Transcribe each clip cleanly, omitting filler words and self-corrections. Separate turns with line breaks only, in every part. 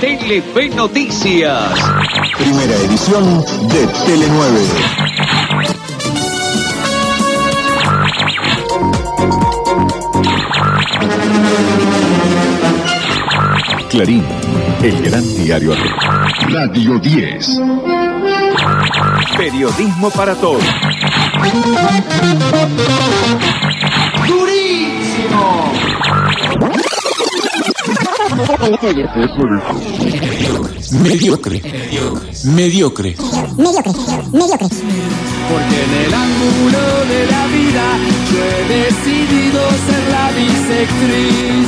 Telefe Noticias.
Primera edición de Tele9. Clarín, el gran diario. Radio 10.
Periodismo para todos. ¡Durísimo!
Mediocre.
Porque en el ángulo de la vida yo he decidido ser la bisectriz.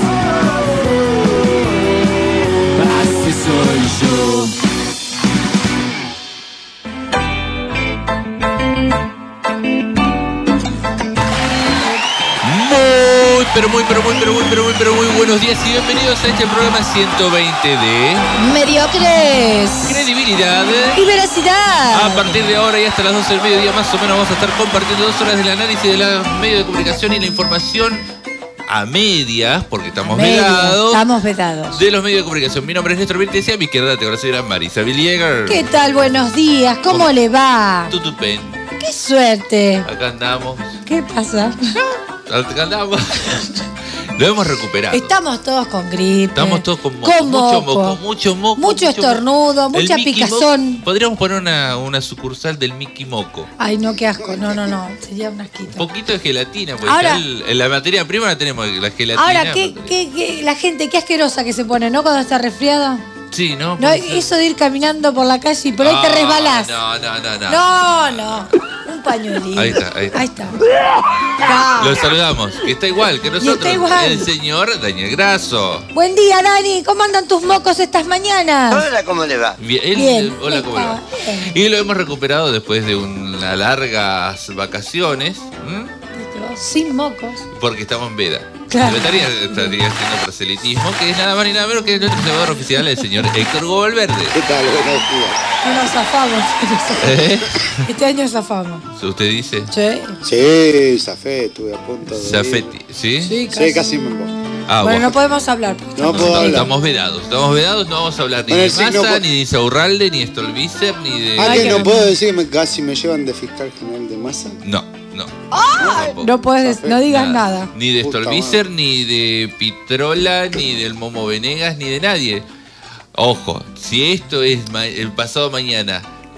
Así soy yo.
Muy buenos días y bienvenidos a este programa 120 de
Mediocres.
Credibilidad
Y veracidad.
A partir de ahora y hasta las 12 del mediodía más o menos vamos a estar compartiendo 2 horas del análisis de los medios de comunicación y la información a medias, porque estamos vedados.
Estamos vedados.
De los medios de comunicación. Mi nombre es Néstor Virtes y a mi izquierda tengo la señora Marisa Vilieger.
¿Qué tal? Buenos días. ¿Cómo le va?
Tutupén.
¡Qué suerte!
Acá andamos.
¿Qué pasa?
Acá andamos. Lo hemos recuperado.
Estamos todos con gripe.
Estamos todos con moco. Mucho moco.
Mucho estornudo, mucha picazón.
Podríamos poner una sucursal del Mickey Moco.
Ay, no, qué asco. No. Sería un asquito.
Un poquito de gelatina, porque
ahora,
en la materia prima la tenemos, la gelatina.
Ahora, la gente, qué asquerosa que se pone, ¿no? Cuando está resfriada.
Sí, ¿no?
No, eso de ir caminando por la calle y por ahí te resbalás. No. Un pañuelito.
Ahí está.
No.
Lo saludamos, que está igual que nosotros.
Está igual.
El señor Daniel Grasso.
Buen día, Dani. ¿Cómo andan tus mocos estas mañanas?
Hola, ¿cómo le va?
Bien. Hola, ¿cómo le va? Y lo hemos recuperado después de unas largas vacaciones.
Sin mocos.
Porque estamos en veda.
Claro.
Estaría haciendo proselitismo, que es nada más ni nada menos que nuestro cebador oficial, el señor Héctor Govalverde.
¿Qué tal? Buenos días.
No nos zafamos. Este año zafamos.
¿Usted dice?
Sí, zafé, estuve a punto de
Zafetti, ¿sí?
Sí,
Sí, casi me voy.
Bueno, no podemos hablar.
No puedo hablar.
Estamos vedados, no vamos a hablar ni de Massa, ni de Insaurralde, ni de Stolbizer, ni de...
¿Qué? ¿No puedo decir que casi me llevan de fiscal general de Massa?
No.
No puedes, no digas nada.
Ni de Stolbizer, ni de Pitrola, ni del Momo Venegas, ni de nadie. Ojo, si esto es el pasado mañana,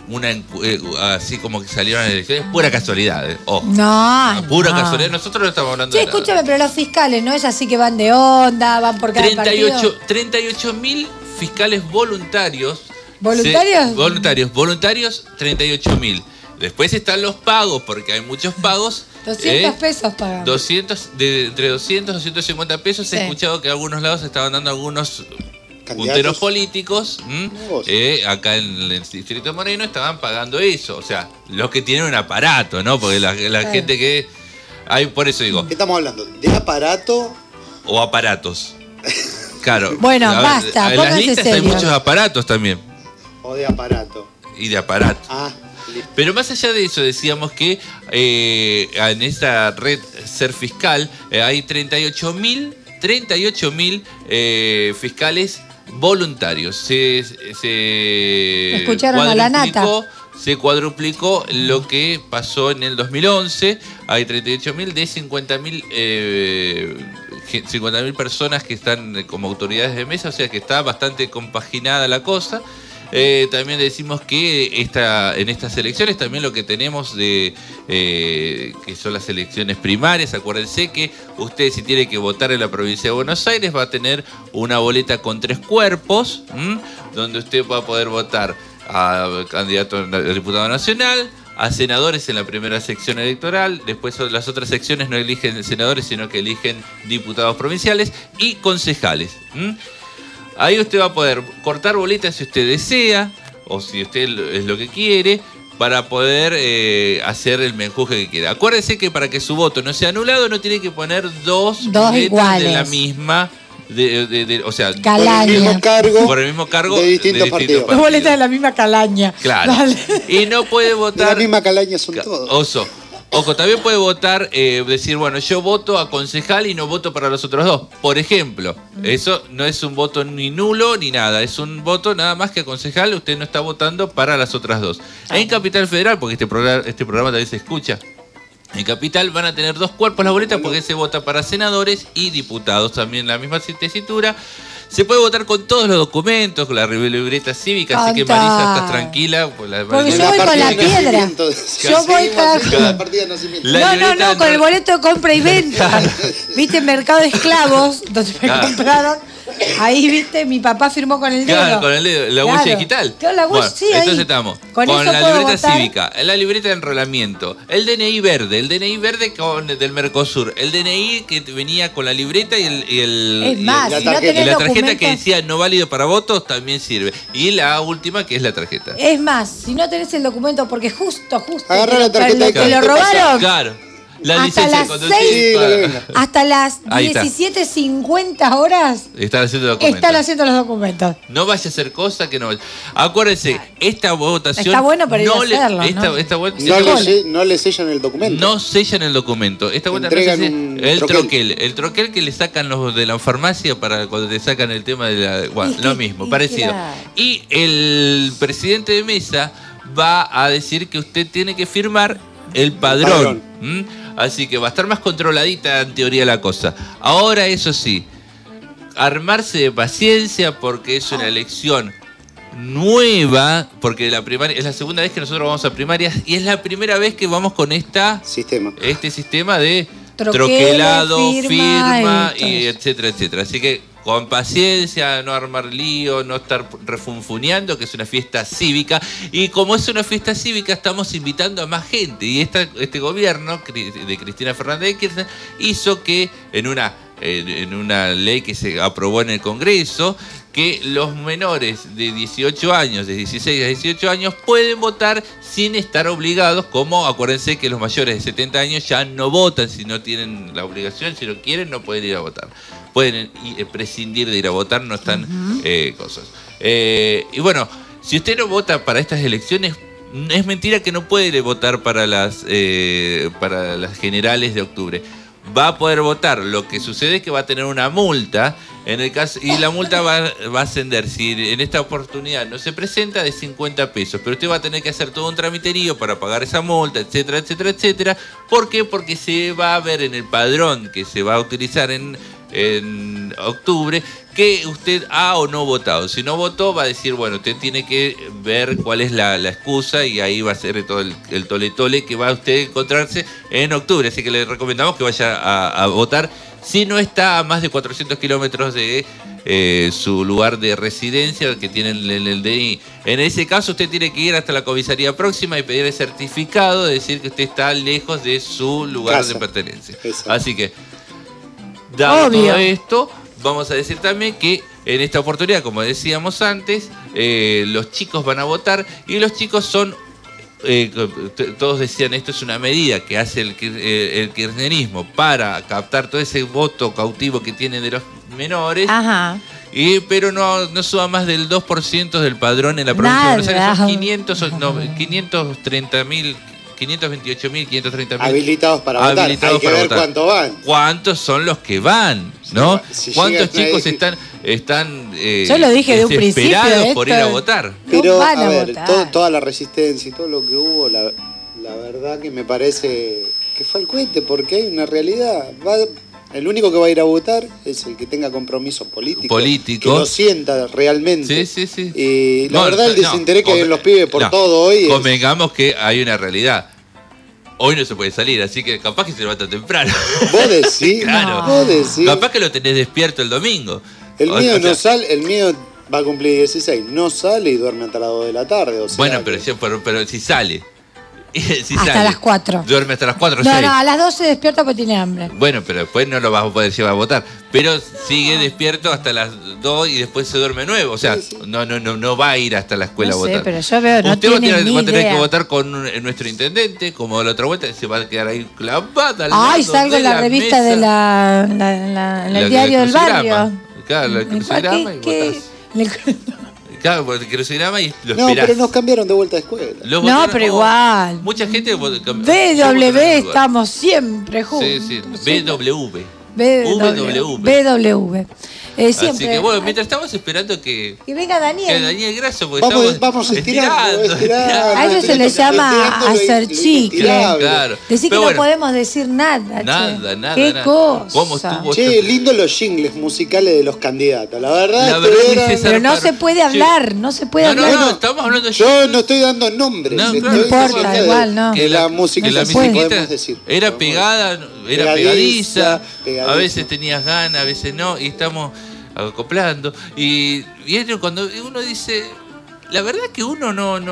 así como que salieron las elecciones, pura casualidad, ojo. Pura casualidad, nosotros no estamos hablando de nada.
Escúchame, pero los fiscales, ¿no es así que van de onda, van por cada partido?
38.000 fiscales voluntarios.
¿Voluntarios?
Voluntarios, 38.000. Después están los pagos, porque hay muchos pagos.
200 pesos pagan.
Entre 200 y 250 pesos.
Sí.
He escuchado que en algunos lados estaban dando algunos
¿Candidatos?
punteros políticos. Acá en el Distrito Moreno estaban pagando eso. O sea, los que tienen un aparato, ¿no? Porque la gente que... hay, por eso digo...
¿Qué estamos hablando? ¿De aparato?
O aparatos. Claro.
Bueno, basta,
En las
pónganse
listas hay
serios.
muchos aparatos también.
¿O de aparato?
Y de aparato.
Listo.
Pero más allá de eso, decíamos que en esta red Ser Fiscal hay 38.000 fiscales voluntarios. Se
escucharon a la nata.
Se cuadruplicó lo que pasó en el 2011. Hay 38.000 de 50.000 personas que están como autoridades de mesa, o sea que está bastante compaginada la cosa. También decimos que en estas elecciones también lo que tenemos que son las elecciones primarias. Acuérdense que usted, si tiene que votar en la provincia de Buenos Aires, va a tener una boleta con 3 cuerpos, donde usted va a poder votar a candidato a diputado nacional, a senadores en la primera sección electoral. Después las otras secciones no eligen senadores, sino que eligen diputados provinciales y concejales. Ahí usted va a poder cortar boletas si usted desea, o si usted es lo que quiere, para poder hacer el menjuje que quiera. Acuérdese que para que su voto no sea anulado, no tiene que poner dos boletas
iguales
de la misma... o sea,
calaña.
Por el mismo cargo
de distintos partidos.
Dos boletas de la misma calaña.
Claro.
Dale.
Y no puede votar...
De la misma calaña son todos.
Oso. Ojo, también puede votar, decir, bueno, yo voto a concejal y no voto para los otros dos. Por ejemplo, eso no es un voto ni nulo ni nada, es un voto nada más que a concejal, usted no está votando para las otras dos. En Capital Federal, porque este programa también se escucha, en Capital van a tener 2 cuerpos las boletas porque se vota para senadores y diputados, también la misma tesitura. Se puede votar con todos los documentos, con la libreta cívica, así que Marisa, estás tranquila.
Porque yo voy con la piedra. Yo voy con
la partida de nacimiento.
No, con el boleto de compra y venta. ¿Viste? Mercado de Esclavos, donde me compraron. Ahí, viste, mi papá firmó con el dedo.
Claro, con el dedo, la huella digital.
Claro, la huella, sí,
entonces
ahí.
Estamos
con
la libreta
votar.
cívica, la libreta de enrolamiento, el DNI verde del Mercosur, el DNI que venía con la libreta
Es más,
la tarjeta que decía no válido para votos también sirve. Y la última que es la tarjeta.
Es más, si no tenés el documento, porque justo
agarra la tarjeta
te lo robaron.
Claro. La
hasta
licencia
las
de conducir.
6, hasta las 17:50 horas
están haciendo
los documentos.
No vaya a hacer cosa que no vaya. Acuérdense, esta votación
está bueno para ir a hacerlo,
no le sellan el documento.
No sellan el documento. Esta vuelta no el troquel que le sacan los de la farmacia para cuando te sacan el tema de lo mismo, parecido.
Claro.
Y el presidente de mesa va a decir que usted tiene que firmar el padrón. Así que va a estar más controladita en teoría la cosa. Ahora, eso sí, armarse de paciencia porque es una elección nueva, porque la primaria es la segunda vez que nosotros vamos a primarias y es la primera vez que vamos con este sistema de troquelado, firma y etcétera, etcétera. Así que con paciencia, no armar lío, no estar refunfuneando, que es una fiesta cívica. Y como es una fiesta cívica, estamos invitando a más gente. Y este gobierno de Cristina Fernández de Kirchner hizo que en una ley que se aprobó en el Congreso, que los menores de 18 años, de 16 a 18 años, pueden votar sin estar obligados, como acuérdense que los mayores de 70 años ya no votan si no tienen la obligación, si no quieren no pueden ir a votar. Pueden prescindir de ir a votar, no están cosas. Y bueno, si usted no vota para estas elecciones, es mentira que no puede votar para las generales de octubre. Va a poder votar. Lo que sucede es que va a tener una multa en el caso, y la multa va a ascender, si en esta oportunidad no se presenta, de 50 pesos. Pero usted va a tener que hacer todo un tramiterío para pagar esa multa, etcétera, etcétera, etcétera. ¿Por qué? Porque se va a ver en el padrón que se va a utilizar en octubre que usted ha o no votado. Si no votó, va a decir, bueno, usted tiene que ver cuál es la excusa y ahí va a ser todo el tole-tole que va a usted encontrarse en octubre. Así que le recomendamos que vaya a votar si no está a más de 400 kilómetros de su lugar de residencia que tienen el DNI. En ese caso, usted tiene que ir hasta la comisaría próxima y pedir el certificado de decir que usted está lejos de su lugar de pertenencia. Exacto. Así que, dado todo esto, vamos a decir también que en esta oportunidad, como decíamos antes, los chicos van a votar y los chicos son, todos decían, esto es una medida que hace el kirchnerismo para captar todo ese voto cautivo que tienen de los menores. Ajá. Pero no suba más del 2% del padrón en la provincia de Buenos Aires. Son 528.530.000
habilitados para votar. Hay que ver cuántos van.
¿Cuántos son los que van? ¿No?
Si
¿Cuántos chicos están
yo lo dije de un principio
por ir a votar?
Pero a ver, toda la resistencia y todo lo que hubo, la verdad que me parece que fue el cohete, porque hay una realidad. El único que va a ir a votar es el que tenga compromiso político. Que lo sienta realmente. Sí. Y la verdad, el desinterés que hay en los pibes por todo hoy.
Convengamos que hay una realidad. Hoy no se puede salir, así que capaz que se levanta temprano.
¿Vos decís?
Claro.
¿Vos decís?
Capaz que lo tenés despierto el domingo.
El mío no sale, el mío va a cumplir 16. No sale y duerme hasta las 2 de la tarde. O sea,
bueno, pero si sale.
Hasta las 4.
Duerme hasta las 4 o
6.
No,
a las 12 despierta porque tiene hambre.
Bueno, pero después no lo vas a poder llevar a votar. Pero sigue despierto hasta las 2 y después se duerme nuevo. O sea, no va a ir hasta la escuela a votar.
Pero yo veo,
usted va a tener que votar con nuestro intendente, como la otra vuelta, se va a quedar ahí clavada.
Salgo en la revista de el diario del barrio.
Claro, el crucigrama y votás. Claro, por el crucigrama y lo
No,
esperás.
pero nos cambiaron de vuelta de escuela.
Los
No,
votaron-
pero igual.
Mucha gente
BW estamos siempre juntos.
Sí, BW.
BW. Siempre.
Así que bueno, mientras estamos esperando que
venga Daniel.
Daniel Grasso, porque
Vamos estirando.
A eso se le llama hacer chicle.
Claro.
Decir que
Pero bueno,
no podemos decir nada.
Nada.
Qué cosa.
¿Cómo estuvo
Che,
esto?
lindo los jingles musicales de los candidatos. La verdad,
La verdad
estuvieron-
que
Pero no se puede hablar, no se puede hablar.
No, estamos hablando de
Yo no estoy dando nombres.
No,
estoy
claro.
No importa,
diciendo
igual, no.
Que la música
que la
se puede.
musiquita
decir.
era pegada, era
Pegadiza,
pegadiza, a veces tenías ganas, a veces no, y estamos acoplando. Y es cuando uno dice, la verdad es que uno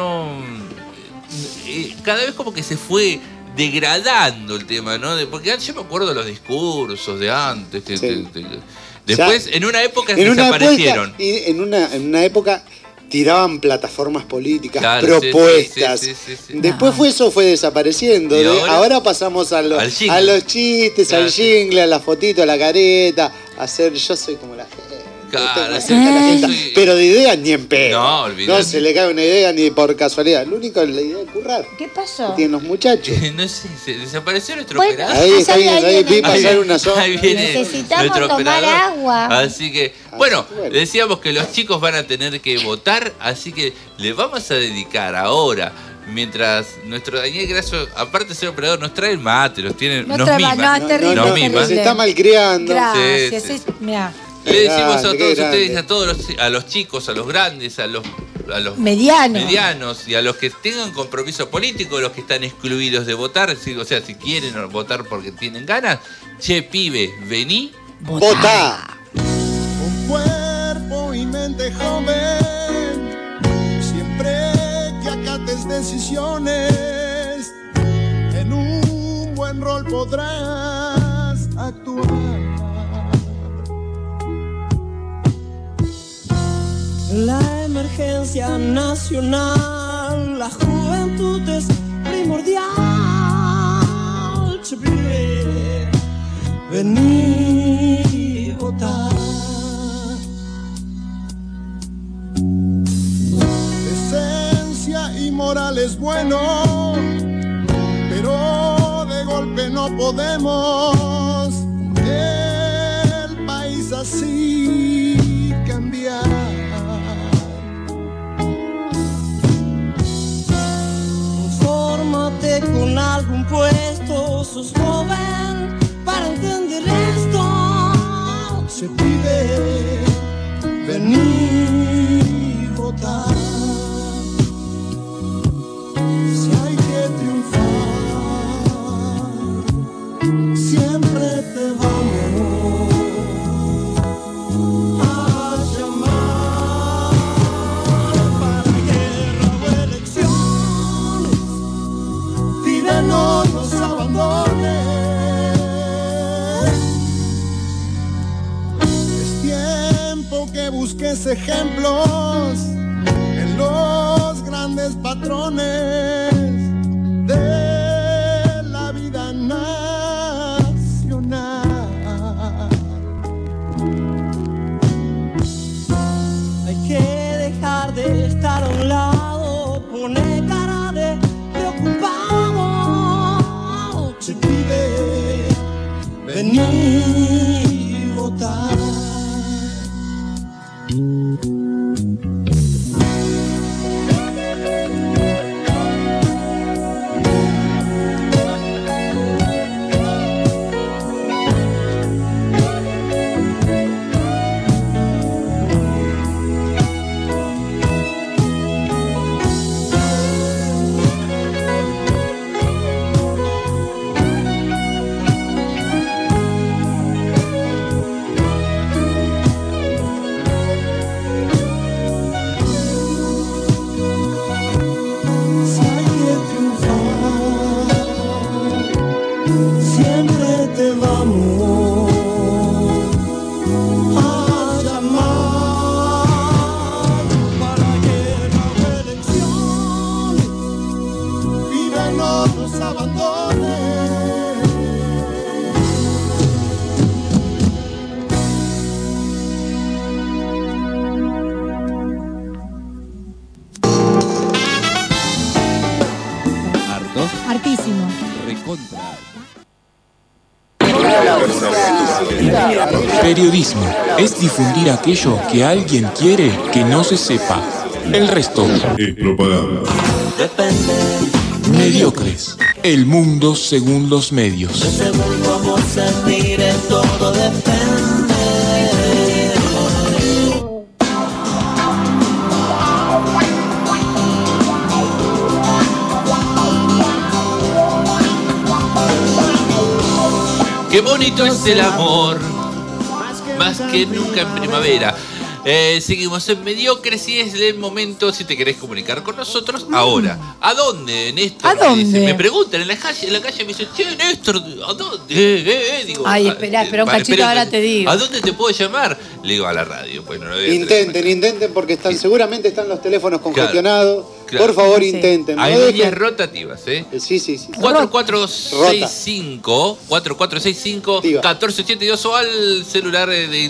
cada vez como que se fue degradando el tema, ¿no? Porque antes yo me acuerdo de los discursos de antes, que
Sí.
después
Ya,
en una época
en una
desaparecieron.
en una época tiraban plataformas políticas,
Claro,
propuestas.
sí.
Después eso fue desapareciendo.
¿Y ahora?
Ahora pasamos a
Al jingle.
a los chistes,
Claro.
al jingle, a la fotito, a la careta, a hacer yo soy como la gente.
Claro,
usted me acerca a la gente.
sí.
Pero de ideas ni en pedo.
No, olvidate.
No se le cae una idea ni por casualidad. Lo único es la idea de currar
¿Qué
que
pasó?
tienen los muchachos.
No sé, se desapareció nuestro
Bueno,
operador.
Ahí está bien, ahí vi
Ahí
pasar una sombra.
Ahí viene
Necesitamos
nuestro
tomar
operador.
agua.
Así que, bueno,
que bueno.
decíamos que los chicos van a tener que votar, así que le vamos a dedicar ahora, mientras nuestro Daniel Grasso, aparte de ser operador, nos trae el mate, nos
No,
mima.
es terrible,
no,
es
mima.
Se
terrible.
está malcriando.
Gracias.
Sí, sí.
Mirá,
Le decimos a
Grande,
todos
qué
ustedes,
grande.
a todos a los chicos, a los grandes, a los
mediano.
medianos y a los que tengan compromiso político, los que están excluidos de votar, o sea, si quieren votar porque tienen ganas, che, pibe, vení.
Votá.
Con cuerpo y mente joven, siempre que acates decisiones, en un buen rol podrás actuar.
La emergencia nacional, la juventud es primordial. Che, pibe, vení votar.
Esencia y moral es bueno, pero de golpe no podemos el país así cambiar.
Confórmate con algún puesto, sos joven para entender esto.
Se pide venir votar. Si hay que triunfar, siempre te vamos a llamar para guerra o elecciones. Vida, no nos abandones. Es tiempo que busques ejemplos en los grandes patrones de la vida nacional.
Hay que dejar de estar a un lado, poner cara de preocupado.
Se pide venir votar.
Periodismo es difundir aquello que alguien quiere que no se sepa. El resto
Es propaganda.
mediocres. El mundo según los medios.
Según cómo se mire, todo depende.
Qué bonito es el amor, más que nunca en primavera. Seguimos en Mediocres y es el momento, si te querés comunicar con nosotros, ahora. ¿A dónde, Néstor?
¿A dónde?
Me preguntan en la calle me dicen, che, Néstor, ¿a dónde? Digo,
Ay, espera un cachito, ahora te digo.
¿A dónde te puedo llamar? Le digo, a la radio. Pues no lo voy a
Intenten porque seguramente están los teléfonos congestionados.
Claro.
Por favor,
Sí.
intenten.
Hay
No dejen-
líneas rotativas, ¿eh?
Sí.
4465
Diga.
1482 o al celular de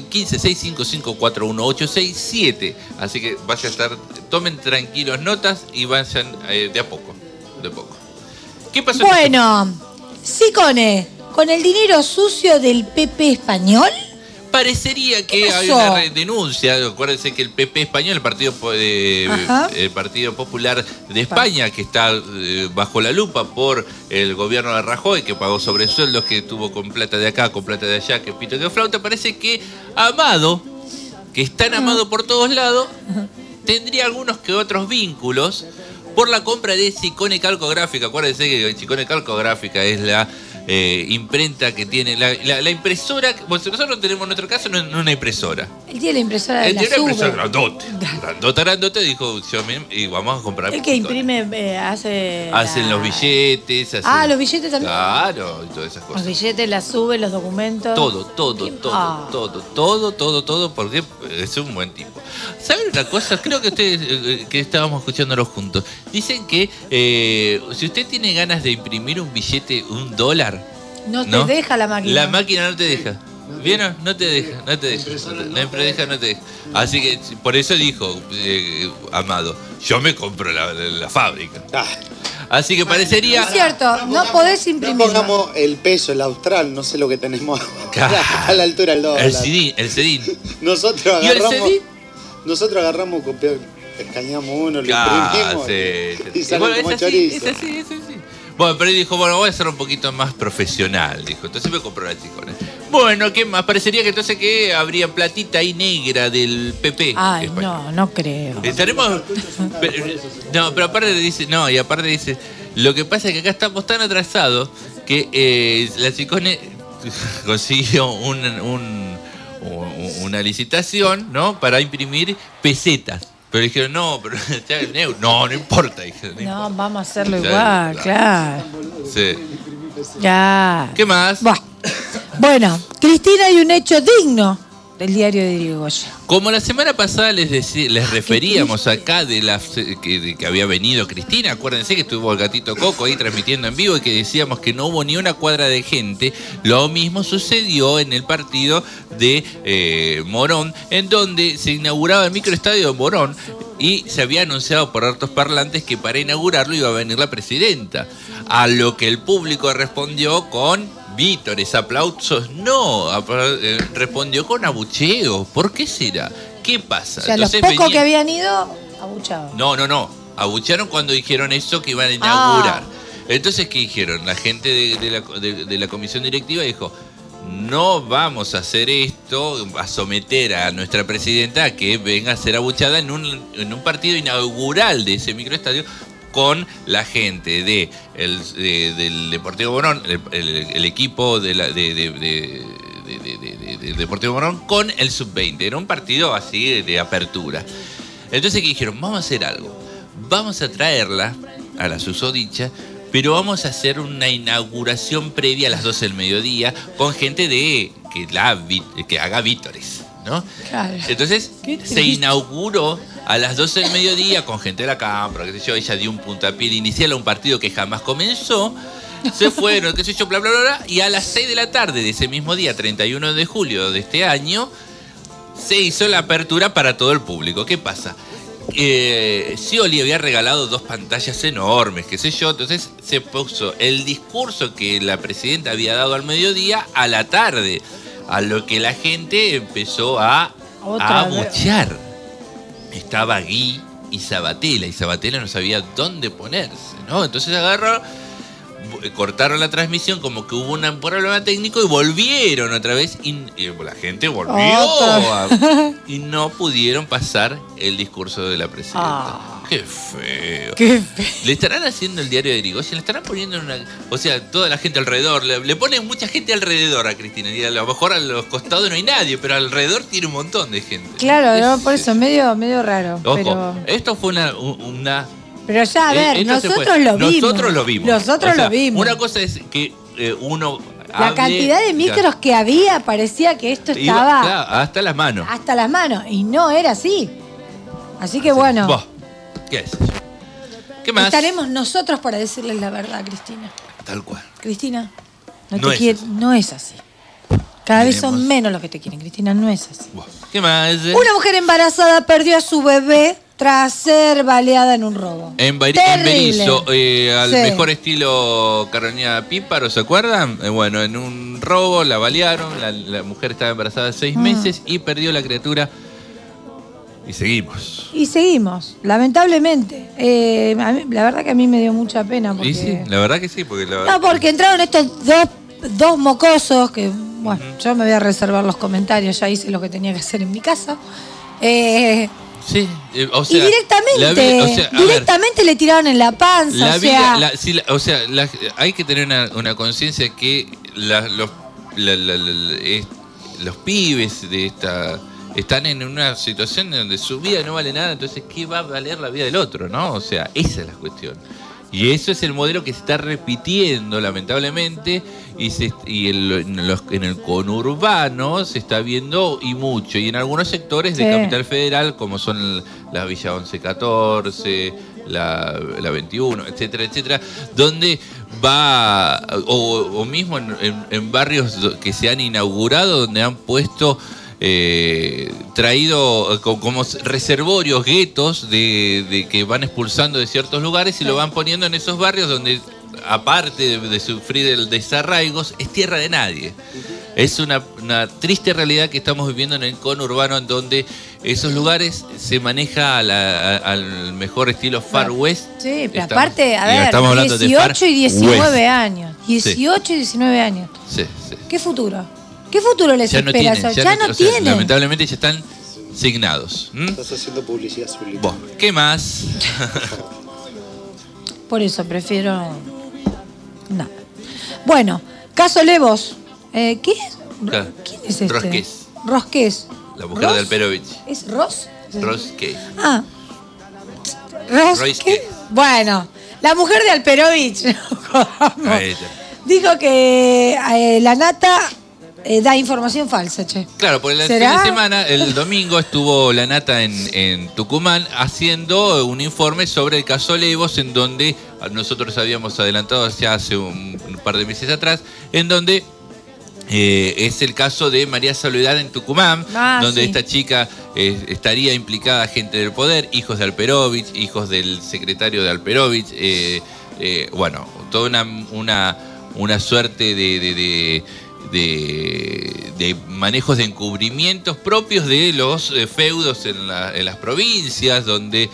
1565541867. Así que vaya a estar, tomen tranquilos notas y vayan de a poco. ¿Qué pasó?
Bueno, Sicone, con el dinero sucio del PP español.
Parecería que
¿Qué
hay
pasó?
una denuncia. Acuérdense que el PP español,
Ajá.
el Partido Popular de España, que está bajo la lupa por el gobierno de Rajoy, que pagó sobresueldos, que tuvo con plata de acá, con plata de allá, que pito que flauta, parece que Amado, que es tan amado por todos lados, tendría algunos que otros vínculos por la compra de Sicone Calcográfica. Acuérdense que Sicone Calcográfica es la imprenta que tiene la impresora. Bueno, nosotros tenemos en nuestro caso no una impresora.
Él tiene la impresora de
Él
la
tiene una impresora
SUBE.
grandote, dijo, y vamos a comprar.
El que
Sicone.
imprime, hace...
Hacen los billetes.
los billetes también.
Claro, y todas esas
Los
cosas.
billetes, la SUBE, los documentos.
Todo,
Ah.
porque es un buen tipo. ¿Saben una cosa? Creo que ustedes, que estábamos escuchándolo juntos, dicen que si usted tiene ganas de imprimir un billete, $1,
No te deja la máquina.
La máquina no te deja. ¿Vieron? No te deja. La impresora no te deja. Así que por eso dijo Amado, yo me compro la fábrica. Así que parecería...
Es cierto, no podés
No
imprimir.
pongamos el peso, el austral, no sé lo que tenemos
Claro.
a la altura del dólar.
El CEDIN.
Nosotros
¿Y el
agarramos, escaneamos uno, lo
Ah,
imprimimos
sí.
y sale
Bueno,
como
es así,
chorizo.
es así. Bueno, pero él dijo, bueno, voy a ser un poquito más profesional, dijo. Entonces me compró la Sicone. Bueno, ¿qué más? Parecería que entonces que habría platita ahí negra del PP.
Ay,
español.
no creo.
Estaremos... pero aparte dice, lo que pasa es que acá estamos tan atrasados que la Sicone consiguió una licitación, ¿no? Para imprimir pesetas. Pero dijeron, no importa. Dijeron,
No, vamos a hacerlo
Ya,
igual, claro.
Sí.
Ya.
¿Qué más?
Bueno, Cristina, hay un hecho digno del diario de Irigoyen.
Como la semana pasada les referíamos acá de que había venido Cristina, acuérdense que estuvo el gatito Coco ahí transmitiendo en vivo y que decíamos que no hubo ni una cuadra de gente. Lo mismo sucedió en el partido de Morón, en donde se inauguraba el microestadio de Morón y se había anunciado por hartos parlantes que para inaugurarlo iba a venir la presidenta. A lo que el público respondió con vítores, aplausos, respondió con abucheos. ¿Por qué será? ¿Qué pasa?
O sea, los pocos que habían ido, abuchados.
No. Abucharon cuando dijeron eso que iban a inaugurar. Entonces, ¿qué dijeron? La gente de la comisión directiva dijo, no vamos a hacer esto, a someter a nuestra presidenta a que venga a ser abuchada en un partido inaugural de ese microestadio con la gente del Deportivo Morón, el equipo del Deportivo Morón con el Sub-20. Era un partido así de apertura. Entonces, ¿qué dijeron? Vamos a hacer algo. Vamos a traerla a la susodicha, pero vamos a hacer una inauguración previa a las 12 del mediodía con gente que haga vítores, ¿no?
Claro.
Entonces se inauguró a las 12 del mediodía con gente de la Cámara, qué sé yo. Ella dio un puntapié inicial a un partido que jamás comenzó. Se fueron, qué sé yo, bla, bla, bla, bla. Y a las 6 de la tarde de ese mismo día, 31 de julio de este año, se hizo la apertura para todo el público. ¿Qué pasa? Scioli había regalado 2 pantallas enormes, qué sé yo. Entonces se puso el discurso que la presidenta había dado al mediodía a la tarde. A lo que la gente empezó a abuchear. Estaba Guy y Sabatella no sabía dónde ponerse, ¿no? Entonces cortaron la transmisión, como que hubo un problema técnico y volvieron otra vez y la gente volvió y no pudieron pasar el discurso de la presidenta. Qué feo. Le estarán haciendo el diario de Irigoyen, le estarán poniendo o sea, toda la gente alrededor, le ponen mucha gente alrededor a Cristina, y a lo mejor a los costados no hay nadie, pero alrededor tiene un montón de gente.
Claro, por eso medio raro.
Ojo,
pero
esto fue una
pero ya, a ver, nosotros lo vimos. Nosotros lo vimos.
Una cosa es que uno
la cantidad de micros que había, parecía que esto estaba
claro, hasta las manos.
Hasta las manos. Y no era así. Así que bueno.
Vos, ¿qué es? ¿Qué más?
Estaremos nosotros para decirles la verdad, Cristina.
Tal cual.
Cristina, no es así. Cada vez son menos los que te quieren, Cristina, no es así.
¿Qué más?
Una mujer embarazada perdió a su bebé tras ser baleada en un robo.
En Berizo, al mejor estilo Carolina Píparo, ¿se acuerdan? Bueno, en un robo la balearon, la mujer estaba embarazada de 6 meses y perdió la criatura. Y seguimos, lamentablemente. La verdad que a mí me dio mucha pena. Porque... Sí, la verdad que sí.
Porque entraron estos dos mocosos que, bueno, yo me voy a reservar los comentarios, ya hice lo que tenía que hacer en mi casa.
Sí, o sea,
y directamente le tiraron en la panza.
Hay que tener una conciencia que los pibes de esta están en una situación donde su vida no vale nada, entonces ¿qué va a valer la vida del otro, no? O sea, esa es la cuestión. Y eso es el modelo que se está repitiendo, lamentablemente, en el conurbano se está viendo y mucho. Y en algunos sectores de Capital Federal, como son la Villa 1114, la 21, etcétera, etcétera, donde va, o mismo en barrios que se han inaugurado, donde han puesto... traído como reservorios, guetos de que van expulsando de ciertos lugares y lo van poniendo en esos barrios donde, aparte de sufrir el desarraigos, es tierra de nadie. Es una triste realidad que estamos viviendo en el conurbano, en donde esos lugares se maneja al mejor estilo Far West. Sí,
pero aparte, a ver, 18 y 19 años. 18 y 19 años.
Sí.
¿Qué futuro? ¿Qué futuro les espera? Ya no tienen.
Lamentablemente ya están signados.
Estás haciendo publicidad subliminal.
¿Qué más?
Por eso prefiero... Nada. Bueno, caso Levos. ¿Qué es?
Claro.
¿Quién es este?
Rosqués. La mujer de Alperovich.
¿Es Ros?
Rosqués.
Rosqués. Bueno, la mujer de Alperovich. Dijo que la nata... da información falsa, che.
Claro, porque el fin de semana, el domingo, estuvo la nata en Tucumán haciendo un informe sobre el caso Levos, en donde nosotros habíamos adelantado ya hace un par de meses atrás, en donde es el caso de María Soledad en Tucumán, donde esta chica estaría implicada gente del poder, hijos de Alperovich, hijos del secretario de Alperovich, bueno, toda una suerte de manejos de encubrimientos propios de los feudos en las provincias, donde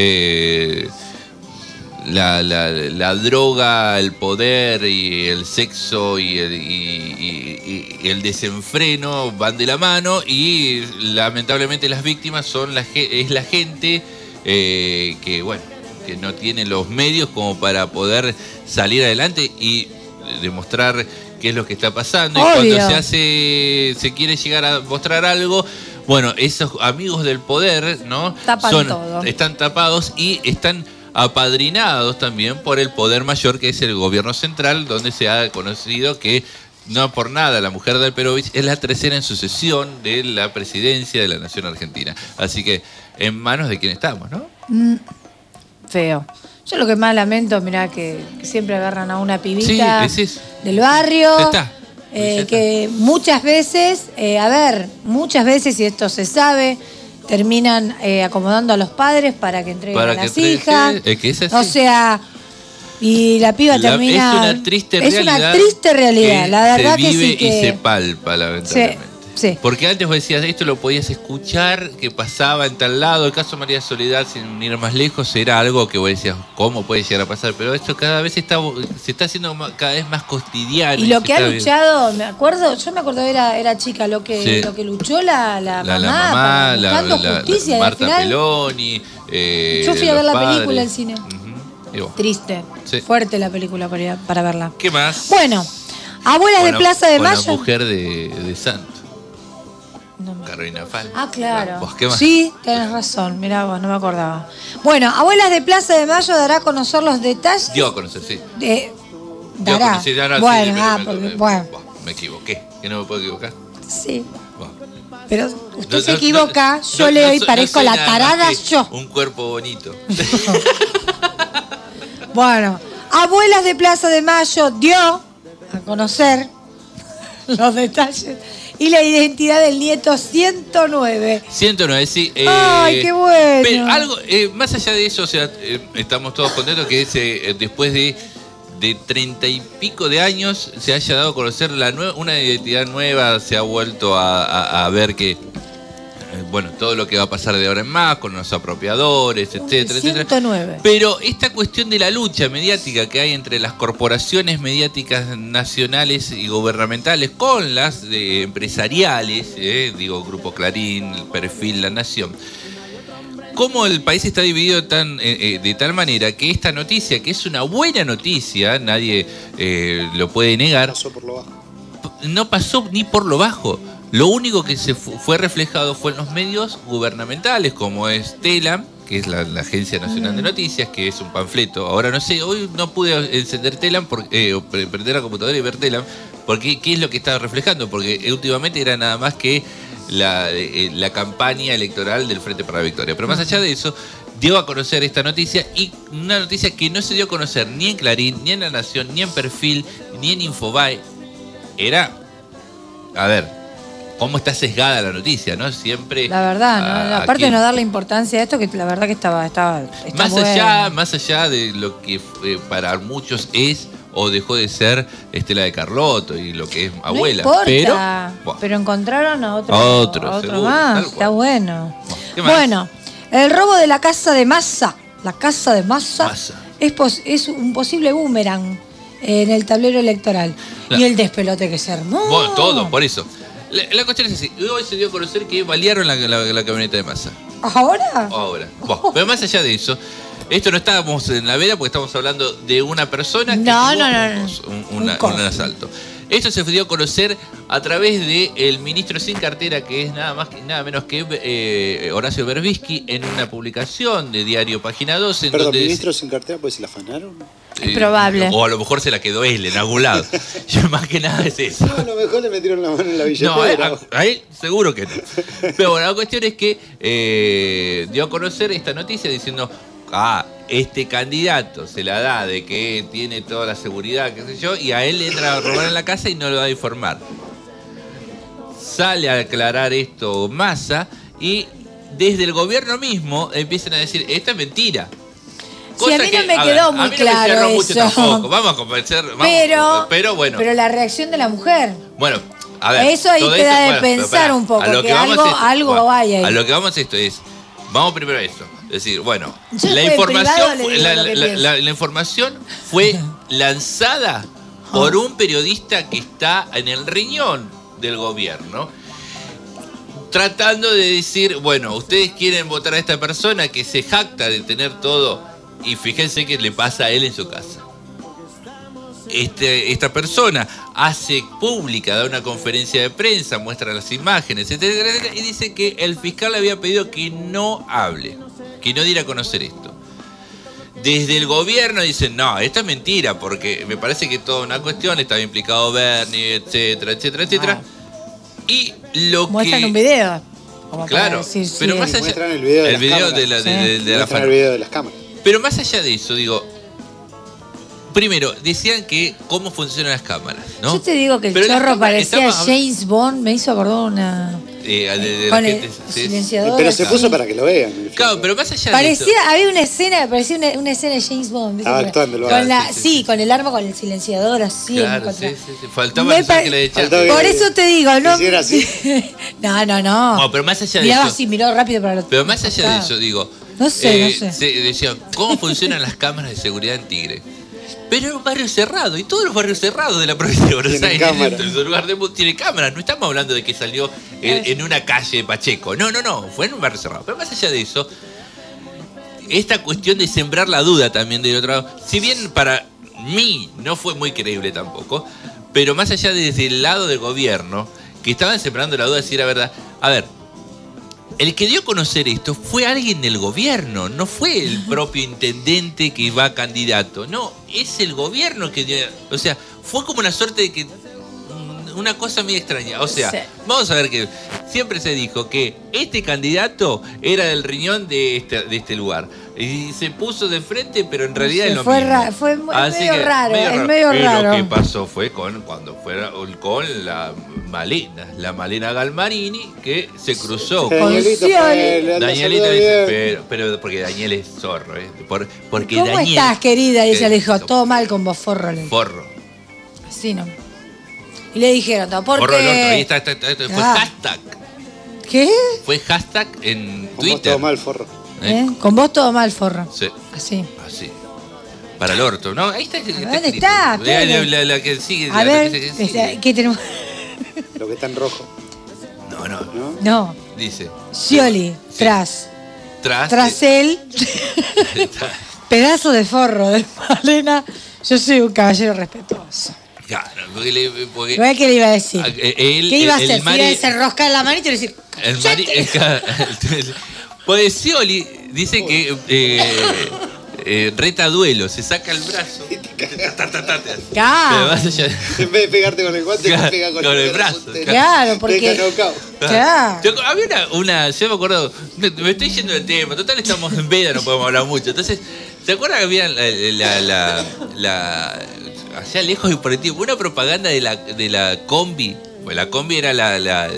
la droga, el poder y el sexo y el desenfreno van de la mano, y lamentablemente las víctimas es la gente que no tiene los medios como para poder salir adelante y demostrar qué es lo que está pasando.
Obvio.
Y cuando se quiere llegar a mostrar algo, bueno, esos amigos del poder, ¿no? Están tapados y están apadrinados también por el poder mayor, que es el gobierno central, donde se ha conocido que no por nada la mujer de Alperovich es la tercera en sucesión de la presidencia de la nación argentina. Así que en manos de quién estamos, ¿no?
Feo. Yo lo que más lamento, mirá, que siempre agarran a una pibita del barrio, que muchas veces, y esto se sabe, terminan acomodando a los padres para que entreguen a las hijas.
Que es así.
O sea, Y la piba termina...
Es una triste realidad.
Es una triste realidad, la verdad
se
que
vive
sí que...
y se palpa, lamentablemente.
Sí.
Porque antes vos decías, esto lo podías escuchar, que pasaba en tal lado. El caso de María Soledad, sin ir más lejos, era algo que vos decías, ¿cómo puede llegar a pasar? Pero esto cada vez se está haciendo cada vez más cotidiano.
Y lo que ha luchado, yo me acuerdo era chica, lo que luchó la mamá buscando justicia.
Marta
al final,
Peloni.
Yo fui a ver la película en cine. Triste,
sí.
Fuerte la película para verla.
¿Qué más?
Bueno, Abuelas de Plaza de Mayo.
La mujer de Santo. Carolina Falk.
Ah, claro.
¿Vos qué más?
Sí, tenés razón. Mirá vos, no me acordaba. Bueno, Abuelas de Plaza de Mayo dará a conocer los detalles.
Dio a conocer, sí.
Dará. Bueno,
me equivoqué. ¿Que no me puedo equivocar?
Sí. Bueno. Pero usted se equivoca, yo leo y parezco la tarada yo.
Un cuerpo bonito.
Bueno, Abuelas de Plaza de Mayo dio a conocer los detalles y la identidad del nieto 109.
109, sí.
¡Ay, qué bueno!
Pero algo, más allá de eso, o sea, estamos todos contentos que después de 30 y pico de años se haya dado a conocer una identidad nueva, se ha vuelto a ver que, bueno, todo lo que va a pasar de ahora en más, con los apropiadores, etcétera,
109.
etcétera. Pero esta cuestión de la lucha mediática que hay entre las corporaciones mediáticas nacionales y gubernamentales con las empresariales, Grupo Clarín, el Perfil, La Nación, cómo el país está dividido de tal manera que esta noticia, que es una buena noticia, nadie lo puede negar,
Pasó por lo bajo.
no pasó ni por lo bajo. Lo único que se fue reflejado fue en los medios gubernamentales, como es Telam, que es la Agencia Nacional de Noticias, que es un panfleto. Ahora no sé, hoy no pude encender Telam, o prender la computadora y ver Telam, porque ¿qué es lo que estaba reflejando? Porque últimamente era nada más que la campaña electoral del Frente para la Victoria. Pero más allá de eso, dio a conocer esta noticia, y una noticia que no se dio a conocer ni en Clarín, ni en La Nación, ni en Perfil, ni en Infobae. Era, a ver, cómo está sesgada la noticia, ¿no? Siempre.
La verdad, ¿no? Aparte de no darle importancia a esto, que la verdad que estaba
más allá de lo que para muchos es o dejó de ser Estela de Carlotto y lo que es abuela.
No importa, pero encontraron a otro
seguro,
más. Está bueno.
¿Qué más?
Bueno, el robo de la casa de Massa. La casa de Massa. Es un posible boomerang en el tablero electoral. Y el despelote que se armó.
Bueno, todo, por eso. La cuestión es así. Hoy se dio a conocer que balearon la camioneta de Massa.
¿Ahora?
Bueno, pero más allá de eso, esto no estábamos en la veda porque estamos hablando de una persona que tuvo un asalto. Esto se dio a conocer a través del ministro sin cartera, que es nada menos que Horacio Berbisky, en una publicación de diario Página 12.
Perdón, ministro sin cartera, pues se la afanaron.
Es probable.
O a lo mejor se la quedó él en algún lado. Yo más que nada es eso.
No, a lo mejor le metieron la mano en la billetera.
No, a él seguro que no. Pero bueno, la cuestión es que dio a conocer esta noticia diciendo, este candidato se la da de que tiene toda la seguridad, qué sé yo, y a él le entra a robar en la casa y no lo va a informar. Sale a aclarar esto Massa, y desde el gobierno mismo empiezan a decir, esta es mentira.
Sí, a mí no me quedó muy claro eso.
Vamos a convencer.
Pero bueno. Pero la reacción de la mujer.
Bueno, a ver.
Eso ahí te da de pensar un poco, que algo hay ahí.
A lo que vamos a esto es, vamos primero a esto. Es decir, bueno, la información fue lanzada por un periodista que está en el riñón del gobierno, tratando de decir, bueno, ustedes quieren votar a esta persona que se jacta de tener todo. Y fíjense qué le pasa a él en su casa. Esta persona hace pública, da una conferencia de prensa, muestra las imágenes, etcétera, etcétera, y dice que el fiscal le había pedido que no hable, que no diera a conocer esto. Desde el gobierno dicen, no, esto es mentira, porque me parece que toda una cuestión, estaba implicado Bernie, etcétera, etcétera, etcétera. Y lo
muestran un video.
Claro,
decir,
pero
sí,
más allá
muestran el video
de
las cámaras.
Pero más allá de eso, digo, primero, decían que cómo funcionan las cámaras, ¿no?
Yo te digo que el chorro parecía James Bond, me hizo acordar una...
de
con
la
el
gente.
silenciador.
Pero se puso para que lo vean.
Claro, pero más allá
parecía,
de eso.
había una escena, parecía una escena de James Bond.
Estaba actuando, lo
con
haga.
sí, con el arma, con el silenciador así.
Claro, sí. Faltaba el que le echaste.
Por eso te digo, ¿no?
¿Hiciera así?
No.
No, pero más allá de
Miraba
eso.
así, miró rápido para
Pero más allá de eso, digo.
No sé.
Decía, ¿cómo funcionan las cámaras de seguridad en Tigre? Pero era un barrio cerrado, y todos los barrios cerrados de la provincia de Buenos Aires, en su lugar tiene cámaras. No estamos hablando de que salió en una calle de Pacheco. No, fue en un barrio cerrado. Pero más allá de eso, esta cuestión de sembrar la duda también del otro lado, si bien para mí no fue muy creíble tampoco, pero más allá desde el lado del gobierno, que estaban sembrando la duda si era verdad. A ver, el que dio a conocer esto fue alguien del gobierno, no fue el propio intendente que va candidato. No, es el gobierno que dio. O sea, fue como una suerte de que. Una cosa muy extraña. O sea, vamos a ver que siempre se dijo que este candidato era del riñón de este lugar. Y se puso de frente, pero en realidad es lo mismo.
Fue medio raro.
Y lo que pasó fue cuando fuera con la Malena Galmarini, que se cruzó con Danielito. Dice, pero porque Daniel es zorro, porque
¿Cómo
Daniel,
estás, querida? Y ella le dijo, todo mal con vos, forro.
Forro.
Así no. Y le dijeron, ¿por
Forro
qué?
el otro, ahí está, fue hashtag.
¿Qué?
Fue hashtag en
Con
Twitter.
vos todo mal, forro.
Con vos todo mal, forro.
Sí.
Así.
Para el orto, ¿no? Ahí está.
¿Dónde está?
La que sigue.
A ver, ¿qué tenemos?
Lo que está en rojo.
No.
Dice.
Scioli, tras él. Pedazo de forro de Malena. Yo soy un caballero respetuoso.
Claro, porque
¿Qué le iba a decir? ¿Qué iba a hacer?
Mari,
iba a desenroscar la manita y decir.
Pues Scioli dice que reta duelo, se saca el brazo.
Claro.
En vez de pegarte con el guante, te pega con
el brazo.
Claro, porque. Claro.
Había yo me acuerdo, me estoy yendo del tema, total estamos en veda, no podemos hablar mucho. Entonces, ¿se acuerdan que había allá lejos y por el tiempo, una propaganda de la combi? Pues la combi era la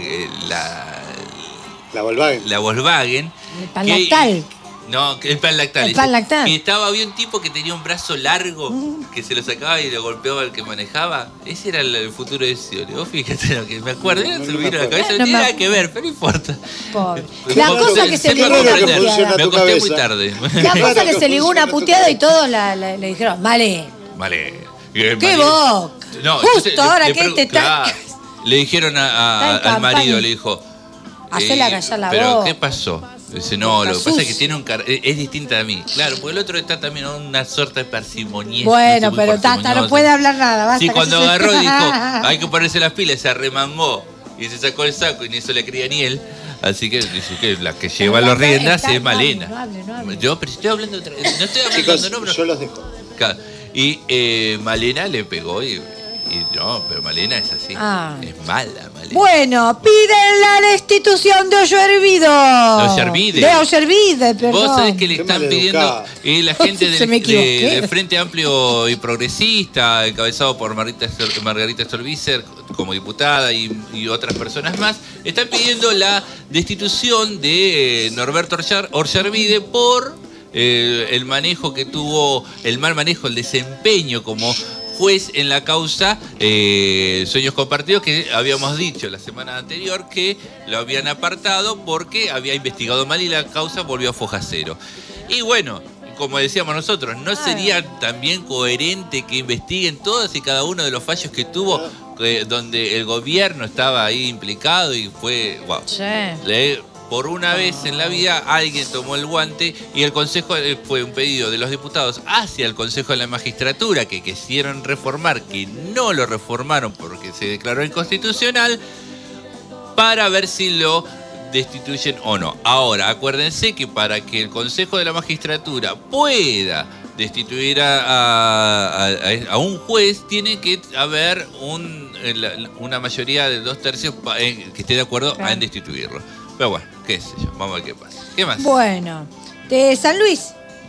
Volkswagen.
La Volkswagen.
El pan lactal.
No, el pan lactal.
El pan lactal.
Y había un tipo que tenía un brazo largo que se lo sacaba y lo golpeaba al que manejaba. Ese era el futuro de Scioli. Vos fíjate lo que me acuerdo. Se me vino a la cabeza. No tiene nada que ver, pero no importa.
Pobre. La cosa que se ligó una puteada.
Me acosté muy tarde.
La cosa que se ligó una puteada y todos le dijeron, vale. ¿Qué vos?
No,
justo ahora que está.
Le dijeron al marido, le dijo.
Hacela callar la voz.
¿Pero qué pasó? Dice, no, lo que pasa es que tiene es distinta a mí. Claro, porque el otro está también en una suerte de parsimonia.
Bueno, pero Tata no puede hablar nada. Basta,
sí, cuando agarró dijo, hay que ponerse las pilas, se arremangó y se sacó el saco y ni eso le creía ni él. Así que dice que la que lleva las riendas es Malena.
No hable.
Yo, pero estoy hablando otra vez. No estoy hablando
Chicos,
de nombres.
yo los dejo.
Claro. Y Malena le pegó y no, pero Malena es así. Es mala, Malena.
Bueno, piden la destitución de
Ollervide.
De Ollervide, perdón.
Vos sabés que le están pidiendo la gente del Frente Amplio y Progresista, encabezado por Margarita Stolbizer como diputada y otras personas más, están pidiendo la destitución de Norberto Ollervide por el manejo que tuvo, el mal manejo, el desempeño como juez en la causa Sueños Compartidos, que habíamos dicho la semana anterior que lo habían apartado porque había investigado mal y la causa volvió a foja cero. Y bueno, como decíamos nosotros, ¿no sería también coherente que investiguen todos y cada uno de los fallos que tuvo donde el gobierno estaba ahí implicado y fue, wow, por una vez en la vida alguien tomó el guante y el Consejo fue un pedido de los diputados hacia el Consejo de la Magistratura que quisieron reformar, que no lo reformaron porque se declaró inconstitucional, para ver si lo destituyen o no. Ahora, acuérdense que para que el Consejo de la Magistratura pueda destituir a un juez, tiene que haber una mayoría de 2/3 que esté de acuerdo en destituirlo. Pero bueno, qué sé yo, vamos a ver qué pasa. ¿Qué más?
Bueno, de San Luis.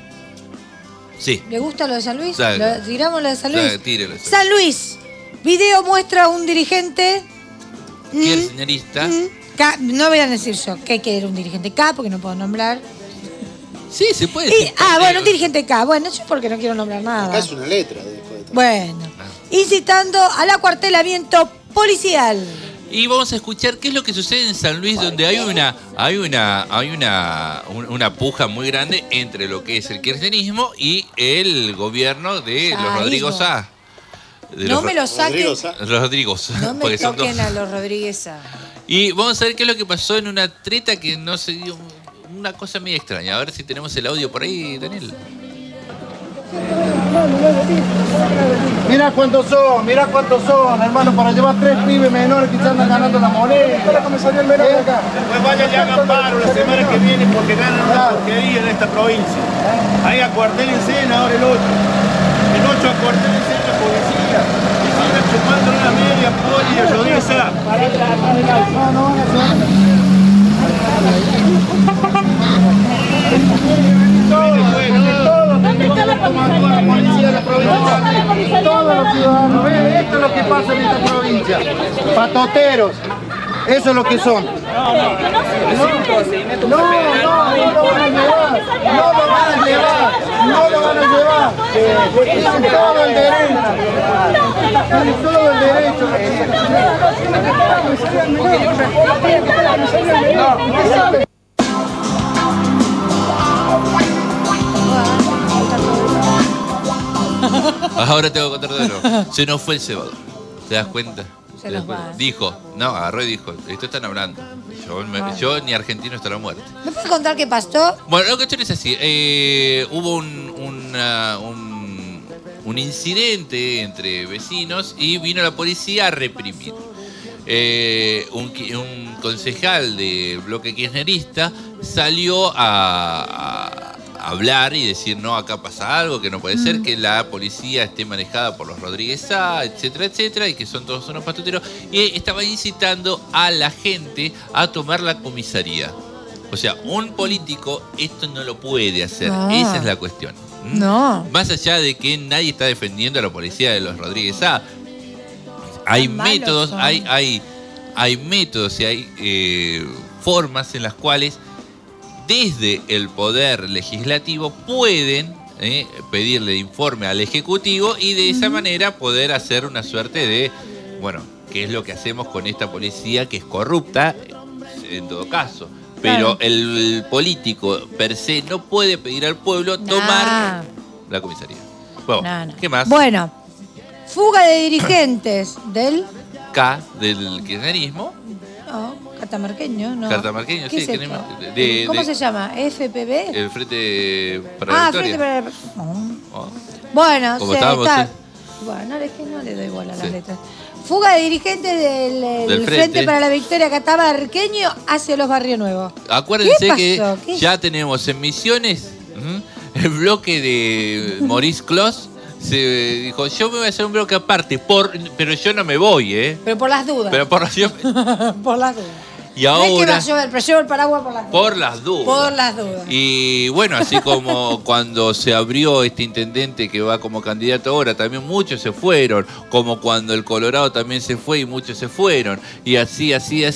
Sí.
¿Le gusta lo de San Luis?
Claro.
¿Tiramos lo de San Luis?
Claro, tírelo.
San Luis. Video muestra a un dirigente
kirchnerista
no voy a decir yo que era un dirigente K, porque no puedo nombrar.
Sí, se puede decir.
Bueno, un dirigente K. Bueno, yo porque no quiero nombrar nada.
Acá es una letra después de todo.
Bueno, incitando al acuartelamiento policial.
Y vamos a escuchar qué es lo que sucede en San Luis, donde hay una puja muy grande entre lo que es el kirchnerismo y el gobierno de los Rodrigo Sá.
No me lo saquen.
Rodrigo.
No me toquen a los Rodríguez Sá.
Y vamos a ver qué es lo que pasó en una treta que no se dio, una cosa medio extraña. A ver si tenemos el audio por ahí, Daniel.
Mira cuántos son, hermano, para llevar 3 pibes menores que se andan ganando la moneda. Espera que me salió el menor de acá.
Después vayan y hagan paro la semana que viene porque ganan una porquería en esta provincia. Ahí acuartélense ahora el 8. El 8 acuartélense en la policía. Y sigan chupando una media poli y Rodríguez Sá.
Todos los ciudadanos, esto es lo que pasa en esta provincia. Patoteros, eso es lo que son. No lo van a llevar. Tienen todo el derecho.
Ahora te voy a contar de nuevo. Se nos fue el cebador. ¿Te das cuenta? Dijo, agarró y dijo, esto están hablando. Yo ni argentino estará muerto.
¿Me puedes contar qué pasó?
Bueno, la cuestión es así. Hubo un incidente entre vecinos y vino la policía a reprimir. Un concejal del bloque kirchnerista salió a hablar y decir, no, acá pasa algo, que no puede ser que la policía esté manejada por los Rodríguez Sá, etcétera, etcétera, y que son todos unos patoteros, y estaba incitando a la gente a tomar la comisaría. O sea, un político esto no lo puede hacer, esa es la cuestión.
No.
Más allá de que nadie está defendiendo a la policía de los Rodríguez Sá, hay métodos, hay métodos y hay formas en las cuales desde el Poder Legislativo pueden pedirle informe al Ejecutivo y de esa manera poder hacer una suerte de, bueno, ¿qué es lo que hacemos con esta policía que es corrupta? En todo caso. Pero el político per se no puede pedir al pueblo tomar la comisaría. Bueno, ¿qué más?
Bueno, fuga de dirigentes del
kirchnerismo.
No, catamarqueño, ¿no?
Catamarqueño, sí.
¿Cómo se llama? ¿FPB?
El Frente para la Victoria.
Frente para la... Bueno,
está...
Bueno, es que no le doy bola a las letras. Fuga de dirigentes del Frente para la Victoria catamarqueño hacia los Barrios Nuevos.
Acuérdense que ya tenemos en Misiones el bloque de Maurice Clos. Se dijo, yo me voy a hacer un bloque aparte, pero yo no me voy,
Pero por las dudas.
Por
las dudas.
Y ahora...
No es que va a llover, pero llevo el paraguas
por las dudas.
Por las dudas.
Y bueno, así como cuando se abrió este intendente que va como candidato ahora, también muchos se fueron. Como cuando el Colorado también se fue y muchos se fueron. Y así.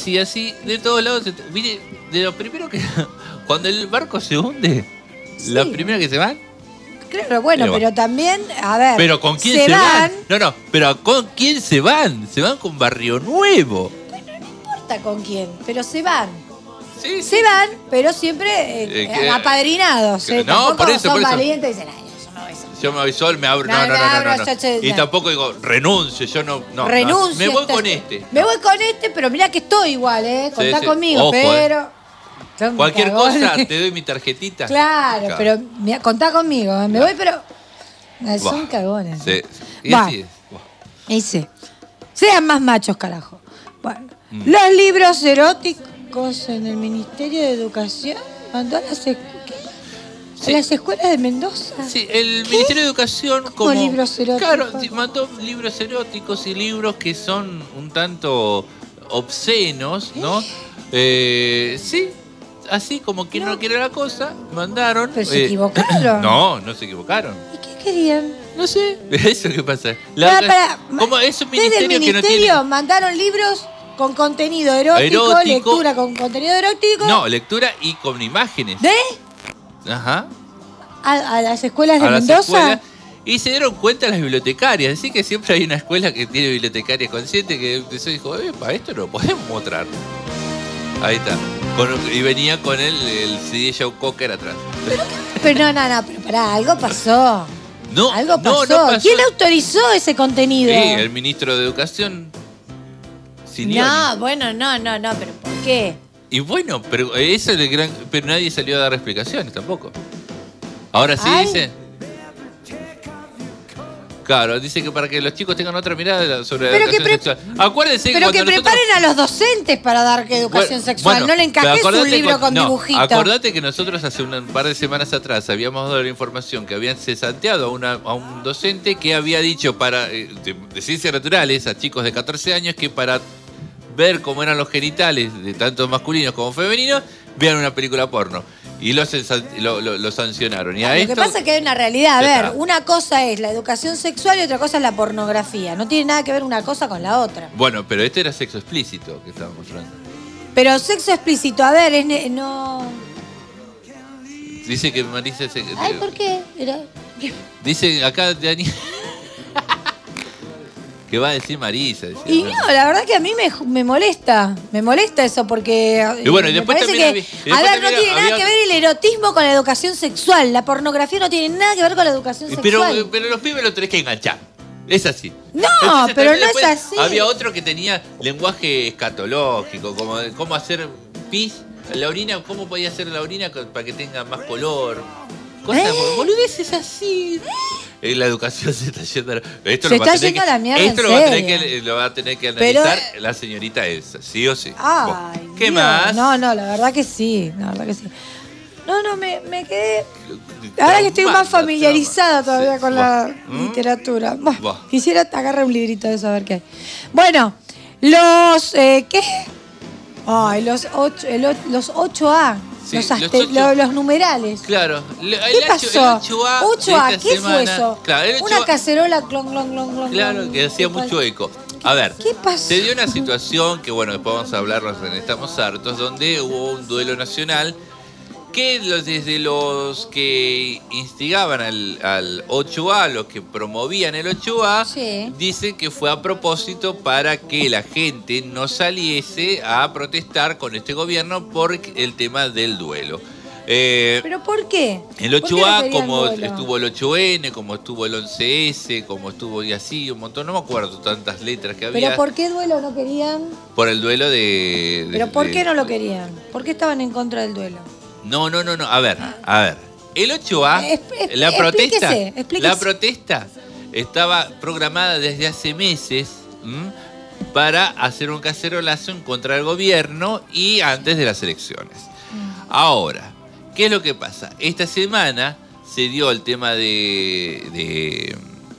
De todos lados. Mire, de lo primero que... Cuando el barco se hunde, la primera que se van...
Claro, bueno, pero también, a ver...
¿Pero con quién se van? No, pero ¿con quién se van? Se van con Barrio Nuevo.
Bueno, no importa con quién, pero se van.
Sí.
Se van, pero siempre apadrinados.
No, por eso.
Valientes y dicen, ay, eso no es.
Yo me aviso, me abro. No. Y tampoco digo, renuncio, yo no.
Renuncio.
Me voy con este.
Me voy con este, pero mirá que estoy igual, Contá conmigo, pero...
Cualquier cosa, te doy mi tarjetita.
Claro, pero contá conmigo. Me voy, pero... Son cagones.
Sí.
Y sí. Sean más machos, carajo. Bueno, los libros eróticos en el Ministerio de Educación mandó a las escuelas de Mendoza.
Sí, el Ministerio de Educación
como libros eróticos.
Claro, mandó libros eróticos y libros que son un tanto obscenos, ¿no? Sí. Así como quien no quiere la cosa, mandaron.
¿Pero se equivocaron?
No se equivocaron.
¿Y qué querían?
No sé, eso es lo que pasa.
¿Cómo es un ministerio que no tiene? Desde el ministerio mandaron libros con contenido erótico, lectura con contenido erótico.
No, lectura y con imágenes. Ajá.
A las escuelas de Mendoza.
Y se dieron cuenta las bibliotecarias. Así que siempre hay una escuela que tiene bibliotecaria consciente que empezó y dijo, epa, esto no lo podemos mostrar. Ahí está. Y venía con el CD Joe Cocker atrás.
Pero no, pero pará, algo pasó. Algo pasó.
No pasó.
¿Quién autorizó ese contenido?
Sí, el ministro de Educación. Silioni.
No, bueno, no, pero ¿por qué?
Y bueno, pero eso es el gran. Pero nadie salió a dar explicaciones tampoco. Ahora sí dice. Claro, dice que para que los chicos tengan otra mirada sobre la educación sexual. Acuérdense
pero que preparen a los docentes para dar educación sexual. No le encajes un libro con dibujitos.
Acordate que nosotros hace un par de semanas atrás habíamos dado la información que habían cesanteado a un docente que había dicho de ciencias naturales a chicos de 14 años que para ver cómo eran los genitales de tanto masculinos como femeninos, vean una película porno. Y lo sancionaron. Y a
lo que pasa es que hay una realidad. A ver, una cosa es la educación sexual y otra cosa es la pornografía. No tiene nada que ver una cosa con la otra.
Bueno, pero este era sexo explícito que estábamos mostrando.
Pero sexo explícito, a ver, no...
Dice que Marisa...
Ay, ¿por qué?
Dice acá, Dani... ¿Qué va a decir Marisa? Decía,
y no, la verdad que a mí me molesta. Me molesta eso porque...
Y bueno, y después también...
A ver, no tiene nada que ver el erotismo con la educación sexual. La pornografía no tiene nada que ver con la educación sexual.
Pero los pibes los tenés que enganchar. Es así.
No, entonces, pero no es así.
Había otro que tenía lenguaje escatológico, como de cómo hacer pis. La orina, cómo podía hacer la orina para que tenga más color. Cosas, boludeces así. La educación se está yendo. Esto lo va a tener que analizar la señorita Elsa, sí o sí.
Ay,
¿Qué más?
No, la verdad que sí. No, me quedé. Ahora que estoy más familiarizada todavía con la literatura. Quisiera agarrar un librito de eso a ver qué hay. Bueno, ¿qué? Ay, los 8A.
Sí,
los numerales.
Claro.
¿Qué pasó? 8A, ¿qué fue eso?
Claro,
una cacerola clon.
Claro, que hacía mucho eco. A ver,
¿qué pasó?
Se dio una situación que, bueno, después vamos a hablarnos en Estamos Hartos, donde hubo un duelo nacional que desde los que instigaban al 8A, los que promovían el 8A, dicen que fue a propósito para que la gente no saliese a protestar con este gobierno por el tema del duelo.
¿Pero por qué?
El 8A, como estuvo el 8N, como estuvo el 11S, como estuvo y así, un montón, no me acuerdo tantas letras que había.
¿Pero por qué duelo no querían?
Por el duelo de...
¿Pero por qué no lo querían? ¿Por qué estaban en contra del duelo?
No. A ver. El 8A,
explíquese.
La protesta estaba programada desde hace meses para hacer un cacerolazo en contra del gobierno y antes de las elecciones. Ahora, ¿qué es lo que pasa? Esta semana se dio el tema de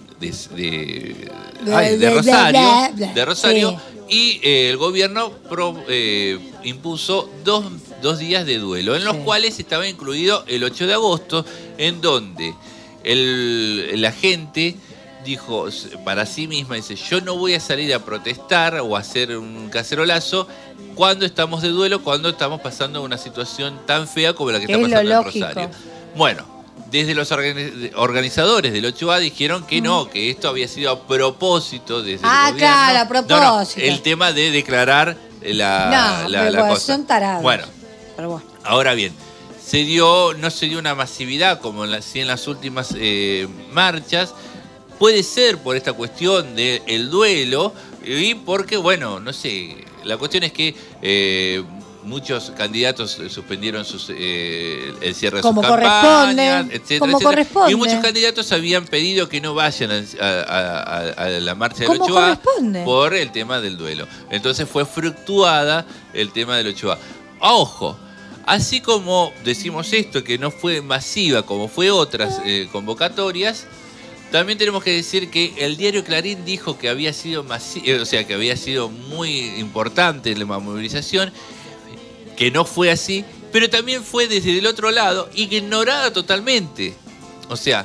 Rosario y el gobierno impuso dos días de duelo, en los cuales estaba incluido el 8 de agosto, en donde la gente dijo para sí misma, dice, yo no voy a salir a protestar o a hacer un cacerolazo cuando estamos de duelo, cuando estamos pasando una situación tan fea como la que está pasando en Rosario. Bueno, desde los organizadores del 8A dijeron que no, que esto había sido a propósito desde el gobierno.
Claro, a propósito.
No, el tema de declarar la cosa.
Son tarados.
Bueno, ahora bien, no se dio una masividad como en las últimas marchas. Puede ser por esta cuestión del duelo y porque, bueno, no sé, la cuestión es que muchos candidatos suspendieron el cierre de sus campañas, etcétera. Y muchos candidatos habían pedido que no vayan a la marcha del 8A por el tema del duelo. Entonces fue fructuada el tema del 8A. Ojo, así como decimos esto, que no fue masiva como fue otras convocatorias, también tenemos que decir que el diario Clarín dijo que había sido que había sido muy importante la movilización, que no fue así, pero también fue desde el otro lado y que ignorada totalmente. O sea,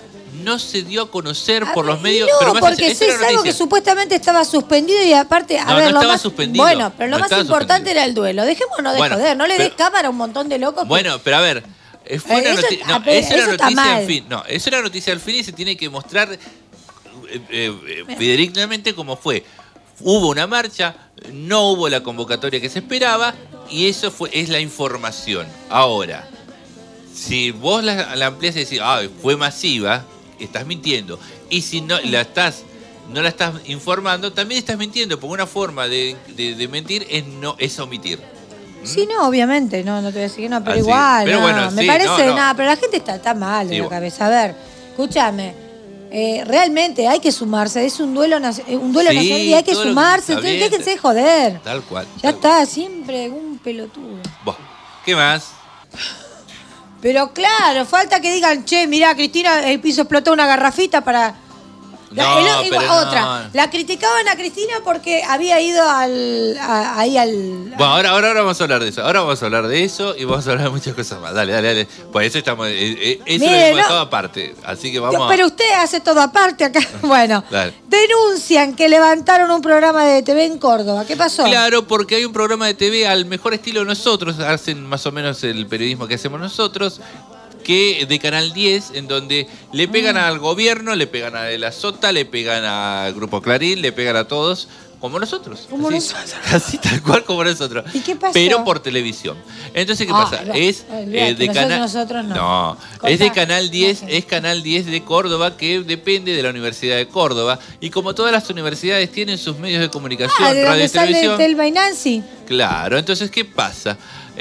no se dio a conocer por los medios.
No,
pero más
porque
allá,
es algo que supuestamente estaba suspendido y aparte,
no estaba suspendido.
Bueno, pero lo más importante era el duelo. Dejémonos de joder, no le des cámara a un montón de locos.
Bueno, pero a ver, fue una noticia. No, es una noticia al fin. No, es una noticia al fin y se tiene que mostrar fidedigamente cómo fue. Hubo una marcha, no hubo la convocatoria que se esperaba y eso es la información. Ahora, si vos la ampliás y decís, fue masiva, estás mintiendo. Y si no la estás informando, también estás mintiendo, porque una forma de mentir es omitir.
Sí, no, obviamente, no te voy a decir no, pero igual,
pero bueno,
me parece, pero la gente está mal de la cabeza. A ver, escúchame. Realmente hay que sumarse, es un duelo nacional y hay que sumarse, déjense de joder.
Tal cual.
Ya está, siempre un pelotudo.
¿Qué más?
Pero claro, falta que digan, che, mirá, Cristina hizo explotar una garrafita para... Otra. La criticaban a Cristina porque había ido
Bueno, ahora vamos a hablar de eso. Ahora vamos a hablar de eso y vamos a hablar de muchas cosas más. Dale. Por eso estamos... Eso lo hemos dejado aparte. Así que vamos
Pero usted hace todo aparte acá. Bueno, denuncian que levantaron un programa de TV en Córdoba. ¿Qué pasó?
Claro, porque hay un programa de TV al mejor estilo de nosotros. Hacen más o menos el periodismo que hacemos nosotros. Que de Canal 10, en donde le pegan al gobierno, le pegan a De la Sota, le pegan al Grupo Clarín, le pegan a todos, como nosotros. Así tal cual como nosotros.
¿Y qué pasó?
Pero por televisión. Entonces, ¿qué pasa? Es de Canal...
Nosotros no.
No, es de Canal 10, es Canal 10 de Córdoba, que depende de la Universidad de Córdoba. Y como todas las universidades tienen sus medios de comunicación,
¿de
radio y
sale
televisión.
Telma y Nancy?
Claro, entonces, ¿qué pasa?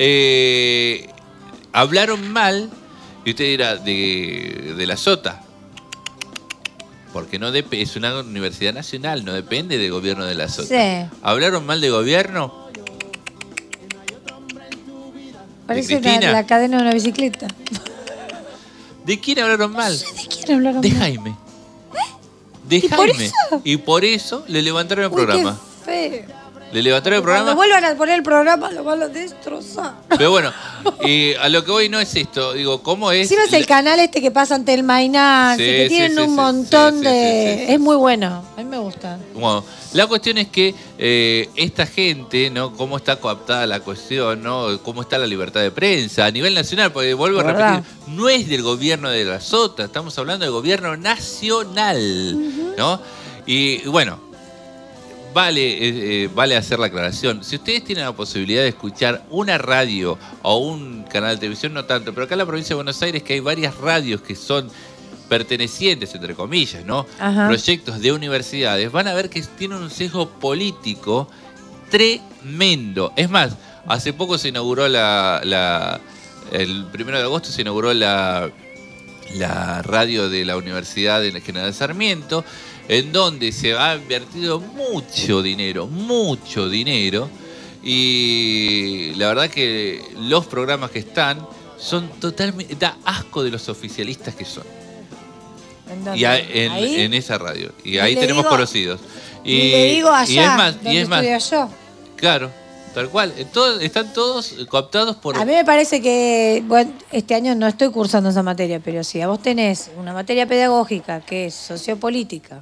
Hablaron mal... Y usted dirá, de la Sota, porque no es una universidad nacional, no depende del gobierno de la Sota.
Sí.
¿Hablaron mal de gobierno?
Parece la cadena de una bicicleta.
¿De quién hablaron mal?
No sé de quién hablaron mal.
De Jaime. De Jaime. Y por eso le levantaron el programa.
Qué feo.
Le levantaron el programa.
Cuando vuelvan a poner el programa, lo van a destrozar.
Pero bueno, a lo que voy no es esto. Digo, ¿cómo es?
Sí, es el canal que pasan Telma y Nancy, que tienen un montón de... Es muy bueno, a mí me gusta.
Bueno, la cuestión es que esta gente, ¿no? Cómo está coaptada la cuestión, ¿no? Cómo está la libertad de prensa a nivel nacional, porque vuelvo a repetir, no es del gobierno de la Sota, estamos hablando del gobierno nacional, ¿no? Y bueno, vale hacer la aclaración. Si ustedes tienen la posibilidad de escuchar una radio o un canal de televisión, no tanto, pero acá en la provincia de Buenos Aires, que hay varias radios que son pertenecientes, entre comillas, ¿no? Proyectos de universidades, van a ver que tienen un sesgo político tremendo. Es más, hace poco se inauguró el 1 de agosto se inauguró la radio de la Universidad de General Sarmiento, en donde se ha invertido mucho dinero, y la verdad que los programas que están son totalmente... Da asco de los oficialistas que son. En esa radio. Y ahí tenemos conocidos.
Y le digo allá,
y es más, claro, tal cual. Están todos cooptados por...
A mí me parece que, bueno, este año no estoy cursando esa materia, pero si a vos tenés una materia pedagógica que es sociopolítica,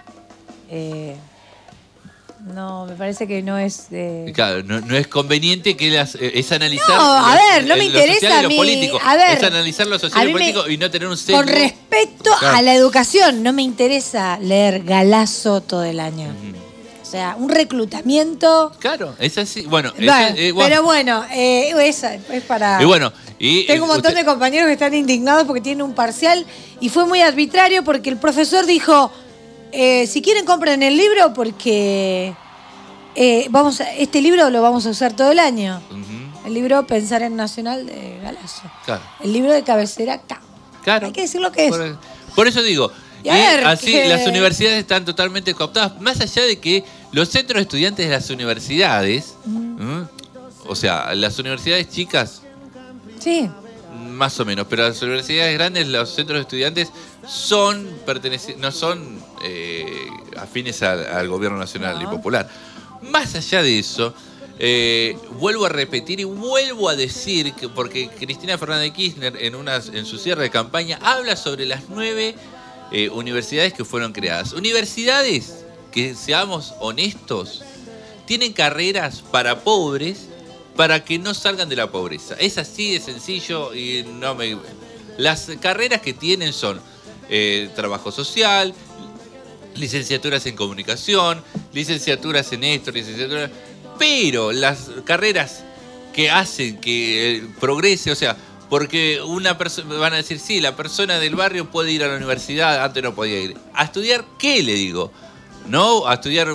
no, me parece que no es...
Claro, no es conveniente que es analizar...
No, a ver, no me interesa a mí... A ver,
es analizar lo social y político y no tener un sesgo.
Con respecto a la educación, no me interesa leer Galazo todo el año. O sea, un reclutamiento...
Claro, es así. Bueno,
pero bueno, esa es para...
Y bueno,
tengo un montón de compañeros que están indignados porque tienen un parcial y fue muy arbitrario porque el profesor dijo... si quieren compren el libro porque este libro lo vamos a usar todo el año. El libro Pensar en Nacional de Galazo. Claro. El libro de cabecera acá.
Claro.
Hay que decir lo que es.
Por eso digo, así
que...
las universidades están totalmente cooptadas, más allá de que los centros de estudiantes de las universidades, o sea, las universidades chicas,
sí,
más o menos, pero las universidades grandes, los centros de estudiantes no son afines al gobierno nacional y popular. Más allá de eso, vuelvo a repetir y vuelvo a decir que porque Cristina Fernández de Kirchner en su cierre de campaña habla sobre las 9 universidades que fueron creadas. Universidades, que seamos honestos, tienen carreras para pobres para que no salgan de la pobreza. Es así de sencillo y Las carreras que tienen son trabajo social, licenciaturas en comunicación, licenciaturas en esto, licenciaturas... Pero las carreras que hacen que progrese, o sea, porque una persona, van a decir, sí, la persona del barrio puede ir a la universidad, antes no podía ir. ¿A estudiar qué, le digo? ¿No? ¿A estudiar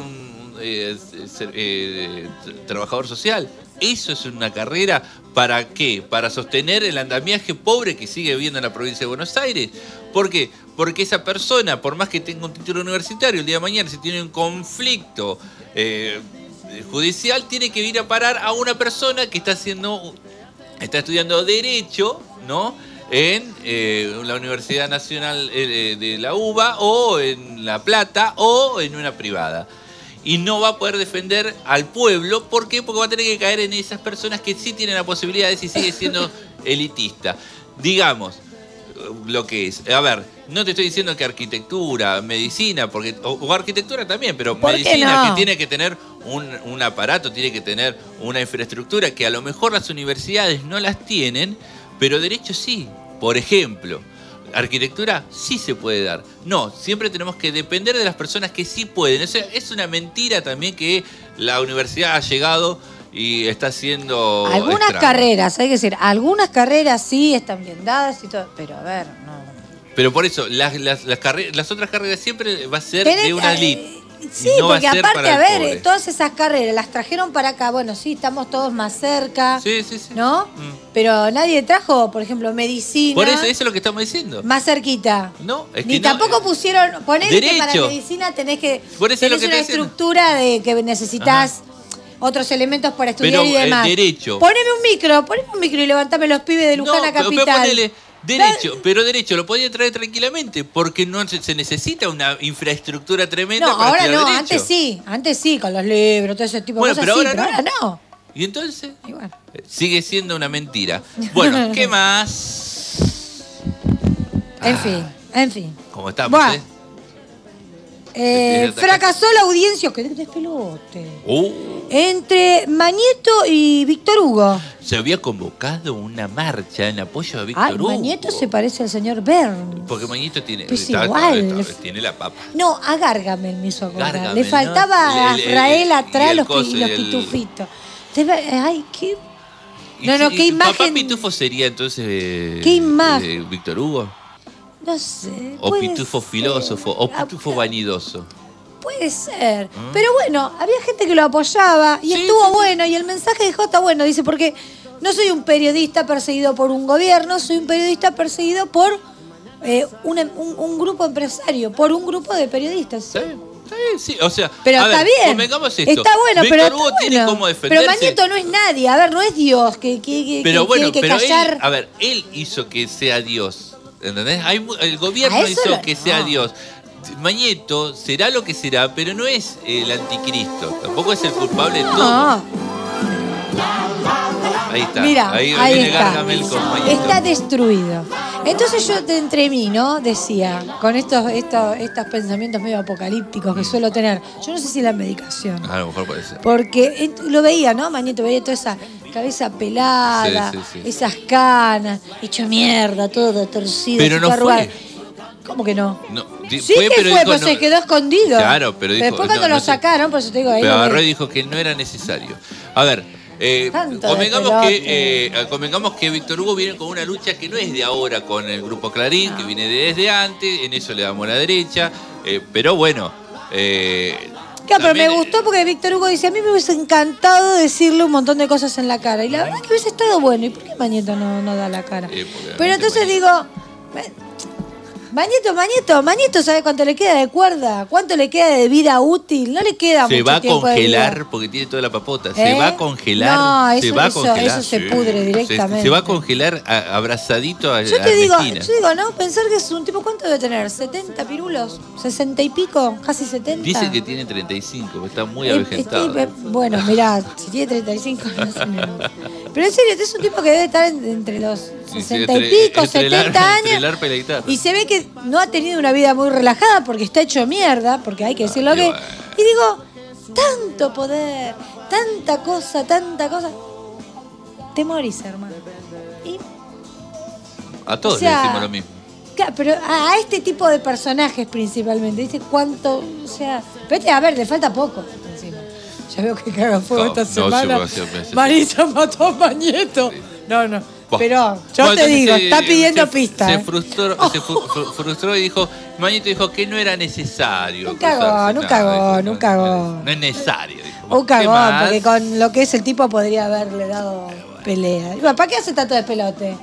trabajador social? ¿Eso es una carrera para qué? ¿Para sostener el andamiaje pobre que sigue viviendo en la provincia de Buenos Aires? ¿Por qué? Porque esa persona, por más que tenga un título universitario, el día de mañana si tiene un conflicto judicial, tiene que ir a parar a una persona que está estudiando Derecho, ¿no? En la Universidad Nacional de la UBA o en La Plata o en una privada. Y no va a poder defender al pueblo. ¿Por qué? Porque va a tener que caer en esas personas que sí tienen la posibilidad de si sigue siendo elitista. Digamos lo que es. A ver, no te estoy diciendo que arquitectura, medicina, porque o arquitectura también, pero medicina, que tiene que tener un aparato, tiene que tener una infraestructura que a lo mejor las universidades no las tienen, pero derecho sí. Por ejemplo, arquitectura sí se puede dar. No, siempre tenemos que depender de las personas que sí pueden. O sea, es una mentira también que la universidad ha llegado y está haciendo...
Algunas carreras, hay que decir, algunas carreras sí están bien dadas y todo, pero a ver, no.
Pero por eso, las otras carreras siempre va a ser de una elite.
Sí, no porque aparte, a ver, todas esas carreras las trajeron para acá. Bueno, sí, estamos todos más cerca, sí. ¿No? Pero nadie trajo, por ejemplo, medicina.
Por eso es lo que estamos diciendo.
Más cerquita.
No, es
ni
que
tampoco pusieron... Ponele que para medicina tenés una estructura de que necesitas otros elementos para estudiar y demás.
Derecho.
Poneme un micro y levantame los pibes de Luján a Capital.
Pero ponele derecho, lo podía traer tranquilamente, porque no se necesita una infraestructura tremenda para
ahora
estudiar
no,
derecho.
antes sí, con los libros, todo ese tipo de cosas, pero ahora no.
Y entonces, sigue siendo una mentira. Bueno, ¿qué más?
En fin.
¿Cómo estamos,
fracasó la audiencia, que despelote. Entre Mañeto y Víctor Hugo.
Se había convocado una marcha en apoyo a Víctor Hugo.
Mañeto se parece al señor Bern.
Porque Mañeto tiene, tiene la papa.
No, a Gargamel me hizo acordar. Le faltaba a Rael atrás los pitufitos. Ay, qué... qué imagen...
¿Papá Pitufo sería entonces
¿qué imagen?
Víctor Hugo?
No sé.
O pitufo filósofo, o pitufo vanidoso.
Puede ser. Pero bueno, había gente que lo apoyaba y estuvo bueno. Y el mensaje de J bueno, dice, porque no soy un periodista perseguido por un gobierno, soy un periodista perseguido por un grupo empresario, por un grupo de periodistas.
Sí, o sea,
pero está bien.
Convengamos esto.
Está bueno,
Víctor
pero
Hugo tiene cómo defenderse.
Pero Mañeto no es nadie, a ver, no es Dios que tiene que callar.
Él hizo que sea Dios. ¿Entendés? El gobierno hizo que sea Dios. Mañeto será lo que será, pero no es el anticristo. Tampoco es el culpable de todo. Ahí está.
Mira,
ahí
está.
Gargamel con Mañeto.
Está destruido. Entonces yo entre mí, ¿no? Decía, con estos pensamientos medio apocalípticos que suelo tener, yo no sé si es la medicación.
A lo mejor puede ser.
Porque lo veía, ¿no? Mañeto veía toda esa cabeza pelada, esas canas, hecho mierda, todo torcido.
Pero no fue.
¿Cómo que no?
Sí
fue, pues se quedó escondido.
Claro, pero dijo...
Después cuando lo sacaron, por eso te digo...
Pero agarró y dijo que no era necesario. A ver, convengamos que Víctor Hugo viene con una lucha que no es de ahora con el Grupo Clarín, que viene desde antes, en eso le damos la derecha, pero bueno...
Claro, pero me gustó porque Víctor Hugo dice, a mí me hubiese encantado decirle un montón de cosas en la cara. Y la verdad es que hubiese estado bueno. ¿Y por qué Mañeto no da la cara? Pero entonces digo... Mañeto, ¿sabe cuánto le queda de cuerda? ¿Cuánto le queda de vida útil? No le queda mucho tiempo.
Se va a congelar porque tiene toda la papota. Se va a congelar.
No, eso se pudre directamente.
Se va a congelar abrazadito a
Yo digo, ¿no? Pensar que es un tipo, ¿cuánto debe tener? ¿70 pirulos? ¿60 y pico? ¿Casi 70?
Dice que tiene 35, está muy avejentado.
Bueno, mirá, si tiene 35 no sé. Pero en serio, es un tipo que debe estar entre los 60 y pico, 70 años. Y se ve que no ha tenido una vida muy relajada porque está hecho mierda, porque hay que decirlo que... Y digo, tanto poder, tanta cosa. Te morís, hermano. Y,
a todos le decimos lo mismo.
Claro, pero a este tipo de personajes principalmente, dice cuánto, o sea... Pero a ver, le falta poco encima. Ya veo que caga fuego esta semana. Marisa mató a Mañeto. No. Pero yo te digo, está pidiendo pistas.
Se frustró y dijo, Mañeto dijo que no era necesario.
Un cagón.
No es necesario. Dijo.
Un cagón, porque con lo que es el tipo podría haberle dado pelea. ¿Para qué hace tanto despelote?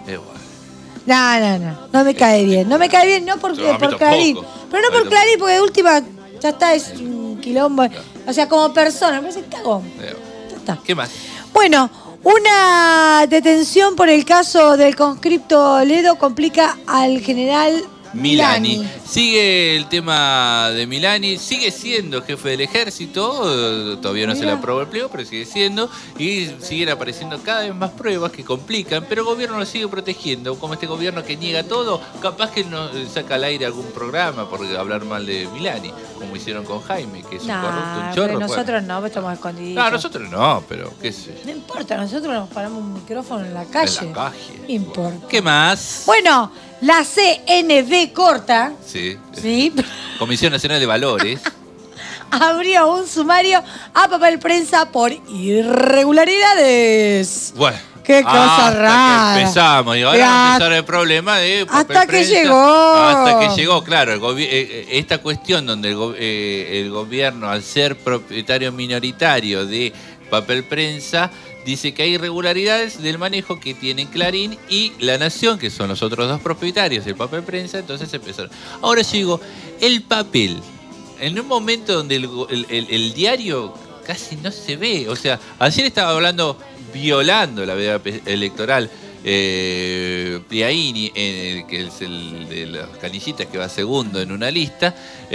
No me cae bien. No me cae bien, no por Clarín. Pero no por Clarín, porque de última ya está, es un quilombo. O sea, como persona, me parece cagón. Ya está.
¿Qué más?
Bueno, una detención por el caso del conscripto Ledo complica al general Milani.
Sigue el tema de Milani, sigue siendo jefe del ejército, todavía no se le aprobó el pliego, pero sigue siendo, y siguen apareciendo cada vez más pruebas que complican, pero el gobierno lo sigue protegiendo, como este gobierno que niega todo, capaz que no saca al aire algún programa por hablar mal de Milani, como hicieron con Jaime, que es un corrupto, un chorro.
Pero nosotros no, estamos escondiditos.
No, nosotros no, pero qué sé yo.
No importa, nosotros nos paramos un micrófono en la calle.
En la calle.
No importa.
¿Qué más?
Bueno, la CNV corta.
Sí.
¿Sí?
Comisión Nacional de Valores.
Abrió un sumario a papel prensa por irregularidades.
Bueno.
Qué cosa rara.
Que empezamos y ahora va a empezar el problema de papel
hasta
prensa.
Hasta
que llegó, claro. Esta cuestión donde el gobierno, al ser propietario minoritario de papel prensa, dice que hay irregularidades del manejo que tienen Clarín y La Nación, que son los otros dos propietarios del papel prensa, entonces empezaron. Ahora yo digo, el papel, en un momento donde el diario casi no se ve, o sea, ayer estaba hablando, violando la veda electoral, Piaini, que es el de las canillitas que va segundo en una lista,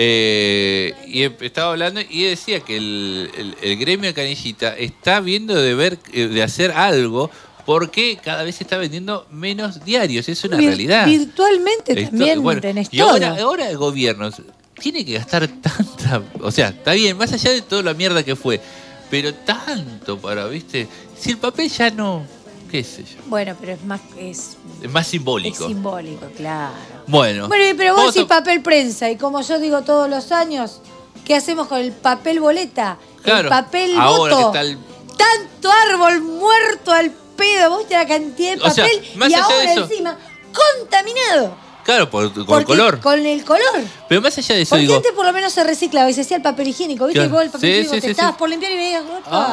y estaba hablando y decía que el gremio de canillita está viendo de hacer algo porque cada vez se está vendiendo menos diarios, es una realidad.
Virtualmente también tenés
y todo. Ahora el gobierno tiene que gastar tanta, o sea, está bien, más allá de toda la mierda que fue, pero tanto para, ¿viste? Si el papel ya no... ¿Qué sé yo?
Bueno, pero es más simbólico. Es simbólico, claro.
Bueno,
pero vos decís papel prensa, y como yo digo todos los años, ¿qué hacemos con el papel boleta?
Claro,
el papel
ahora
voto.
Que está
Tanto árbol muerto al pedo, vos viste la cantidad de papel, y ahora encima contaminado.
Claro, con el color.
Con el color.
Pero más allá de eso,
porque antes por lo menos se reciclaba y se hacía el papel higiénico. ¿Viste?
Claro.
Vos el papel higiénico te estabas por limpiar y veías...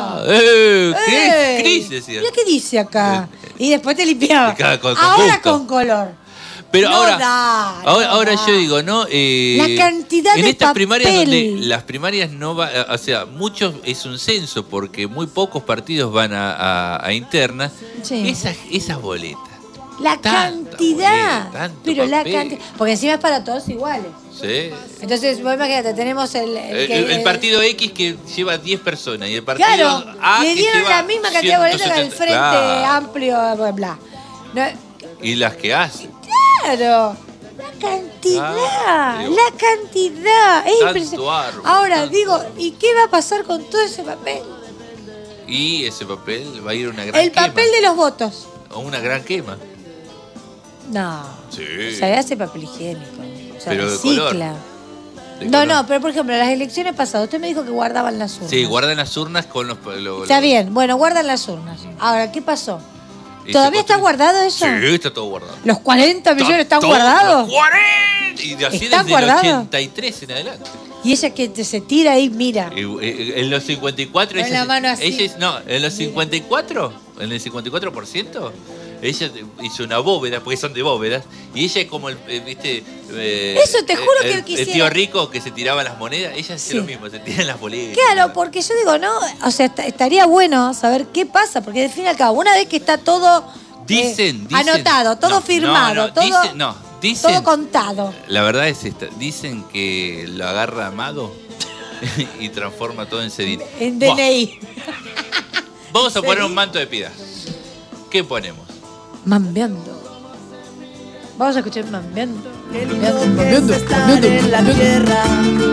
Cris decía.
Mira qué dice acá. Y después te limpiaba. Ahora con color.
Pero
no
ahora yo digo, ¿no?
La cantidad
en
de
estas
papel.
primarias donde las primarias no va, o sea, muchos es un censo porque muy pocos partidos van a internas. Sí. Esas boletas.
La cantidad. Pero la cantidad. Porque encima es para todos iguales.
Sí.
Entonces, vos imagínate, tenemos
el partido X que lleva 10 personas y el partido A
le dieron la misma cantidad de boletas que el Frente Amplio, bla. No,
y las que hacen.
Claro. La cantidad. Es impresionante. Ahora, digo, ¿y qué va a pasar con todo ese papel?
Y ese papel va a ir a una gran quema.
El papel de los votos.
O una gran quema.
No.
Sí.
Se hace papel higiénico.
Pero
recicla. No, pero por ejemplo, las elecciones pasadas, usted me dijo que guardaban las urnas.
Sí, guardan las urnas con los...
Está bien, bueno, guardan las urnas. Ahora, ¿qué pasó? ¿Todavía está guardado eso?
Sí, está todo guardado.
¿Los 40 millones están guardados?
¡Los 40! Y así
¿Están
desde
guardados?
el 83 en adelante.
Y ella que se tira ahí, mira.
En los 54...
Con la mano así.
En los 54, en el 54%... Ella hizo una bóveda, porque son de bóvedas, y ella es como ¿viste?
Eso te juro que quisiera.
El tío rico que se tiraba las monedas, ella hace lo mismo, se tira las monedas.
Claro, porque yo digo, no, o sea, estaría bueno saber qué pasa, porque al fin y al cabo, una vez que está todo
dicen
anotado, todo firmado, todo
dicen,
todo contado.
La verdad es esta, dicen que lo agarra Amado y transforma todo en sedín.
En DNI.
Vamos a poner un manto de piedad. ¿Qué ponemos?
Mambeando. Vamos a escuchar Mambeando.
Qué lindo que es estar en la tierra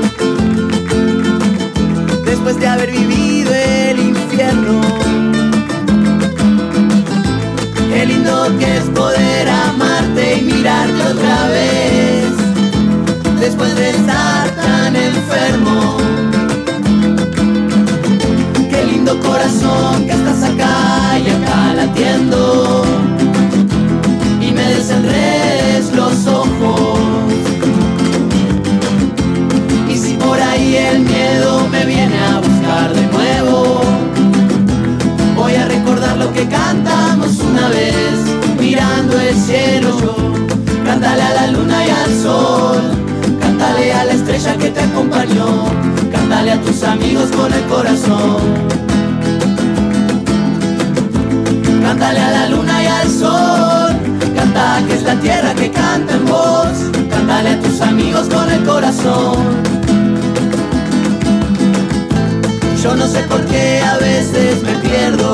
después de haber vivido el infierno. Qué lindo que es poder amarte y mirarte otra vez después de estar tan enfermo. Qué lindo corazón que estás acá y acá latiendo y me desenredes los ojos. Y si por ahí el miedo me viene a buscar de nuevo, voy a recordar lo que cantamos una vez mirando el cielo. Cántale a la luna y al sol, cántale a la estrella que te acompañó, cántale a tus amigos con el corazón. Cántale a la luna y al sol, canta que es la tierra que canta en vos, cántale a tus amigos con el corazón. Yo no sé por qué a veces me pierdo,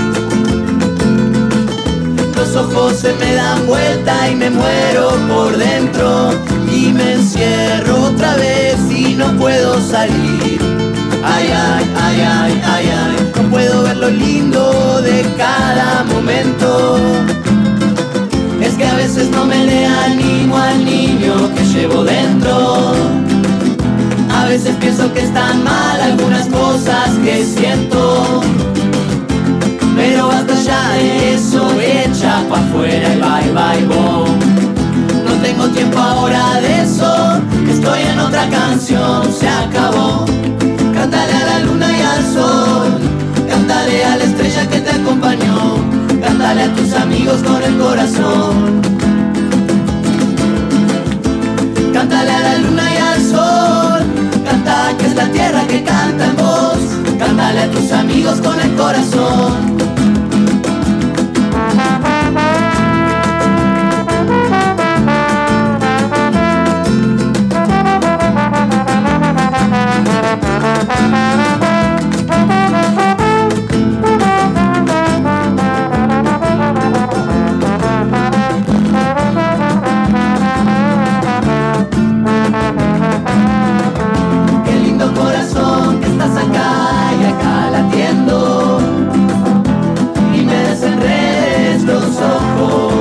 los ojos se me dan vuelta y me muero por dentro y me encierro otra vez y no puedo salir. Ay, ay, ay, ay, ay, ay, no puedo ver lo lindo de cada momento. Es que a veces no me le animo al niño que llevo dentro. A veces pienso que están mal algunas cosas que siento, pero basta ya de eso, echa pa' afuera y bye bye boom. No tengo tiempo ahora de eso, estoy en otra canción, se acabó. Cántale a la luna y al sol, cántale a la estrella que te acompañó, cántale a tus amigos con el corazón. Cántale a la luna y al sol, canta que es la tierra que canta en vos, cántale a tus amigos con el corazón. Qué lindo corazón que estás acá y acá latiendo y me desenredes los ojos.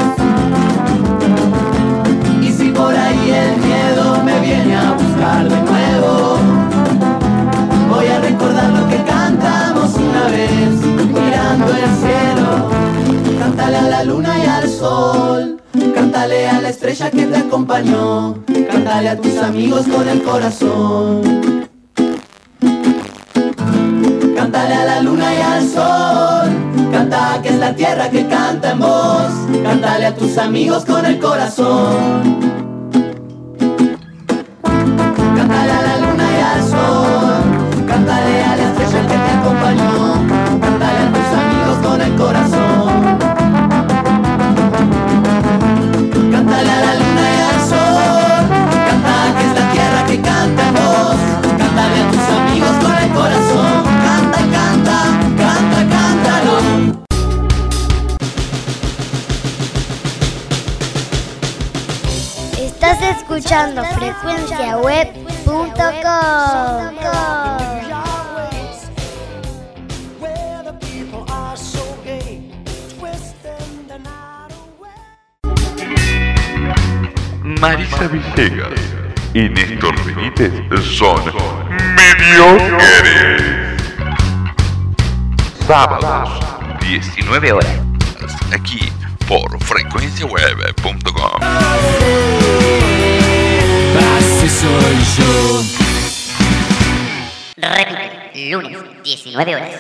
Y si por ahí el miedo me viene a buscar de nuevo, voy a recordar lo que cantamos una vez mirando el cielo. Cántale a la luna y al sol, cántale a la estrella que te acompañó, cántale a tus amigos con el corazón. Cántale a la luna y al sol, canta que es la tierra que canta en vos, cántale a tus amigos con el corazón. Cántale a la luna y al sol, cántale a la estrella que te acompañó, cántale a tus amigos con el corazón. Cántale a la luna y al sol, canta que es la tierra que canta en vos, cántale a tus amigos con el corazón. Canta, canta, canta, cántalo.
Estás escuchando frecuenciaweb.com.
Marisa Villegas y Néstor Benítez son mediocres. Sábados, 19 horas, aquí por frecuenciaweb.com.
Así soy yo.
Repite, lunes, 19 horas.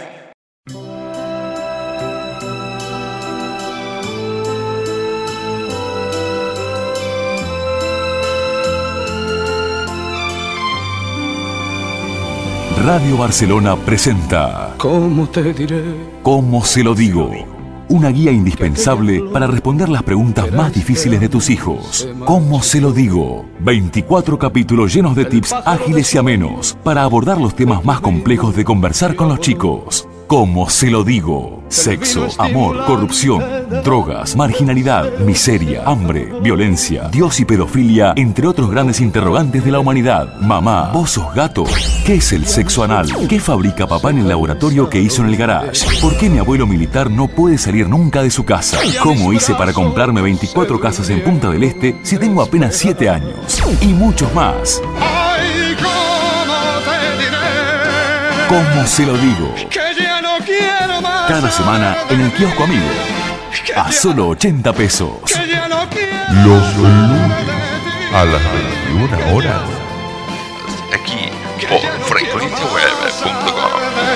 Radio Barcelona presenta
¿Cómo te diré?
¿Cómo se lo digo? Una guía indispensable para responder las preguntas más difíciles de tus hijos. ¿Cómo se lo digo? 24 capítulos llenos de tips ágiles y amenos para abordar los temas más complejos de conversar con los chicos. Como se lo digo. Sexo, amor, corrupción, drogas, marginalidad, miseria, hambre, violencia, Dios y pedofilia, entre otros grandes interrogantes de la humanidad. Mamá, ¿vos sos gato? ¿Qué es el sexo anal? ¿Qué fabrica papá en el laboratorio que hizo en el garage? ¿Por qué mi abuelo militar no puede salir nunca de su casa? ¿Cómo hice para comprarme 24 casas en Punta del Este si tengo apenas 7 años? Y muchos más. ¿Cómo se lo digo? Cada semana en el kiosco amigo. A solo 80 pesos.
Los lunes a las 21 horas.
Aquí por frecuenciaweb.com.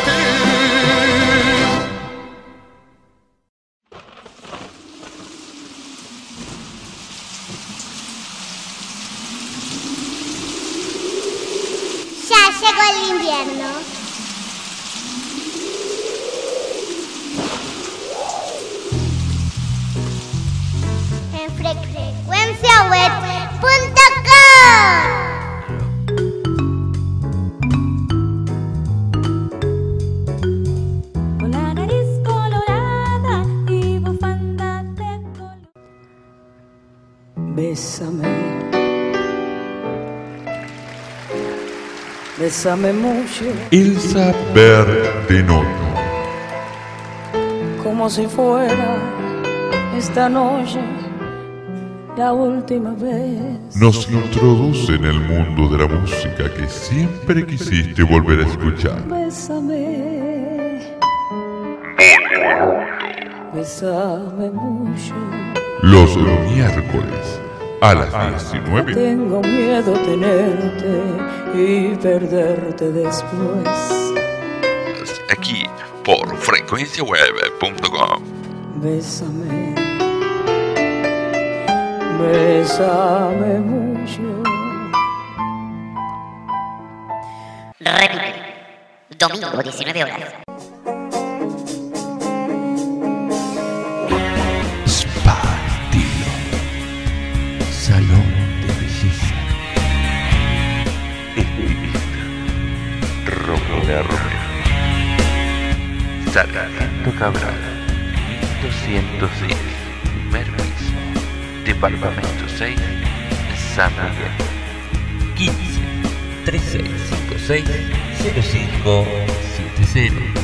Ya llegó el invierno. En frecuenciaweb.com.
Con la nariz colorada y bufanda de color.
Bésame. Bésame mucho.
Elsa Bertinoto.
Como si fuera esta noche la última vez.
Nos introduce en el mundo de la música que siempre quisiste volver a escuchar.
Bésame. Bésame mucho.
Los miércoles a las 19.
Tengo miedo tenerte y perderte después.
Aquí por frecuenciaweb.com.
Bésame. Bésame mucho.
Repite. Domingo, 19 horas.
Salón de belleza. Estilista Romina Romero. Sargento Cabral 1210. Primer piso. Departamento 6. San Miguel. 15 3656 0570.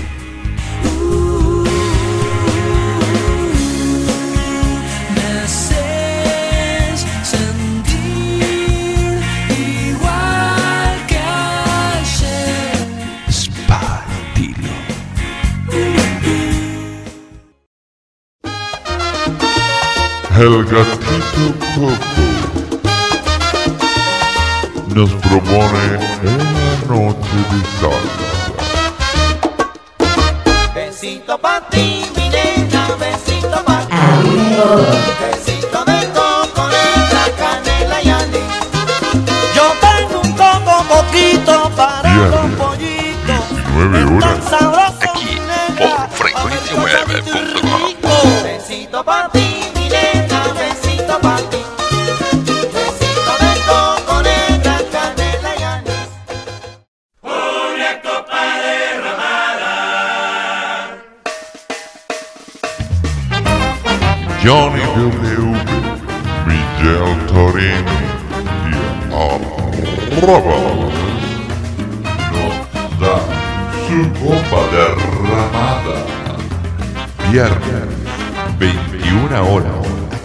El gatito Coco nos propone una noche de salsa.
Besito pa' ti, mi nena, besito pa' ti. Besito de coco, negra, canela y anís. Yo tengo un coco poquito para los pollitos.
19 horas.
Aquí por frecuenciaweb.com.
Besito pa' ti.
Johnny W, Miguel Torino y Arraba nos da su copa derramada. Viernes, 21 horas.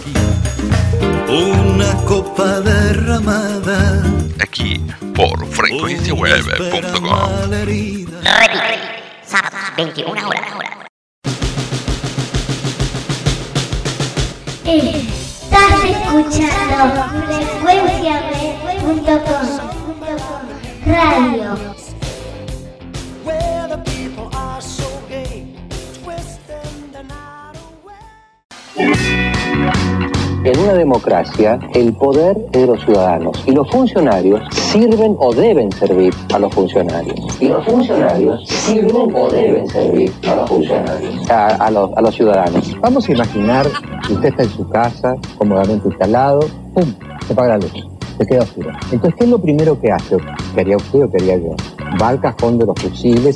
Una copa derramada.
Aquí por frecuenciaweb.com.
Repite. Sábados, 21 horas. Estás escuchando frecuenciaweb.com Radio.
En una democracia, el poder es de los ciudadanos y los funcionarios sirven o deben servir a los funcionarios. Y los funcionarios sirven o deben servir a los funcionarios, a los ciudadanos. Vamos a imaginar que usted está en su casa, cómodamente instalado, ¡pum!, se apaga la luz, se queda oscuro. Entonces, ¿qué es lo primero que hace? ¿Qué haría usted o qué haría yo? va al cajón de los fusiles,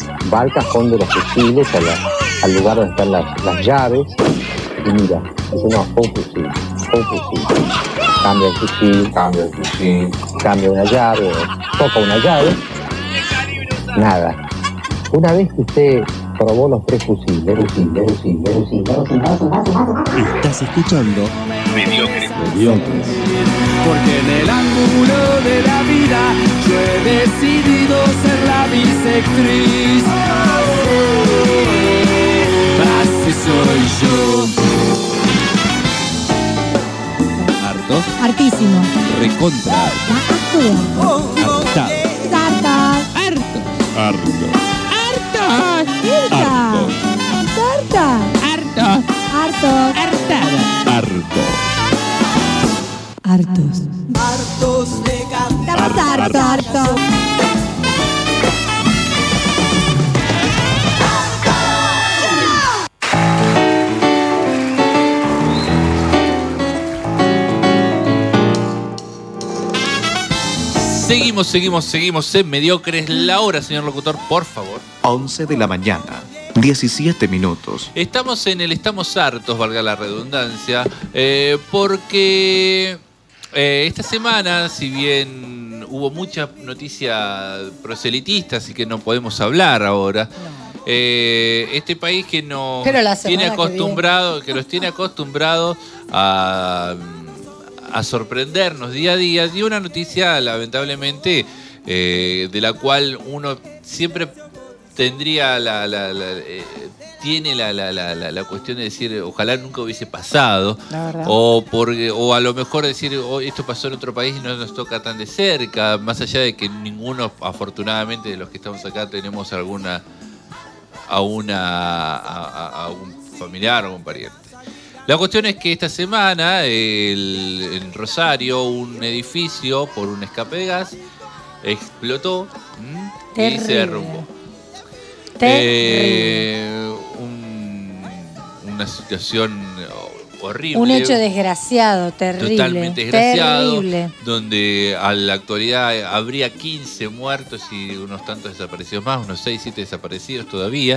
al lugar donde están las llaves, y mira, dice, no, fue un fusil. Cambia el fusil, cambia una llave, toca una llave, nada. Una vez que usted probó los 3 fusiles,
Estás escuchando
Mediocres.
Porque en el ángulo de la vida yo he decidido ser la bisectriz. Así soy yo.
harto,
Hartísimo.
recontra hartado,
Sarta.
harto,
Sarta. Sarta.
harto.
Hartos.
Hartos de
Estamos hartos.
Seguimos en Mediocres. La hora, señor locutor, por favor.
11 de la mañana, 17 minutos.
Estamos hartos, valga la redundancia, porque esta semana, si bien hubo mucha noticia proselitista, así que no podemos hablar ahora, este país que nos tiene acostumbrado, que nos tiene acostumbrados a sorprendernos día a día, dio una noticia lamentablemente de la cual uno siempre tendría tiene la cuestión de decir ojalá nunca hubiese pasado, o a lo mejor decir esto pasó en otro país y no nos toca tan de cerca, más allá de que ninguno afortunadamente de los que estamos acá tenemos a un familiar o un pariente. La cuestión es que esta semana en Rosario un edificio por un escape de gas explotó y se derrumbó. Una situación horrible.
Un hecho desgraciado, terrible.
Totalmente desgraciado.
Terrible.
Donde a la actualidad habría 15 muertos y unos tantos desaparecidos más, unos 6, 7 desaparecidos todavía.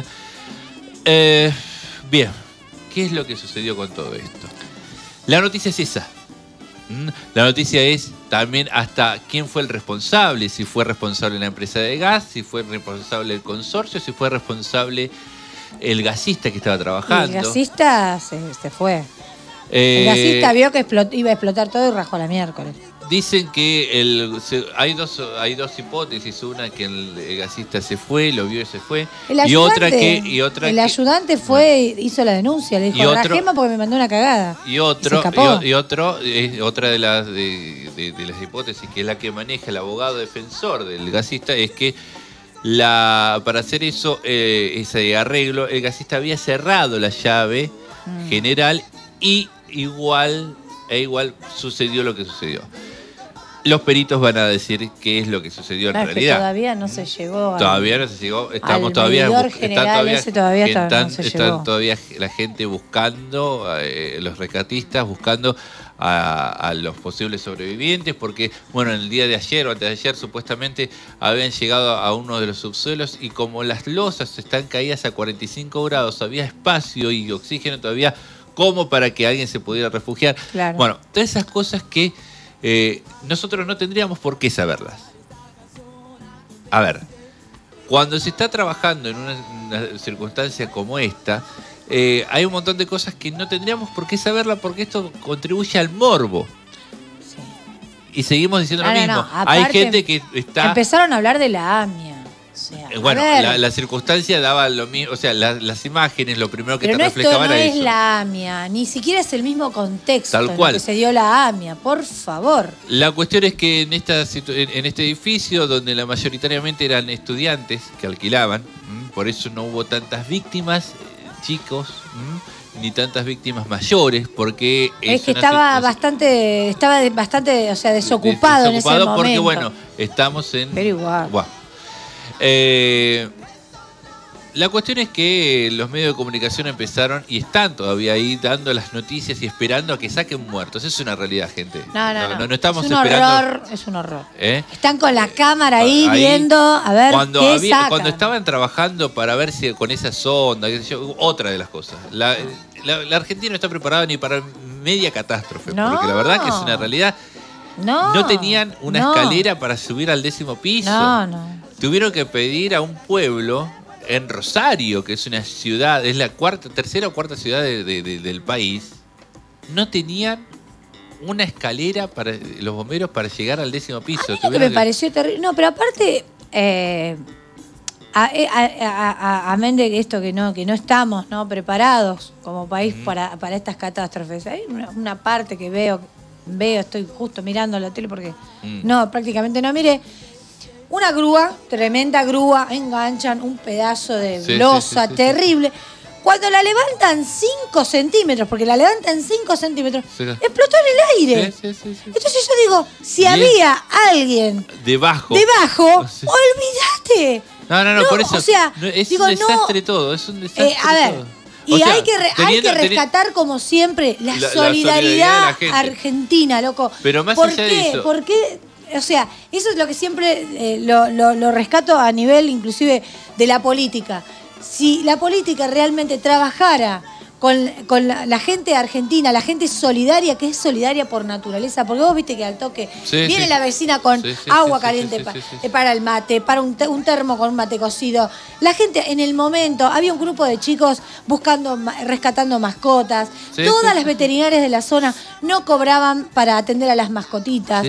Bien, ¿qué es lo que sucedió con todo esto? La noticia es esa. La noticia es también hasta quién fue el responsable, si fue responsable la empresa de gas, si fue responsable el consorcio, si fue responsable el gasista que estaba trabajando.
Y el gasista se fue. El gasista vio que iba a explotar todo y rajó la miércoles.
Dicen que hay dos hipótesis, una que el gasista se fue, lo vio y se fue, el
ayudante fue, hizo la denuncia, le dijo rajemos porque me mandó una cagada.
Otra de las hipótesis, que es la que maneja el abogado defensor del gasista, es que para hacer ese arreglo, el gasista había cerrado la llave general y igual sucedió lo que sucedió. Los peritos van a decir qué es lo que sucedió en realidad.
Que todavía no se llegó.
Todavía no se llegó. Estamos todavía la gente buscando, los rescatistas buscando a los posibles sobrevivientes, porque bueno, en el día de ayer o antes de ayer supuestamente habían llegado a uno de los subsuelos y como las losas están caídas a 45 grados, había espacio y oxígeno todavía como para que alguien se pudiera refugiar. Claro. Bueno, todas esas cosas que nosotros no tendríamos por qué saberlas. A ver, cuando se está trabajando en una circunstancia como esta, hay un montón de cosas que no tendríamos por qué saberla porque esto contribuye al morbo. Sí. Y seguimos diciendo lo mismo. Aparte, hay gente que está...
Empezaron a hablar de la AMIA. O sea,
bueno, la circunstancia daba lo mismo, o sea, las imágenes, lo primero que te reflejaban era eso.
Pero no es la AMIA, ni siquiera es el mismo contexto
Tal cual.
En el que se dio la AMIA, por favor.
La cuestión es que en este edificio, donde mayoritariamente eran estudiantes que alquilaban, por eso no hubo tantas víctimas, chicos, ni tantas víctimas mayores, porque
es que estaba bastante, o sea, desocupado en ese momento.
Porque bueno, estamos en...
Pero igual.
Wow. La cuestión es que los medios de comunicación empezaron y están todavía ahí dando las noticias y esperando a que saquen muertos. Eso es una realidad, gente.
No
estamos
es un
esperando.
horror, es un horror.
Están
con la cámara ahí viendo a ver qué sacan.
Cuando estaban trabajando para ver si con esa sonda, qué sé yo, otra de las cosas. La Argentina no está preparada ni para media catástrofe, porque la verdad que es una realidad. No tenían una escalera para subir al 10º piso. Tuvieron que pedir a un pueblo en Rosario, que es una ciudad, es la tercera o cuarta ciudad del país. No tenían una escalera para los bomberos para llegar al 10º piso.
A mí lo que me pareció terrible. No, pero aparte, amén de esto que no estamos preparados como país para estas catástrofes. Hay una parte que veo, estoy justo mirando la tele porque prácticamente no miré. Una grúa, tremenda grúa, enganchan un pedazo de losa terrible. Cuando la levantan 5 centímetros, porque la levantan 5 centímetros, explotó en el aire. Entonces yo digo, si había alguien
debajo,
olvídate.
No, por eso.
O sea,
es un desastre todo, es un desastre
a ver,
todo.
Y hay que rescatar, como siempre, la solidaridad
de la
argentina, loco.
Pero más
¿Por
allá
qué?
de eso.
¿Por qué? O sea, eso es lo que siempre lo rescato a nivel inclusive de la política. Si la política realmente trabajara con la gente argentina, la gente solidaria, que es solidaria por naturaleza, porque vos viste que al toque viene la vecina con agua caliente para el mate, para un termo con un mate cocido. La gente en el momento, había un grupo de chicos rescatando mascotas, todas las veterinarias de la zona no cobraban para atender a las mascotitas.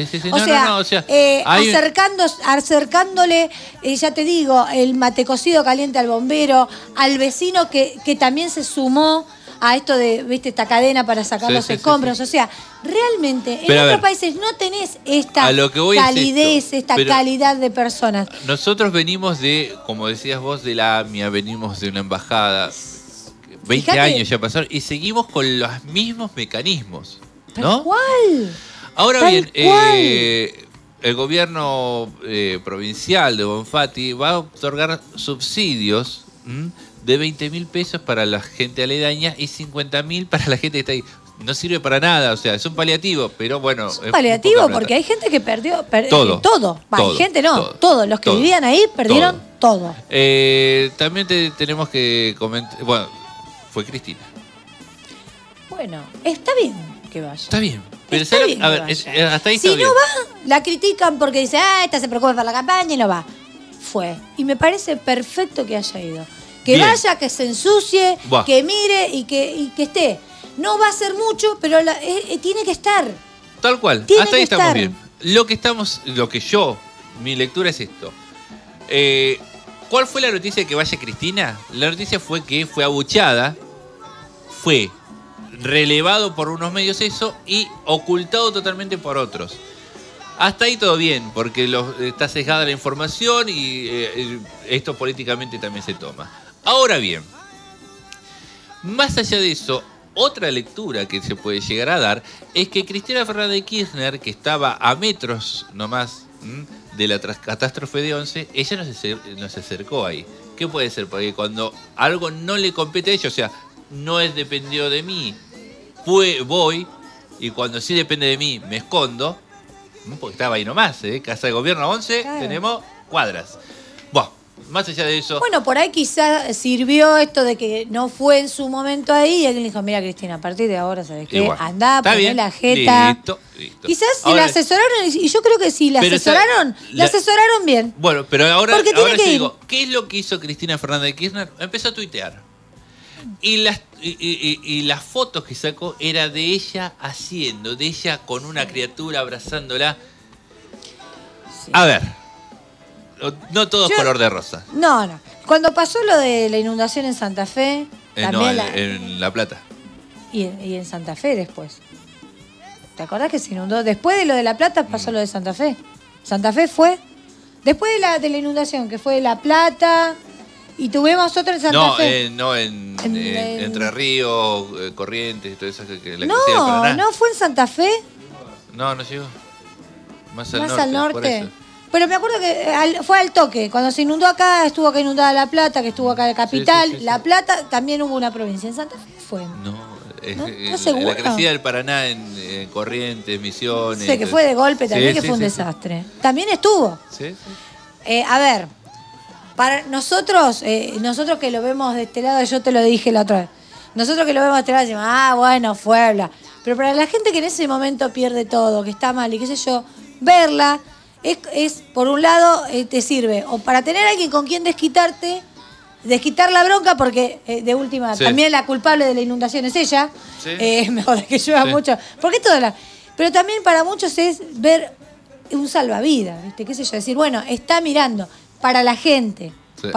Acercándole, ya te digo, el mate cocido caliente al bombero, al vecino que también se sumó a esto de, viste, esta cadena para sacar los escombros. O sea, realmente en otros países no tenés esta calidez, esta calidad de personas.
Nosotros venimos de, como decías vos, de la AMIA, venimos de una embajada. 20 años ya pasaron y seguimos con los mismos mecanismos, ¿no?
¿Cuál?
Ahora bien, el gobierno provincial de Bonfatti va a otorgar subsidios de 20.000 pesos para la gente aledaña y 50.000 para la gente que está ahí. No sirve para nada, o sea, es un paliativo, pero bueno.
Es un paliativo porque hay gente que perdió todo. Hay gente todos los que vivían ahí perdieron todo.
También tenemos que comentar, bueno, fue Cristina.
Bueno, está bien que vaya.
Está bien. Pero
está bien
a ver, hasta ahí está bien.
Si no va, la critican porque dice, esta se preocupa por la campaña y no va. Fue. Y me parece perfecto que haya ido. Que vaya, que se ensucie, que mire y que esté. No va a ser mucho, pero tiene que estar.
Tal cual. Hasta ahí estamos bien. Mi lectura es esto. ¿Cuál fue la noticia de que vaya Cristina? La noticia fue que fue abucheada, fue relevado por unos medios eso y ocultado totalmente por otros. Hasta ahí todo bien, porque está sesgada la información y esto políticamente también se toma. Ahora bien, más allá de eso, otra lectura que se puede llegar a dar es que Cristina Fernández de Kirchner, que estaba a metros nomás de la catástrofe de Once, ella no se acercó ahí. ¿Qué puede ser? Porque cuando algo no le compete a ella, o sea, no dependió de mí, voy, y cuando sí depende de mí, me escondo, porque estaba ahí nomás, Casa de Gobierno 11, tenemos cuadras. Bueno, más allá de eso...
Bueno, por ahí quizás sirvió esto de que no fue en su momento ahí y alguien le dijo, mira Cristina, a partir de ahora, ¿sabes qué? Andá, poné la jeta.
Listo.
Quizás si la asesoraron, y yo creo que si la asesoraron, la asesoraron bien.
Bueno, pero ahora yo digo, ¿qué es lo que hizo Cristina Fernández de Kirchner? Empezó a tuitear. Y las fotos que sacó era de ella haciendo, de ella con una criatura abrazándola. Sí. A ver, no todo es color de rosa.
No. Cuando pasó lo de la inundación en Santa Fe, también
en La Plata.
Y en Santa Fe después. ¿Te acordás que se inundó? Después de lo de La Plata pasó lo de Santa Fe. Santa Fe fue después de la inundación, que fue La Plata... Y tuvimos otro en Santa Fe.
Entre Ríos, Corrientes y todo eso.
¿No fue en Santa Fe?
No llegó. Más al norte.
Por eso. Pero me acuerdo que fue al toque. Cuando se inundó acá, estuvo acá inundada La Plata, que estuvo acá la capital.
Sí.
La Plata también hubo una provincia. En Santa Fe fue.
La crecida del Paraná en Corrientes, Misiones.
Sé que fue de golpe también, que fue un desastre. También estuvo.
Sí.
A ver, para nosotros que lo vemos de este lado, yo te lo dije la otra vez. Nosotros que lo vemos de este lado decimos, bueno, fue bla. Pero para la gente que en ese momento pierde todo, que está mal y qué sé yo, verla es por un lado, te sirve o para tener a alguien con quien desquitar la bronca, porque de última también la culpable de la inundación es ella, mejor de que llueva mucho, porque pero también para muchos es ver un salvavidas, ¿viste? Qué sé yo, decir, bueno, está mirando para la gente,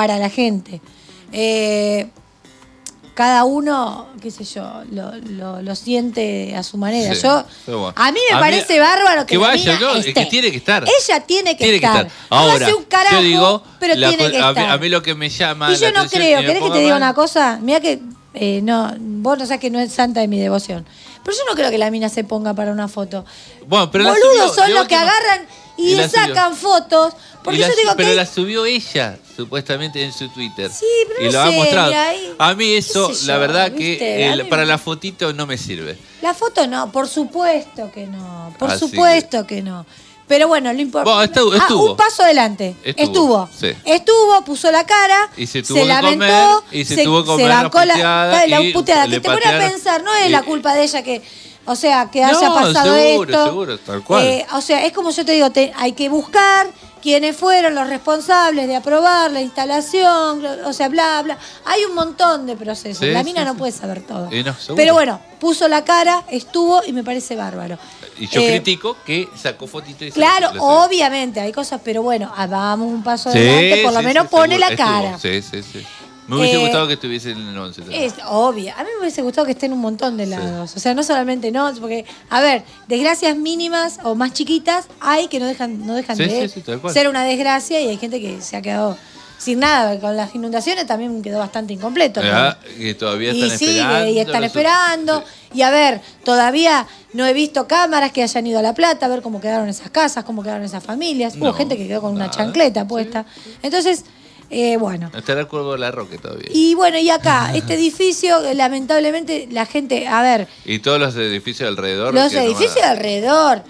cada uno, qué sé yo, lo siente a su manera. A mí me parece bárbaro que
vaya,
la mina
es que tiene que estar.
Ella tiene que estar.
Ahora,
no hace un carajo,
yo digo,
pero tiene que estar.
A mí lo que me llama
y yo
la
no
atención,
creo, ¿querés que te diga una cosa? Mirá que, vos no sabés que no es santa de mi devoción. Pero yo no creo que la mina se ponga para una foto.
Bueno, pero
boludos son los que agarran y le sacan fotos. Porque yo digo
pero
que
la subió ella, supuestamente, en su Twitter.
Sí, pero
y
no
lo ha mostrado.
Mira,
a mí eso, la verdad,
¿viste?
que para la fotito no me sirve.
La foto no, por supuesto que no. Por supuesto que no. Pero bueno, lo importante.
Estuvo.
Un paso adelante. Estuvo.
Sí.
Estuvo, puso la cara,
y se tuvo que
lamentó,
comer, y se tuvo que comer
bancó
la
puteada. Que te pone a pensar, no es la culpa de ella que haya pasado esto.
Seguro, tal cual.
O sea, es como yo te digo, hay que buscar quiénes fueron los responsables de aprobar la instalación, o sea, bla, bla. Hay un montón de procesos. La mina no puede saber todo.
No,
pero bueno, puso la cara, estuvo y me parece bárbaro.
Y yo critico que sacó fotito y
claro, obviamente, hay cosas, pero bueno, vamos un paso adelante, por lo menos pone la cara.
Sí. Me hubiese gustado que estuviese en el 11.
Es obvio. A mí me hubiese gustado que esté en un montón de lados. O sea, no solamente porque, a ver, desgracias mínimas o más chiquitas hay que no dejan de ser una desgracia y hay gente que se ha quedado sin nada. Con las inundaciones también quedó bastante incompleto.
Y todavía están esperando.
Y están esperando. Y a ver, todavía no he visto cámaras que hayan ido a La Plata a ver cómo quedaron esas casas, cómo quedaron esas familias. Hubo gente que quedó con una chancleta puesta. Entonces... bueno.
Estará el Cuervo de la Roque todavía.
Y bueno, y acá, este edificio, lamentablemente, la gente, a ver...
Y todos los edificios alrededor.
Los edificios alrededor.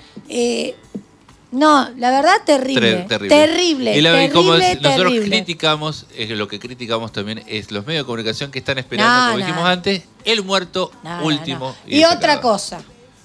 No, la verdad, terrible. Terrible.
Y como nosotros criticamos, lo que criticamos también es los medios de comunicación que están esperando, como dijimos antes, el muerto último.
Y otra cosa.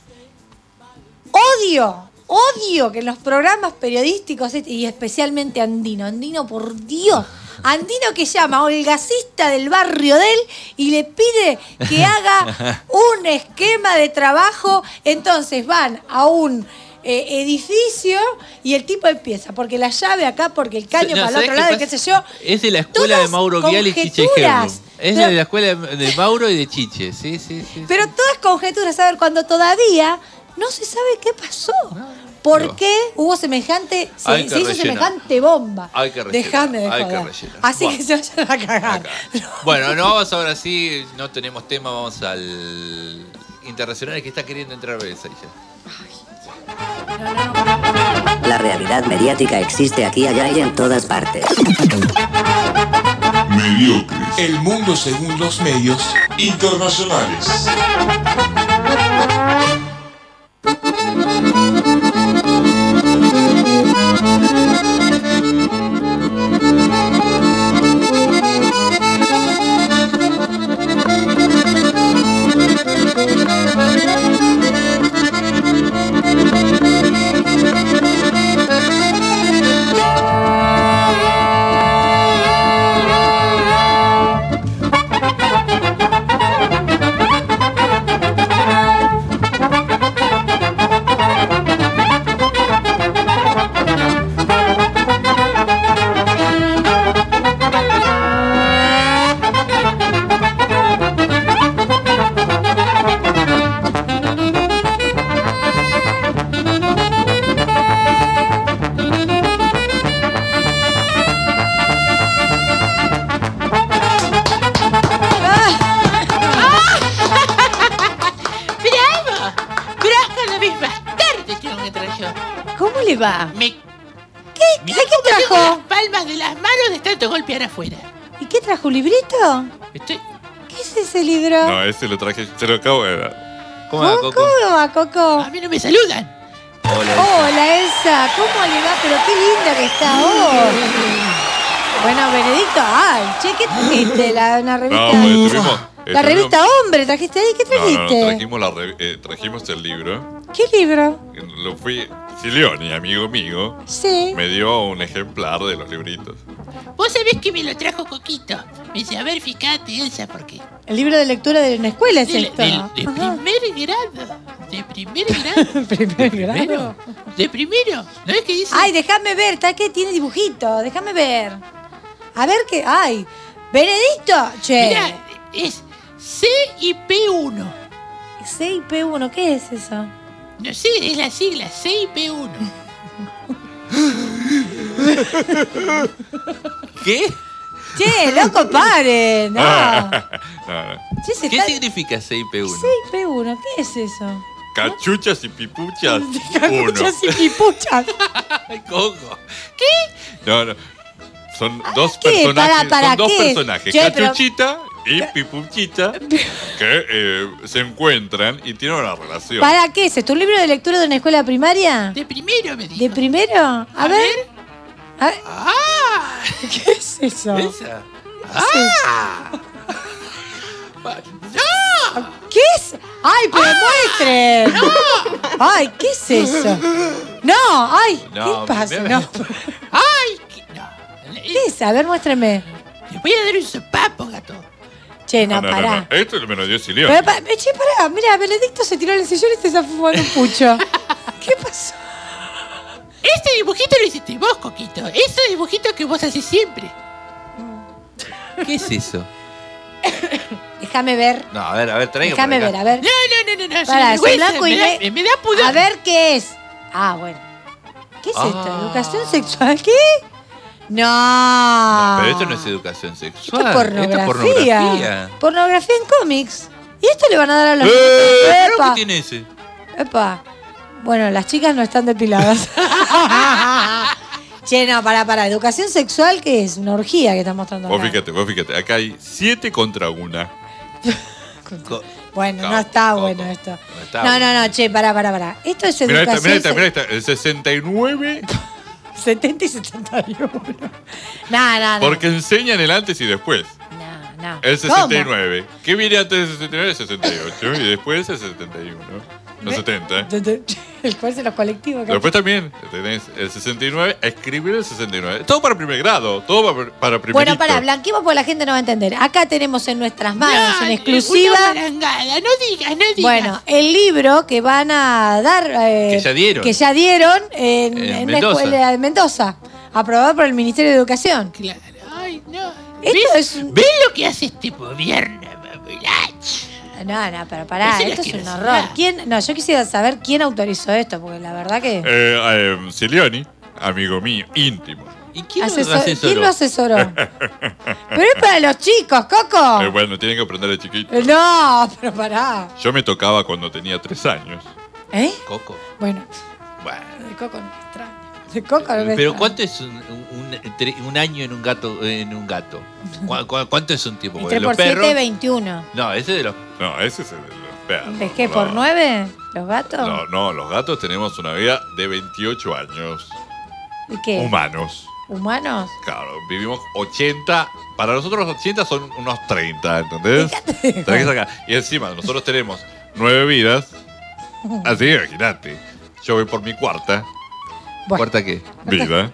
Odio que en los programas periodísticos, y especialmente Andino, por Dios, Andino que llama a holgacista del barrio de él y le pide que haga un esquema de trabajo. Entonces van a un edificio y el tipo empieza, porque la llave acá, porque el caño para el otro lado, qué sé yo.
Es de la escuela de Mauro Vial y Chiche Herlum. Es de la escuela de Mauro y de Chiche, sí.
Pero todas conjeturas, a ver, cuando todavía no se sabe qué pasó. ¿Por qué hubo semejante, se hizo semejante bomba?
Hay que rellenar.
Déjame de joder. Así que se vayan a cagar.
Bueno, no vamos ahora sí, no tenemos tema, vamos al internacional que está queriendo entrar Belsa.
La realidad mediática existe aquí, allá y en todas partes.
Mediocres.
El mundo según los medios
internacionales.
¿Cómo le va?
¿Qué
¿Qué trajo?
Las palmas de las manos de tanto golpear afuera.
¿Y qué trajo? ¿Un librito?
Estoy...
¿Qué es ese libro?
No, ese lo traje, se lo acabo de dar.
¿Cómo va, Coco?
¿Cómo va, Coco?
A mí no me saludan.
Hola, Elsa. ¿Cómo le va? Pero qué linda que está hoy. Bueno, Benedicto, che, ¿qué trajiste? Una revista.
No,
la revista Hombre, ¿trajiste ahí? ¿Qué trajiste?
No, trajimos el libro.
¿Qué libro?
Lo fui. Silioni, amigo mío,
sí,
me dio un ejemplar de los libritos.
Vos sabés que me lo trajo Coquito. Me dice, a ver, fíjate, Elsa, ¿por qué?
El libro de lectura de una escuela es esto.
De primer grado. ¿De primer grado?
¿Primer grado?
¿De primero? ¿No es que dice?
Ay, déjame ver, está que tiene dibujito, déjame ver. A ver qué. Ay, Benedicto, che.
Mirá, es C y P1.
C y P1, ¿qué es eso?
No sé, es la sigla, C y P1.
¿Qué?
Che, loco, paren. No.
Che, ¿qué significa CIP1?
CIP1, ¿qué es eso?
Cachuchas y pipuchas.
Cachuchas y pipuchas.
Coco.
¿Qué?
No. Son dos personajes. Son dos personajes.
Che,
Cachuchita y Pipuchita que se encuentran y tienen una relación.
¿Para qué es esto? ¿Un libro de lectura de una escuela primaria?
De primero, me dijo.
¿De primero? A ver.
¡Ah!
¿Qué es eso?
¿Esa?
¡Ah! ¡No!
¿Qué es? ¡Ay, pero muestren! ¡No! ¡Ay, qué es eso! ¡No! ¡Ay!
No,
¿qué pasa? No.
¡Ay!
¿Qué es? A ver, muéstrame.
Le voy a dar un sopapo, gato.
Che, no, pará.
No. Esto me lo dio Silioni.
Che, pará. Mira, Benedicto se tiró en el sillón y se está fumando un pucho. ¿Qué pasó?
Este dibujito lo hiciste vos, Coquito. Ese dibujito que vos haces siempre.
¿Qué es eso?
Déjame ver.
No, a ver, tráigame.
Déjame ver, a ver.
No.
Pará, es blanco y
me da pudor.
A ver qué es. Ah, bueno. ¿Qué es esto? ¿Educación sexual? ¿Qué? No.
Pero esto no es educación sexual.
Esto es pornografía.
Esto es pornografía.
Pornografía en cómics. ¿Y esto le van a dar a los
¿Pero qué tiene ese?
Epa. Bueno, las chicas no están depiladas. Che, no, pará. ¿Educación sexual qué es? Una orgía que están mostrando acá.
Vos fíjate. Acá hay 7 contra 1.
Bueno, no está bueno esto. No, che, pará. Esto es educación
Mirá esta. El 69...
70 y 71. No.
Porque enseñan el antes y después.
No.
El 69. ¿Cómo? ¿Qué viene antes del 69? El 68. Y después el 71. Los 70.
El juez de los colectivos.
Después también tenés el 69, escribir el 69. Todo para primer grado, todo para primer grado.
Bueno, blanquemos porque la gente no va a entender. Acá tenemos en nuestras manos, en exclusiva.
Una barangada. No digas.
Bueno, el libro que van a dar.
Que ya dieron.
En una escuela de Mendoza. Aprobado por el Ministerio de Educación.
Claro. Ay, no.
¿Ves
lo que hace este gobierno, babulacho?
No, pero pará, esto es un horror. Yo quisiera saber quién autorizó esto, porque la verdad que...
Silioni, amigo mío, íntimo.
¿Y quién
lo asesoró? Pero es para los chicos, Coco.
Bueno, tienen que aprender de chiquito.
No, pero pará.
Yo me tocaba cuando tenía 3 años.
¿Eh?
Coco.
Bueno. De Coco no me extraño. De Coco no me
Pero
extraño.
¿cuánto es un año en un gato? ¿Cuánto es un tiempo?
Entre por 7 y 21.
No, ese es el de los perros.
¿Es qué? ¿Por 9? ¿Los gatos?
No, los gatos tenemos una vida de 28 años.
¿Y qué?
Humanos.
¿Humanos?
Claro, vivimos 80. Para nosotros los 80 son unos 30, ¿entendés? Tenés que sacar. Y encima nosotros tenemos 9 vidas. Así que imagínate. Yo voy por mi cuarta.
Bueno.
¿Cuarta qué?
Vida.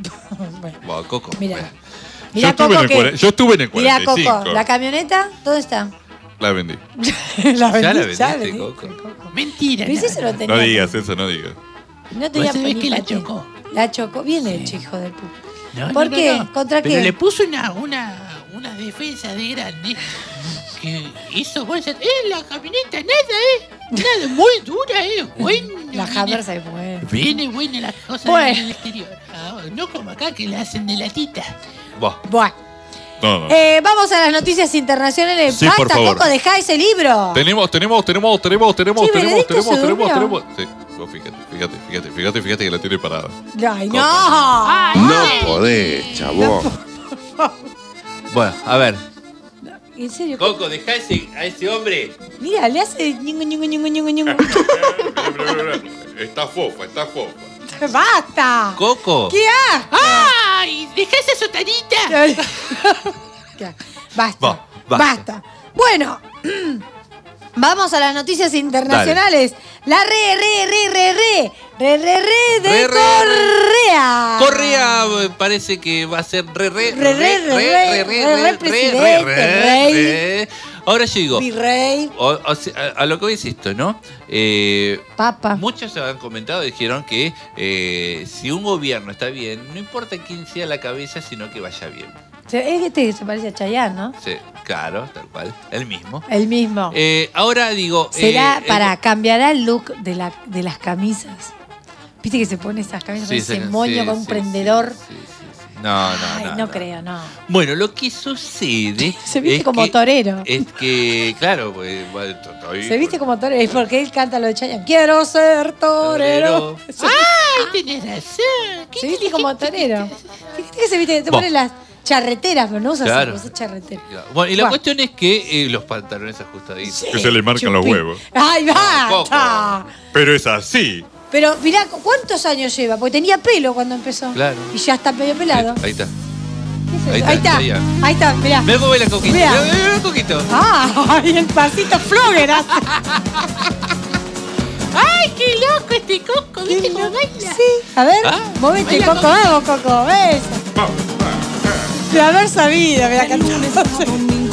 Bueno, Coco.
Mira,
yo estuve en el 45.
Mira, Coco, ¿la camioneta dónde está?
La vendí.
La
vendiste, Coco.
Mentira.
Pero si se lo tenía.
No digas eso, no digas.
No tenía
¿Vos que la
ti.
chocó?
La chocó. Bien hecho, hijo de puta.
No,
¿Por qué? ¿Contra
Pero
qué?
le puso una defensa de grande. Que hizo bolsa. La camioneta, nada, muy dura, bueno.
La Hammer se fue.
Viene buena las cosas del exterior. No como acá que le hacen de latita.
Bueno.
No.
Vamos a las noticias internacionales.
Sí,
Basta,
por favor.
Coco, dejá ese libro.
Tenemos. Sí, vos fíjate que la tiene parada.
Ay, no.
No podés, chabón.
Bueno, a ver.
¿En serio?
Coco, dejá a ese hombre.
Mira, le hace ñungu.
Está fofa.
¡Basta!
Coco.
¿Qué asco?
¡Ay! ¡Deja esa sotanita!
Basta. Bueno, vamos a las noticias internacionales. La re de Correa.
Correa parece que va a ser
presidente.
Ahora yo digo,
Virrey.
a lo que voy es esto, ¿no?
Papa.
Muchos han comentado, dijeron que si un gobierno está bien, no importa quién sea la cabeza, sino que vaya bien.
Es este que se parece a Chayanne, ¿no?
Sí, claro, tal cual, el mismo.
El mismo.
Ahora digo...
cambiará el look de las camisas. ¿Viste que se pone esas camisas con ese moño con un prendedor?
Sí. No,
no creo, no.
Bueno, lo que sucede...
Se viste como torero.
Es que, claro, pues...
Se viste como torero. Es porque él canta lo de Chayanne. Quiero ser torero.
¡Ay, tenés razón!
Se viste como torero. Fíjate que se viste, te ponen las charreteras, pero no usas charreteras.
Bueno, y la cuestión es que los pantalones ajustaditos.
Sí, que se le marcan los huevos.
¡Ay, basta!
Pero es así.
Pero mirá, ¿cuántos años lleva? Porque tenía pelo cuando empezó.
Claro.
Y ya está medio pelado.
Ahí está.
Ahí está, mirá.
Mirá cómo ve la coquita. Mirá, Coquito.
¡Ay, el pasito flogger!
¡Ay, qué loco este Coco! ¿Viste cómo baila?
Sí. A ver, movete, Coco. Vamos, Coco. Eso. De haber sabido, mirá, cantando.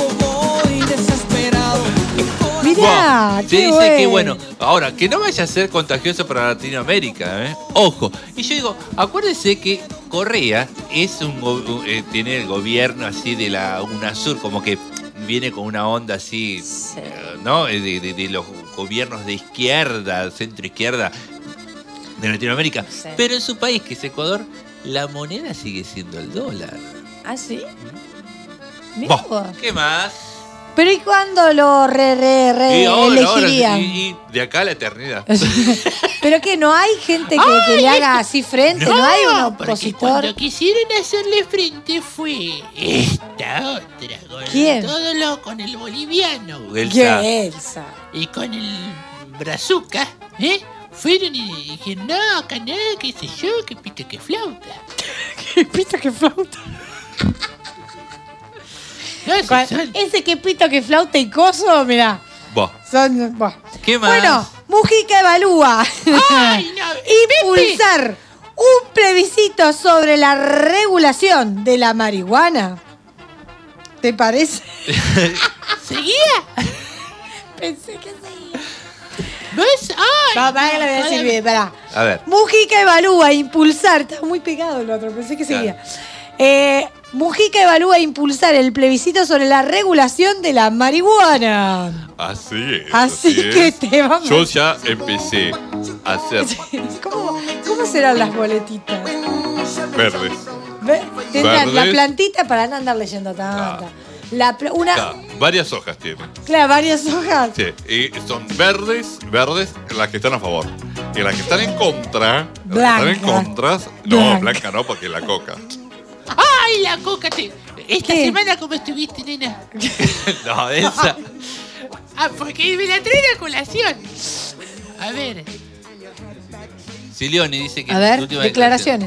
Mirá,
se dice que, bueno, ahora, que no vaya a ser contagioso para Latinoamérica, ¿eh? Ojo. Y yo digo, acuérdense que Correa es tiene el gobierno así de la UNASUR, como que viene con una onda así, ¿no? De los gobiernos de izquierda, centro izquierda de Latinoamérica. Sí. Pero en su país, que es Ecuador, la moneda sigue siendo el dólar.
¿Ah, sí? Mirá vos.
¿Qué más?
Pero ¿y cuándo lo elegirían?
Y de acá a la eternidad.
¿Pero qué? ¿No hay gente que le haga así frente? ¿No hay un opositor?
Cuando quisieron hacerle frente fue esta otra.
¿Quién?
Con el boliviano.
Elsa.
Y con el brazuca, fueron y dijeron, no, acá no, qué sé yo, que pito que flauta.
¿Qué pito que flauta? Ese que pito que flauta y coso, mirá.
¿Qué más?
Bueno, Mujica evalúa impulsar un plebiscito sobre la regulación de la marihuana. ¿Te parece?
¿Seguía?
Pensé que seguía.
¿No es? ¡Ay!
No, para que lo voy a decir bien, pará.
A ver.
Mujica evalúa impulsar. Está muy pegado el otro, pensé que seguía. Mujica evalúa impulsar el plebiscito sobre la regulación de la marihuana.
Así es.
Así que te vamos.
Yo ya empecé a hacer.
¿Cómo serán las boletitas?
Verdes.
Tendrán la plantita para no andar leyendo tanta.
Varias hojas tienen.
Claro, varias hojas.
Sí, y son verdes las que están a favor. Y las que están en contra. No, blanca no, porque es la coca.
¡Ay, la coca! Esta semana, ¿cómo estuviste, nena?
No, esa.
Porque me la trae a colación. A ver.
Silioni dice que...
A ver, declaraciones.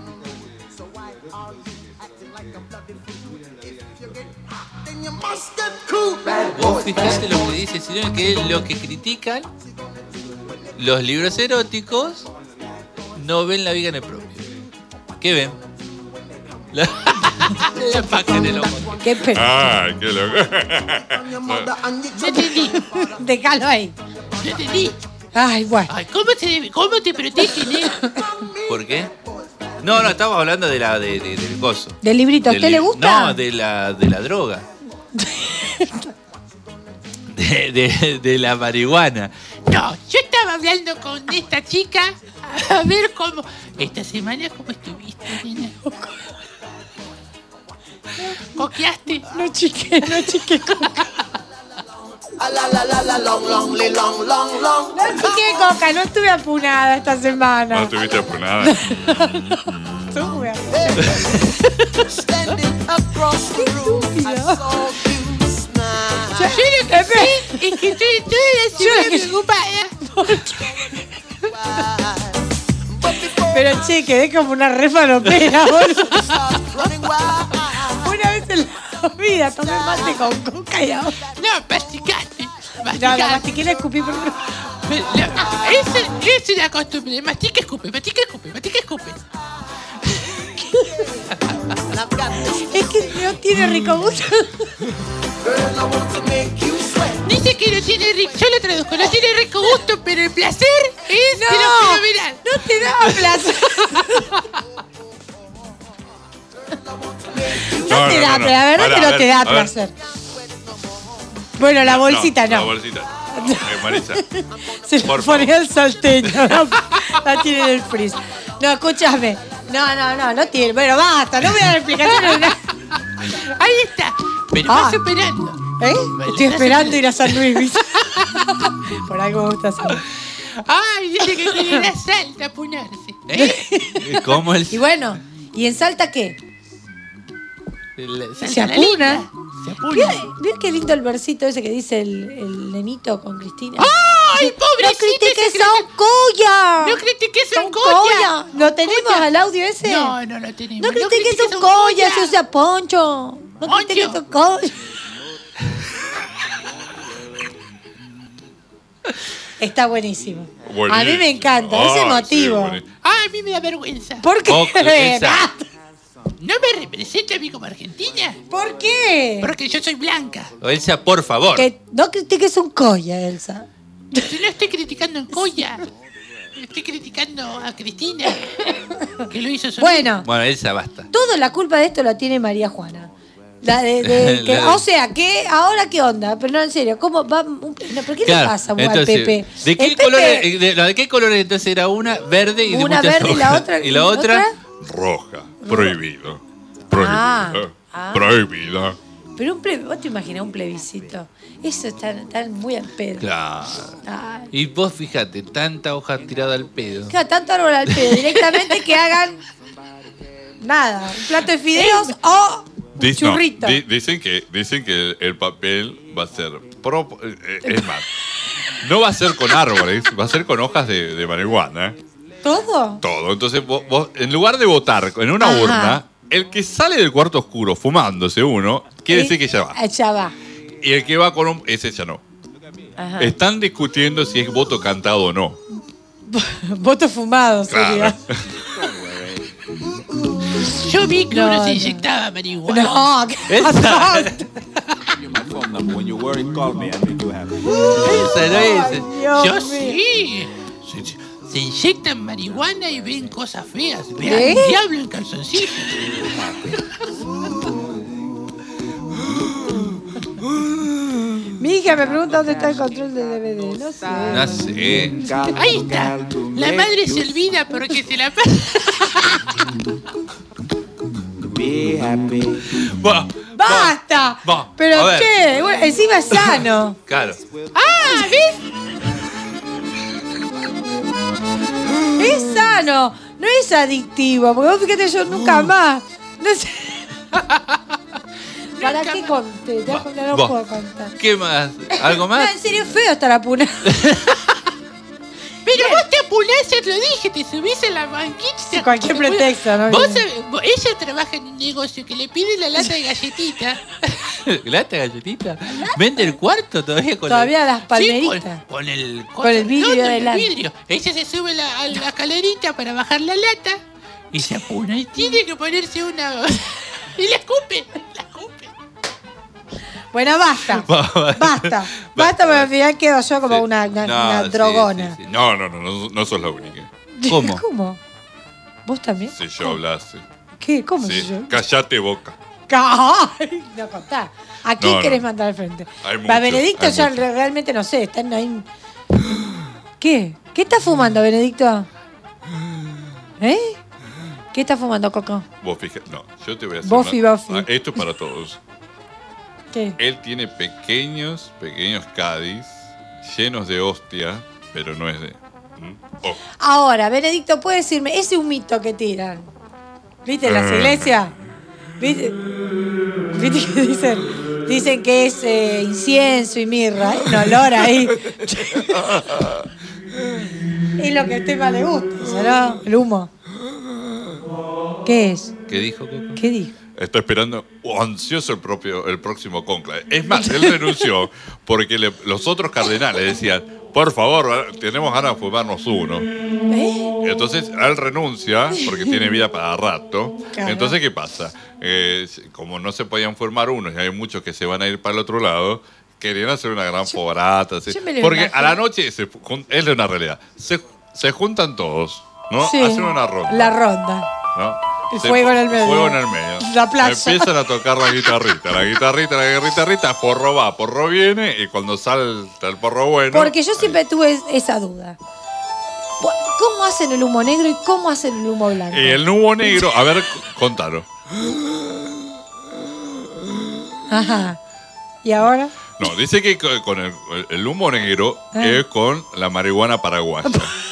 Vos fijate lo que dice Silioni, que lo que critican los libros eróticos no ven la viga en el propio. ¿Qué ven? La paja en el ojo.
Qué pena.
¡Ay, qué loco!
No entendí.
Déjalo ahí.
No entendí.
Ay, bueno.
Ay, ¿cómo te protegen,
¿Por qué? No, estamos hablando del coso.
¿Del librito? ¿A usted le gusta?
No, de la droga. de la marihuana.
No, yo estaba hablando con esta chica a ver cómo... Esta semana, ¿cómo estuviste, nena? ¿Coqueaste?
No chiqué coca. No chiqué coca, no estuve apunada esta semana.
No estuviste apunada.
Estuve
Es que estoy toda la semana preocupada.
Pero che, quedé como una refalopera, boludo. Una vez en la vida tomé mate con coca y ahora.
No, masticaste.
No, la mastiqué y la escupí por...
Es una costumbre. Mastica, escupe, mastica, escupe, mastica, escupe.
Es que no tiene rico gusto.
Dice que no tiene rico, yo lo traduzco, no tiene rico gusto, pero el placer es de lo fenomenal.
No te da placer. No te da, pero la verdad que no te da placer. Bueno, la bolsita no.
La bolsita. Marisa.
Se le ponía el salteño. La tiene en el freeze. No, escúchame. No tiene. Bueno, basta, no voy a dar explicaciones.
Ahí está. Pero va superando.
Estoy esperando ir a San Luis, ¿viste? Por algo me gusta hacer.
Ay, dice que quiere ir a Salta a apunarse.
¿Cómo el...?
Y bueno, ¿y en Salta qué? Se apuna. ¿Vieron qué lindo el versito ese que dice el nenito con Cristina?
¡Ay, pobrecito!
¡No critiques a un colla!
¡No critiques a un colla!
¿No tenemos al audio ese?
No lo tenemos.
No critiques a un colla, se usa poncho. No critiques a un colla. Está buenísimo.
Buenísimo.
A mí me encanta, es emotivo.
Sí, a mí me da vergüenza.
¿Por qué?
¿No me representa a mí como argentina?
¿Por qué?
Porque yo soy blanca.
Elsa, por favor.
Que no critiques un colla, Elsa.
Yo no estoy criticando a Colla. Estoy criticando a Cristina, que lo hizo solita.
Bueno,
Elsa, basta.
Toda la culpa de esto la tiene María Juana. O sea, ¿qué? ¿Ahora qué onda? Pero no, en serio, ¿cómo va? ¿Por qué le pasa al Pepe?
¿De qué colores? ¿De qué colores entonces era una? Verde y
una verde y la otra.
¿Y la otra?
Roja. Prohibido. Prohibido.
Pero vos te imaginás un plebiscito. Eso está muy al pedo.
Claro. Y vos fíjate, tanta hoja tirada al pedo.
Claro, tanto árbol al pedo. Directamente que hagan nada. Un plato de fideos o churrito.
Dicen que el papel va a ser... es más, no va a ser con árboles, va a ser con hojas de marihuana.
¿Todo?
Todo. Entonces vos en lugar de votar en una urna, el que sale del cuarto oscuro fumándose uno, quiere decir que ya va.
Ya va.
Y el que va con ese ya no.
Ajá.
Están discutiendo si es voto cantado o no.
Voto fumado sería.
Yo vi que uno se inyectaba marihuana.
No, ¿qué pasó?
Yo sí. Se inyectan marihuana y ven cosas feas. Vean el diablo en calzoncillos.
Mi hija me pregunta dónde está el control de DVD. No sé.
No sé.
Ahí está. La madre se olvida porque se la pasa.
¡Basta! Pero qué, bueno, encima es sano.
Claro.
¡Ah! ¿Ves?
Es sano, no es adictivo. Porque vos fíjate, yo nunca más. No sé. ¿Para qué conté? No puedo contar.
¿Qué más? ¿Algo más?
No, en serio, es feo estar apunado.
Pero vos te apunás, ya te lo dije, te subís en la banquita.
Sí, cualquier pretexto, ¿no?
Ella trabaja en un negocio que le pide la lata de galletita.
¿Lata de galletita? ¿Vende el cuarto todavía con
las palmeritas?
Sí, con el
vidrio delante.
Ella se sube a la escalerita para bajar la lata y se apuna y tiene que ponerse una... y la escupe.
Bueno, basta. Basta, porque al final quedo yo como una drogona.
Sí. No sos la única.
¿Cómo?
¿Cómo? ¿Vos también?
Si yo hablase.
¿Qué? ¿Cómo
Sí.
si yo?
Callate boca.
¡Ay! No contá. ¿A quién querés mandar al frente?
Hay
Para Benedicto
mucho.
Realmente no sé. Están ahí. ¿Qué? ¿Qué está fumando, Benedicto? ¿Eh? ¿Qué estás fumando, Coco?
Vos fíjate, no, yo te voy a hacer
Buffy.
esto es para todos.
¿Qué?
Él tiene pequeños Cádiz llenos de hostia, pero no es de... Oh.
Ahora, Benedicto, ¿puede decirme? Ese humito que tiran. ¿Viste en las iglesias? ¿Viste que dicen? Dicen que es incienso y mirra. Hay un olor ahí. Es lo que a usted más le gusta, ¿no? El humo. ¿Qué es?
¿Qué dijo, Coco?
¿Qué dijo?
Está esperando ansioso el próximo cónclave. Es más, él renunció porque los otros cardenales decían, por favor, tenemos ganas de fumarnos uno. Entonces, él renuncia porque tiene vida para rato.
Claro.
Entonces, ¿qué pasa? Como no se podían formar unos y hay muchos que se van a ir para el otro lado, querían hacer una gran fogata. Porque a la noche, es de una realidad, se juntan todos, ¿no?
Sí,
hacen una ronda.
La ronda.
¿No?
El fuego en el medio.
Fuego en el medio.
La plaza.
Empiezan a tocar la guitarrita, porro va, porro viene, y cuando salta el porro bueno...
Porque yo siempre tuve esa duda. ¿Cómo hacen el humo negro y cómo hacen el humo blanco?
Y el humo negro, a ver, contalo.
Ajá. ¿Y ahora?
No, dice que con el humo negro es con la marihuana paraguaya.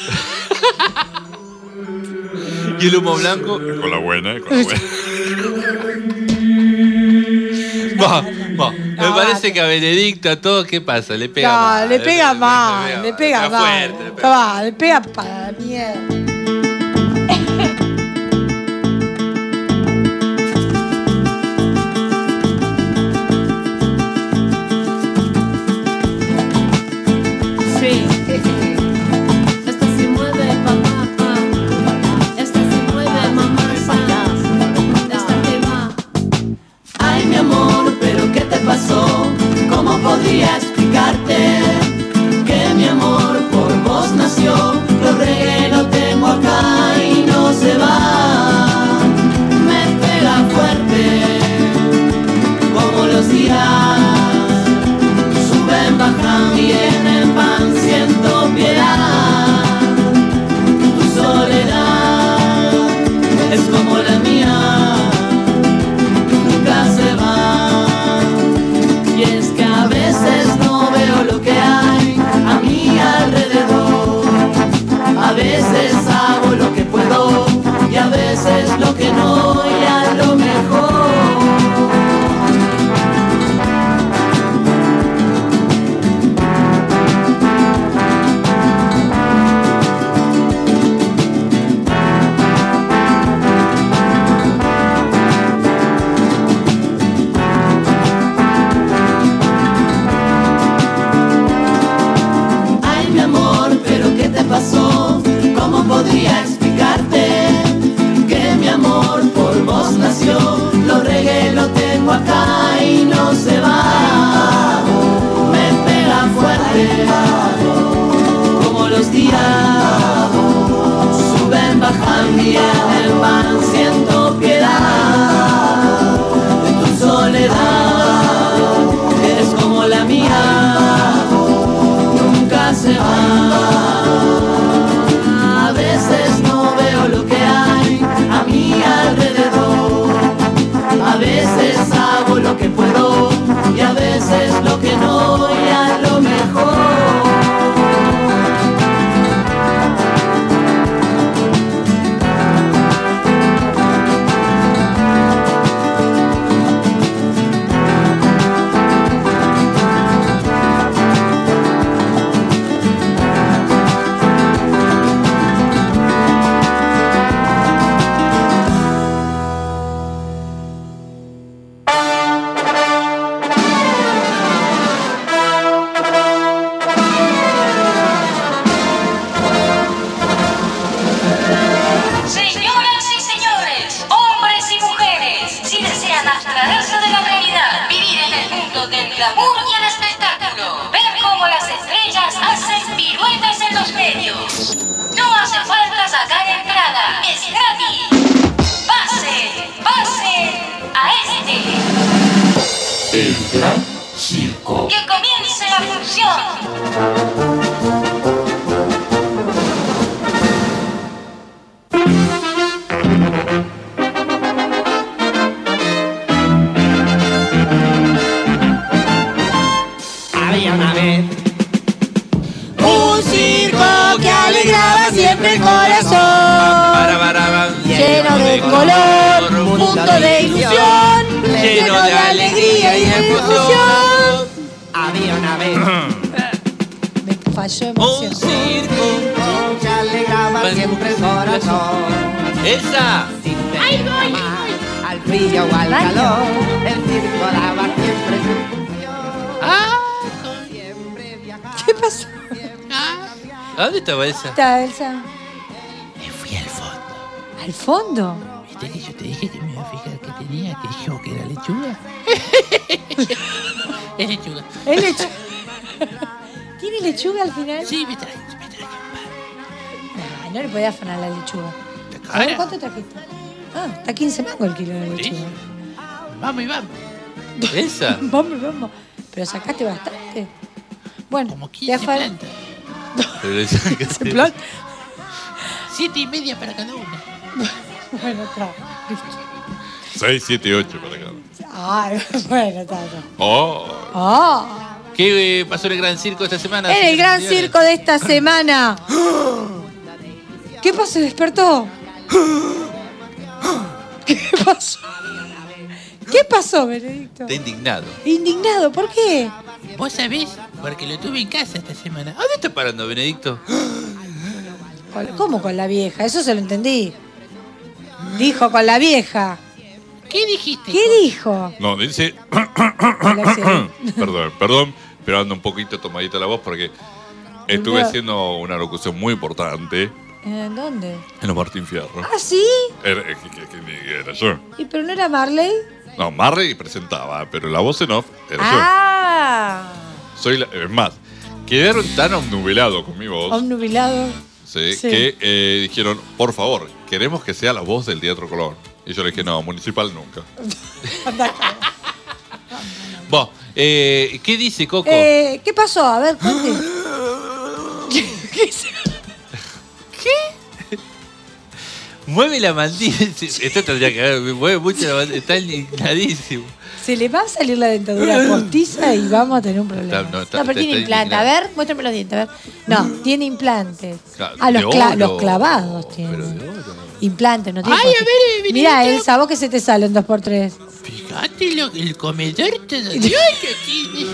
¿Y el humo blanco?
Con la buena,
Me parece que a Benedicto, a todo, ¿qué pasa? Le pega mal.
Le pega mal. Le pega
fuerte.
Le pega para la mierda.
Sí. Esta se mueve, papá. Esta se mueve, mamá. Esta te va.
Ay, mi amor, pero ¿qué te pasó? ¿Cómo podría explicarte que mi amor por vos nació? Lo regué, lo tengo acá y no se va. Me pega fuerte, como los días suben, bajan, vienen, van, siento piedad. Tu soledad es como la mía, nunca se va. Y es que a veces no veo lo que hay a mi alrededor. A veces hago lo que puedo y a veces lo que no, y a lo mejor ay, mi amor, pero ¿qué te pasó? ¿Cómo podría explicarte que mi amor por vos nació? Lo regué, lo tengo acá y no se va. Me pega fuerte, como los días suben, bajan, vienen, van, siento piedad. De tu soledad eres como la mía, nunca se va. A veces no veo lo que hay a mi alrededor. A veces hago lo que puedo y a veces lo que no, y a lo mejor
Señoras y señores, hombres y mujeres, si desean abstraerse de la realidad, vivir en el mundo del glamour y el espectáculo, ver cómo las estrellas hacen piruetas en los medios, no hace falta sacar entrada, es gratis. Pase a este.
El Gran Circo.
Que comience la función.
de color, mundo de ilusión, lleno de alegría y emoción.
Había una vez
Me falló emoción.
Un circo.
que alegraba siempre el corazón.
¡Esa!
Sin temer al frío o al calor, el circo daba siempre su función.
¿Qué pasó?
¿A dónde estaba esa?
¿Está Elsa?
Me fui al fondo.
¿Al fondo?
¿Viste que yo te dije que me iba a fijar que tenía? Que dijo que era lechuga. Es lechuga.
¿Es lechuga? ¿Tiene lechuga al final?
Sí, me traje.
No le podía afanar la lechuga. A ver, ¿cuánto trajiste? Ah, está 15 mangos el kilo de lechuga.
Vamos y vamos.
¿Esa?
Vamos. Pero sacaste bastante. Bueno,
como 15 plantas.
Pero esa que
¿Se planta?
7,5 para cada una.
Bueno, está. Listo.
6, 7, 8 para cada uno.
Ay, bueno, está.
Oh. ¿Qué pasó en el Gran Circo esta semana?
En el Gran Circo de esta semana. ¿Qué pasó? ¿Se despertó? ¿Qué pasó? ¿Qué pasó, Benedicto?
Está indignado.
Indignado, ¿por qué?
¿Vos sabés? Porque lo tuve en casa esta semana.
¿A dónde está parando, Benedicto?
¿Cómo con la vieja? Eso se lo entendí. Dijo con la vieja.
¿Qué dijiste?
¿Qué dijo?
No, dice. Perdón, pero ando un poquito tomadita la voz porque estuve haciendo una locución muy importante
¿En dónde?
en los Martín Fierro.
¿Ah, sí?
Era yo.
¿Y pero no era Marley?
No, Marley presentaba, pero la voz en off era yo. Es más, quedaron tan obnubilados con mi voz.
Obnubilado.
Sí.
Sí.
Que dijeron, por favor, queremos que sea la voz del Teatro Colón. Y yo le dije, no, municipal nunca.
Vos, ¿qué dice Coco?
¿Qué pasó? A ver, cuente.
¿Qué? Mueve la mandíbula. Esto tendría que ver, mueve mucho la mandíbula. Está indignadísimo.
Se le va a salir la dentadura postiza y vamos a tener un problema. No, pero tiene implante. A ver, muéstrame los dientes. A ver. No, tiene implantes. Los clavados tiene. Implantes, no tiene.
Ay, a ver,
mira, Elsa, vos que se te sale un 2x3.
Fíjate el comedor todo Dios que tiene.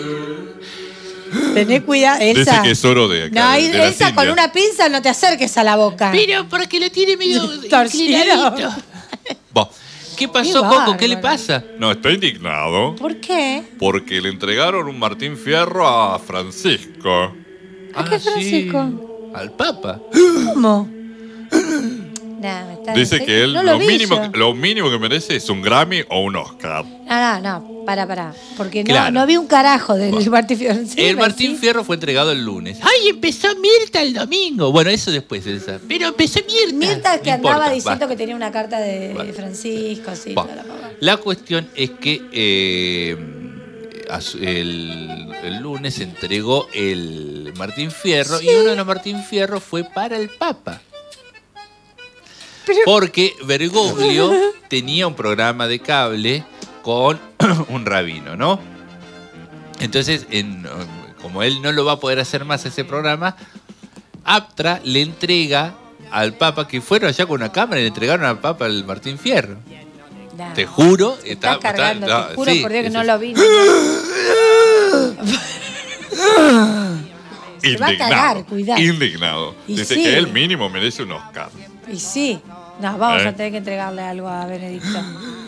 Tené cuidado, Elsa.
Dice que es oro de acá.
No,
de
Elsa, con una pinza no te acerques a la boca.
Pero porque lo tiene medio
torcido.
Vos. ¿Qué pasó, Coco? ¿Qué le pasa?
No, está indignado.
¿Por qué?
Porque le entregaron un Martín Fierro a Francisco.
¿A qué Francisco?
Sí. Al Papa.
¿Cómo?
Dice que él lo mínimo que merece es un Grammy o un Oscar.
No, para. Porque
claro.
no vi un carajo del Martín Fierro.
¿Sí, el Martín Fierro fue entregado el lunes.
¡Ay, empezó Mirta el domingo!
Bueno, eso después, Elsa.
Pero empezó Mirta.
Mirta que
no
andaba
importa,
diciendo que tenía una carta de Francisco, así, toda la pava.
La cuestión es que el lunes se entregó el Martín Fierro y uno de los Martín Fierro fue para el Papa. Porque Bergoglio tenía un programa de cable con un rabino, ¿no? Entonces, como él no lo va a poder hacer más ese programa, Aptra le entrega al Papa, que fueron allá con una cámara y le entregaron al Papa el Martín Fierro.
Nah.
Te juro.
Estás cargando, te juro por Dios que no lo vi. Se va a cagar, cuidado.
Indignado. Dice que él mínimo merece un Oscar.
Y sí. No, vamos a tener que entregarle algo a Benedicto.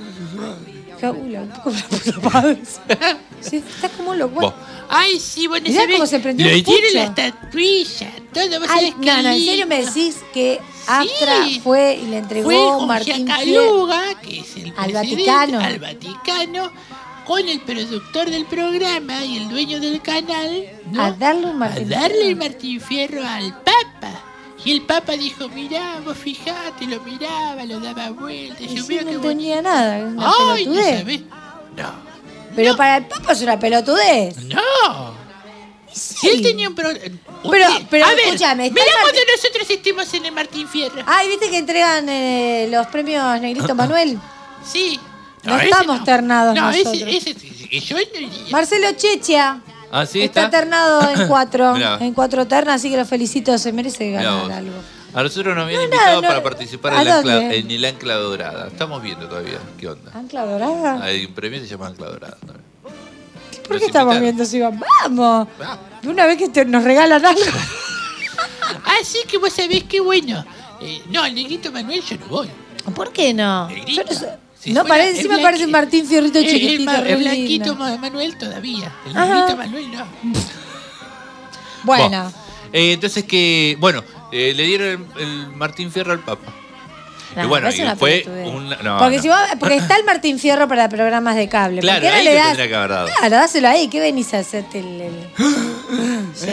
Un poco sí, está como loco.
Ay, sí, bueno,
mirá cómo se prendió el pucho.
Tiene la estatuilla, todo.
Ay, no, en serio me decís que Astra fue y le entregó Martín
Caluga, que es el
al Vaticano.
Al Vaticano, con el productor del programa y el dueño del canal, ¿no?
A darle un Martín
Fierro. A darle el Martín Fierro al Papa. Y el Papa dijo, mirá, vos fijate, lo miraba, lo daba vueltas.
Yo sí, no tenía nada, una pelotudez.
¿No sabés? No.
Pero para el Papa es una pelotudez.
No.
Sí.
Si él tenía un programa...
Pero
a ver,
escúchame.
Mirá cuando nosotros estemos en el Martín Fierro.
Ay, ¿viste que entregan los premios Negrito Manuel?
Sí.
No estamos ternados nosotros.
Yo no iría.
Marcelo Chechia.
¿Ah, sí
está ternado en 4 ternas, así que lo felicito, se merece ganar algo.
A nosotros nos habían
No,
invitado
no,
para participar
¿a
en
dónde?
en el Ancla Dorada. Estamos viendo todavía qué onda.
¿Ancla Dorada?
Hay un premio que se llama Ancla Dorada.
¿Por qué estamos viendo si van? ¡Vamos! Una vez que nos regalan algo.
Así que vos sabés qué bueno. No, el negrito Manuel yo no voy.
¿Por qué no?
Negrito.
Yo no sé.
Si
No,
fuera
encima
el
parece
blanqui-
Martín Fierrito chiquitito. re
El blanquito
lindo.
Manuel todavía. El
Ajá.
negrito Manuel no.
Bueno.
Entonces que, bueno, le dieron el Martín Fierro al Papa.
No,
y bueno,
parece
y
una
fue
pelotudez.
un... No,
porque,
no.
si vos- porque está el Martín Fierro para programas de cable.
Claro,
¿Por qué no
ahí
le
le
das?
tendría que haber dado.
Claro, dáselo ahí. ¿Qué venís a hacerte Sí.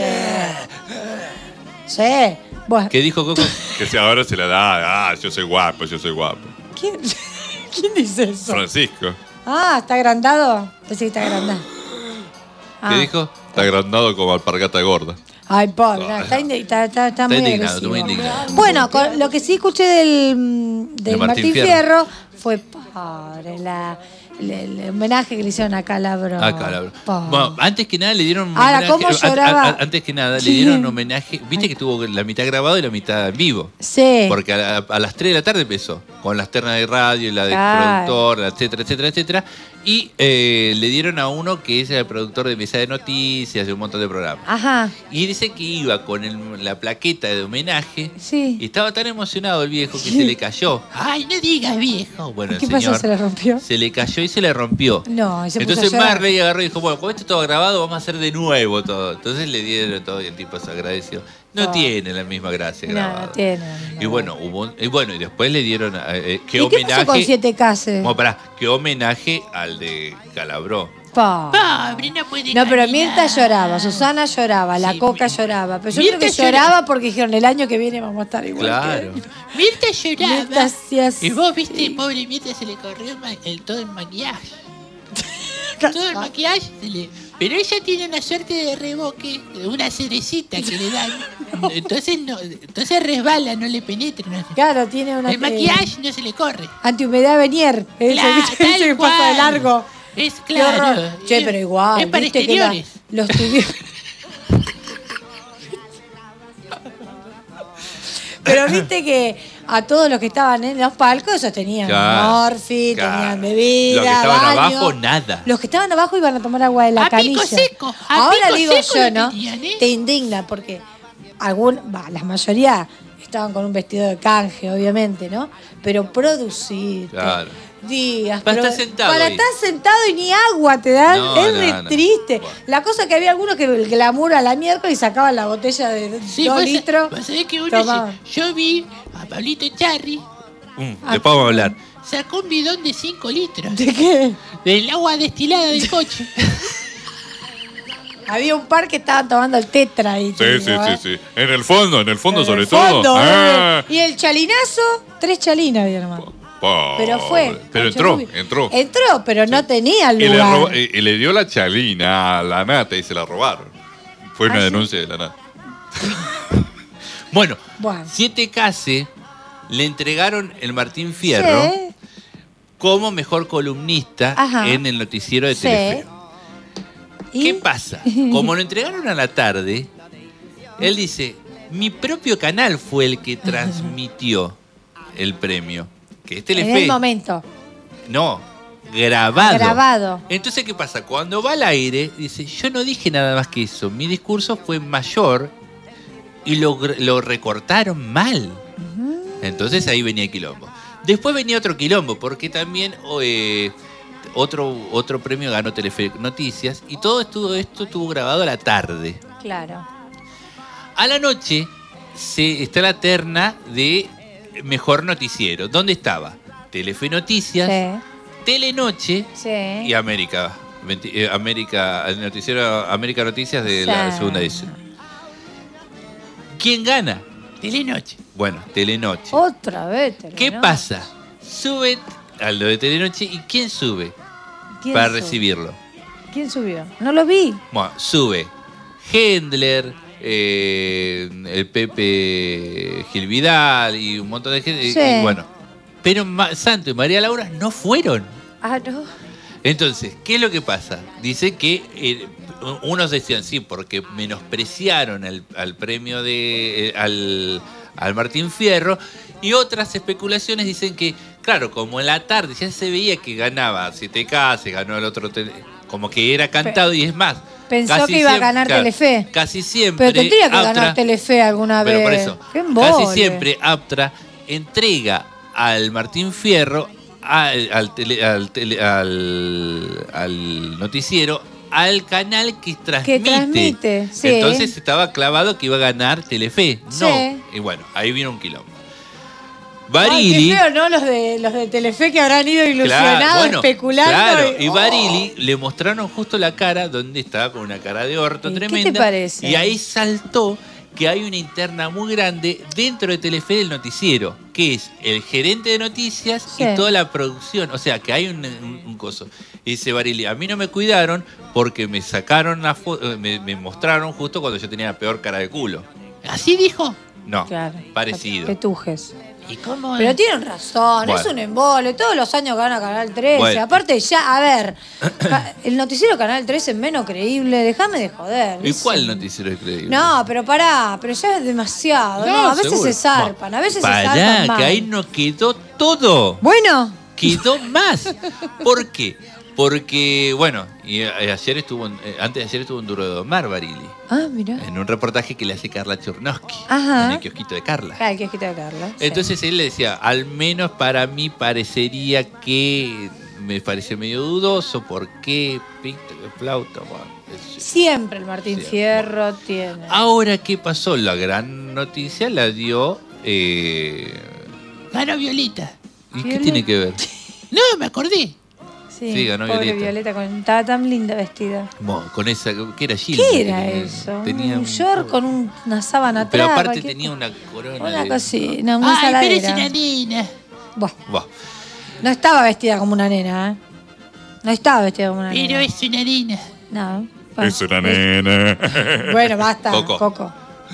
Sí. Bueno.
¿Qué dijo Coco?
Que si ahora se la da. Yo soy guapo, yo soy guapo.
¿Quién, ¿Quién dice eso?
Francisco.
Ah, ¿está agrandado? Pensé que está agrandado.
¿Qué dijo?
Está agrandado como alpargata gorda.
Ay, pobre, está muy
indignado,
agresivo.
muy indignado.
Bueno, lo que sí escuché del
De Martín
Martín
Fierro.
Fierro fue pobre, el homenaje que le hicieron a Calabro.
Ah, Calabro.
Pobre.
Bueno, antes que nada le dieron un
Ahora, ¿cómo lloraba?
antes que nada le dieron homenaje. Viste que tuvo la mitad grabado y la mitad en vivo.
Sí.
Porque a las 3 de la tarde empezó. Con las ternas de radio, la de
Claro.
productor, etcétera, etcétera, etcétera. Y le dieron a uno que es el productor de Mesa de Noticias, de un montón de programas.
Ajá.
Y dice que iba con la plaqueta de homenaje.
Sí.
Y estaba tan emocionado el viejo que se le cayó.
Ay, no digas viejo.
Bueno, el
¿Qué pasó?
señor
¿Se le rompió?
se le cayó y se le rompió.
No, y se puso
Entonces
a llorar.
Marley agarró y dijo, bueno, como esto es todo grabado, vamos a hacer de nuevo todo. Entonces le dieron todo y el tipo se agradeció. No
Oh.
tiene la misma gracia
No,
grabada.
no tiene.
Y bueno, y después le dieron
¿Y qué pasó con 7K?
Bueno, pará, qué homenaje al de Calabró.
Pobre, no puede
No, pero
caminar.
Mirta lloraba, Susana lloraba, la Coca lloraba. Pero yo
Mirta
creo que lloraba porque dijeron el año que viene vamos a estar igual.
Claro.
Mirta lloraba.
Mirta hacía así.
Y vos viste, pobre Mirta se le corrió todo el maquillaje. Todo el maquillaje se le... Pero ella tiene una suerte de reboque, una cerecita que le dan. Entonces resbala, no le penetra. No.
Claro, tiene una.
El maquillaje no se le corre.
Antihumedad Venier.
Claro,
Ese que pasa de
cual.
largo.
Es
Qué
claro.
horror. Che, pero igual.
Es para
viste que
exteriores.
los tuvieron. Pero viste que a todos los que estaban en los palcos, esos tenían
Claro,
morfi,
claro.
tenían bebida,
Los que estaban
baño.
abajo, nada.
Los que estaban abajo iban a tomar agua de la
A pico
canilla.
seco, a
Ahora
pico
digo
seco
yo,
lo
¿no?
tenían, ¿eh?
Te indigna porque la mayoría estaban con un vestido de canje, obviamente, ¿no? Pero producir.
Claro.
Días.
Para estar sentado
Para
ahí.
estar sentado y ni agua te dan.
No,
es
no,
re
no.
triste. La cosa que había algunos que el glamour a la miércoles y sacaban la botella de 2 litros.
Vos sabés que
Tomaban.
yo vi a Pablito Charri,
Después vamos a hablar.
sacó un bidón de 5 litros.
¿De qué?
Del agua destilada del coche.
Había un par que estaban tomando el tetra ahí. te
Sí,
digo,
sí,
¿eh?
sí, sí. En el fondo sobre
El fondo,
todo. Ah,
Y el chalinazo, 3 chalinas había nomás.
pobre.
Pero fue.
Pero
Concha
entró.
Entró, pero no tenía
Y le,
lugar.
y le dio la chalina a la nata y se la robaron. Fue una
¿Ah, sí?
denuncia de la nata.
Bueno,
Bueno.
7K le entregaron el Martín Fierro
Sí.
como mejor columnista
Ajá.
en el noticiero de
Sí.
Telefe.
¿Y?
¿Qué pasa? Como lo entregaron a la tarde, él dice, mi propio canal fue el que transmitió el premio. Que es
En
Telefe.
el momento.
No, grabado.
Grabado.
Entonces, ¿qué pasa? Cuando va al aire, dice, yo no dije nada más que eso. Mi discurso fue mayor y lo recortaron mal. Entonces ahí venía el quilombo. Después venía otro quilombo, porque también otro premio ganó Telefe Noticias y todo esto estuvo grabado a la tarde.
Claro.
A la noche está la terna de mejor noticiero. ¿Dónde estaba? Telefe Noticias,
Sí.
Telenoche
Sí.
y América. El noticiero América Noticias de la
Sí.
segunda edición. ¿Quién gana?
Telenoche.
Bueno, Telenoche.
Otra vez.
¿Qué
¿no?
pasa? Sube a lo de Telenoche y ¿quién sube
¿Quién
para
sube?
recibirlo?
¿Quién subió? No lo vi.
Bueno, sube Hendler, el Pepe Gil Vidal y un montón de gente.
Sí.
Y bueno, pero Santo y María Laura no fueron.
Ah, no.
Entonces, ¿qué es lo que pasa? Dice que unos decían sí, porque menospreciaron al premio al Martín Fierro. Y otras especulaciones dicen que, claro, como en la tarde ya se veía que ganaba 7K, se ganó el otro, como que era cantado y es más.
Pensó que iba a ganar Telefe.
Casi siempre.
Pero tendría que ganar Telefe alguna vez.
Pero por eso,
¡Qué embole!
casi siempre Aptra entrega al Martín Fierro, al noticiero, al canal que transmite.
Sí.
Entonces estaba clavado que iba a ganar Telefe. No.
Sí.
Y bueno, ahí vino un quilombo.
Barili.
Barili.
Qué feo, ¿no? Los de Telefe que habrán ido ilusionados, especulando.
Claro, y Barili le mostraron justo la cara, donde estaba con una cara de orto tremenda.
¿Qué te parece?
Y ahí saltó que hay una interna muy grande dentro de Telefe del noticiero, que es el gerente de noticias
Sí.
y toda la producción. O sea, que hay un coso. Y dice Barili, a mí no me cuidaron porque me sacaron la foto, me mostraron justo cuando yo tenía la peor cara de culo.
¿Así dijo?
No,
Claro.
parecido.
Petujes.
¿Y cómo?
Pero tienen razón,
Bueno.
es un embole. Todos los años gana Canal 13.
Bueno.
Aparte, ya, a ver, el noticiero Canal 13 es menos creíble. Déjame de joder.
¿Y cuál noticiero es creíble?
No, pero pará, pero ya es demasiado. No, a veces
seguro.
se zarpan, a veces se
Pará,
zarpan mal.
que ahí no quedó todo.
Bueno.
Quedó más. ¿Por qué? Porque, bueno, y antes de ayer estuvo en Duro de Domar, Barili,
Ah, mirá.
en un reportaje que le hace Carla Chernowski,
Ajá.
en el kiosquito de Carla.
Ah, el kiosquito de Carla. sí.
Entonces él le decía, al menos para mí parecería que me parece medio dudoso, ¿por qué? Pinta, flauta, bueno, qué sé yo.
Siempre el Martín
Sí.
Fierro tiene.
Ahora, ¿qué pasó? La gran noticia la dio...
Ganó Violeta.
¿Y qué tiene que ver?
No, me acordé.
Sí,
ganó
pobre
Violeta.
Estaba tan linda vestida.
Bueno, con esa, ¿qué era Gil?
¿Qué era eso?
Tenía
un short con una sábana atrás.
Pero aparte
cualquier
tenía una corona.
Una
de-
cosina, una
Ay, pero es
ensaladera.
una nena.
Buah,
Buah.
no estaba vestida como una nena, ¿eh? No estaba vestida como una
Pero
nena.
es una nena.
No. Bueno,
Es una nena.
Bueno, basta,
Coco.
Coco.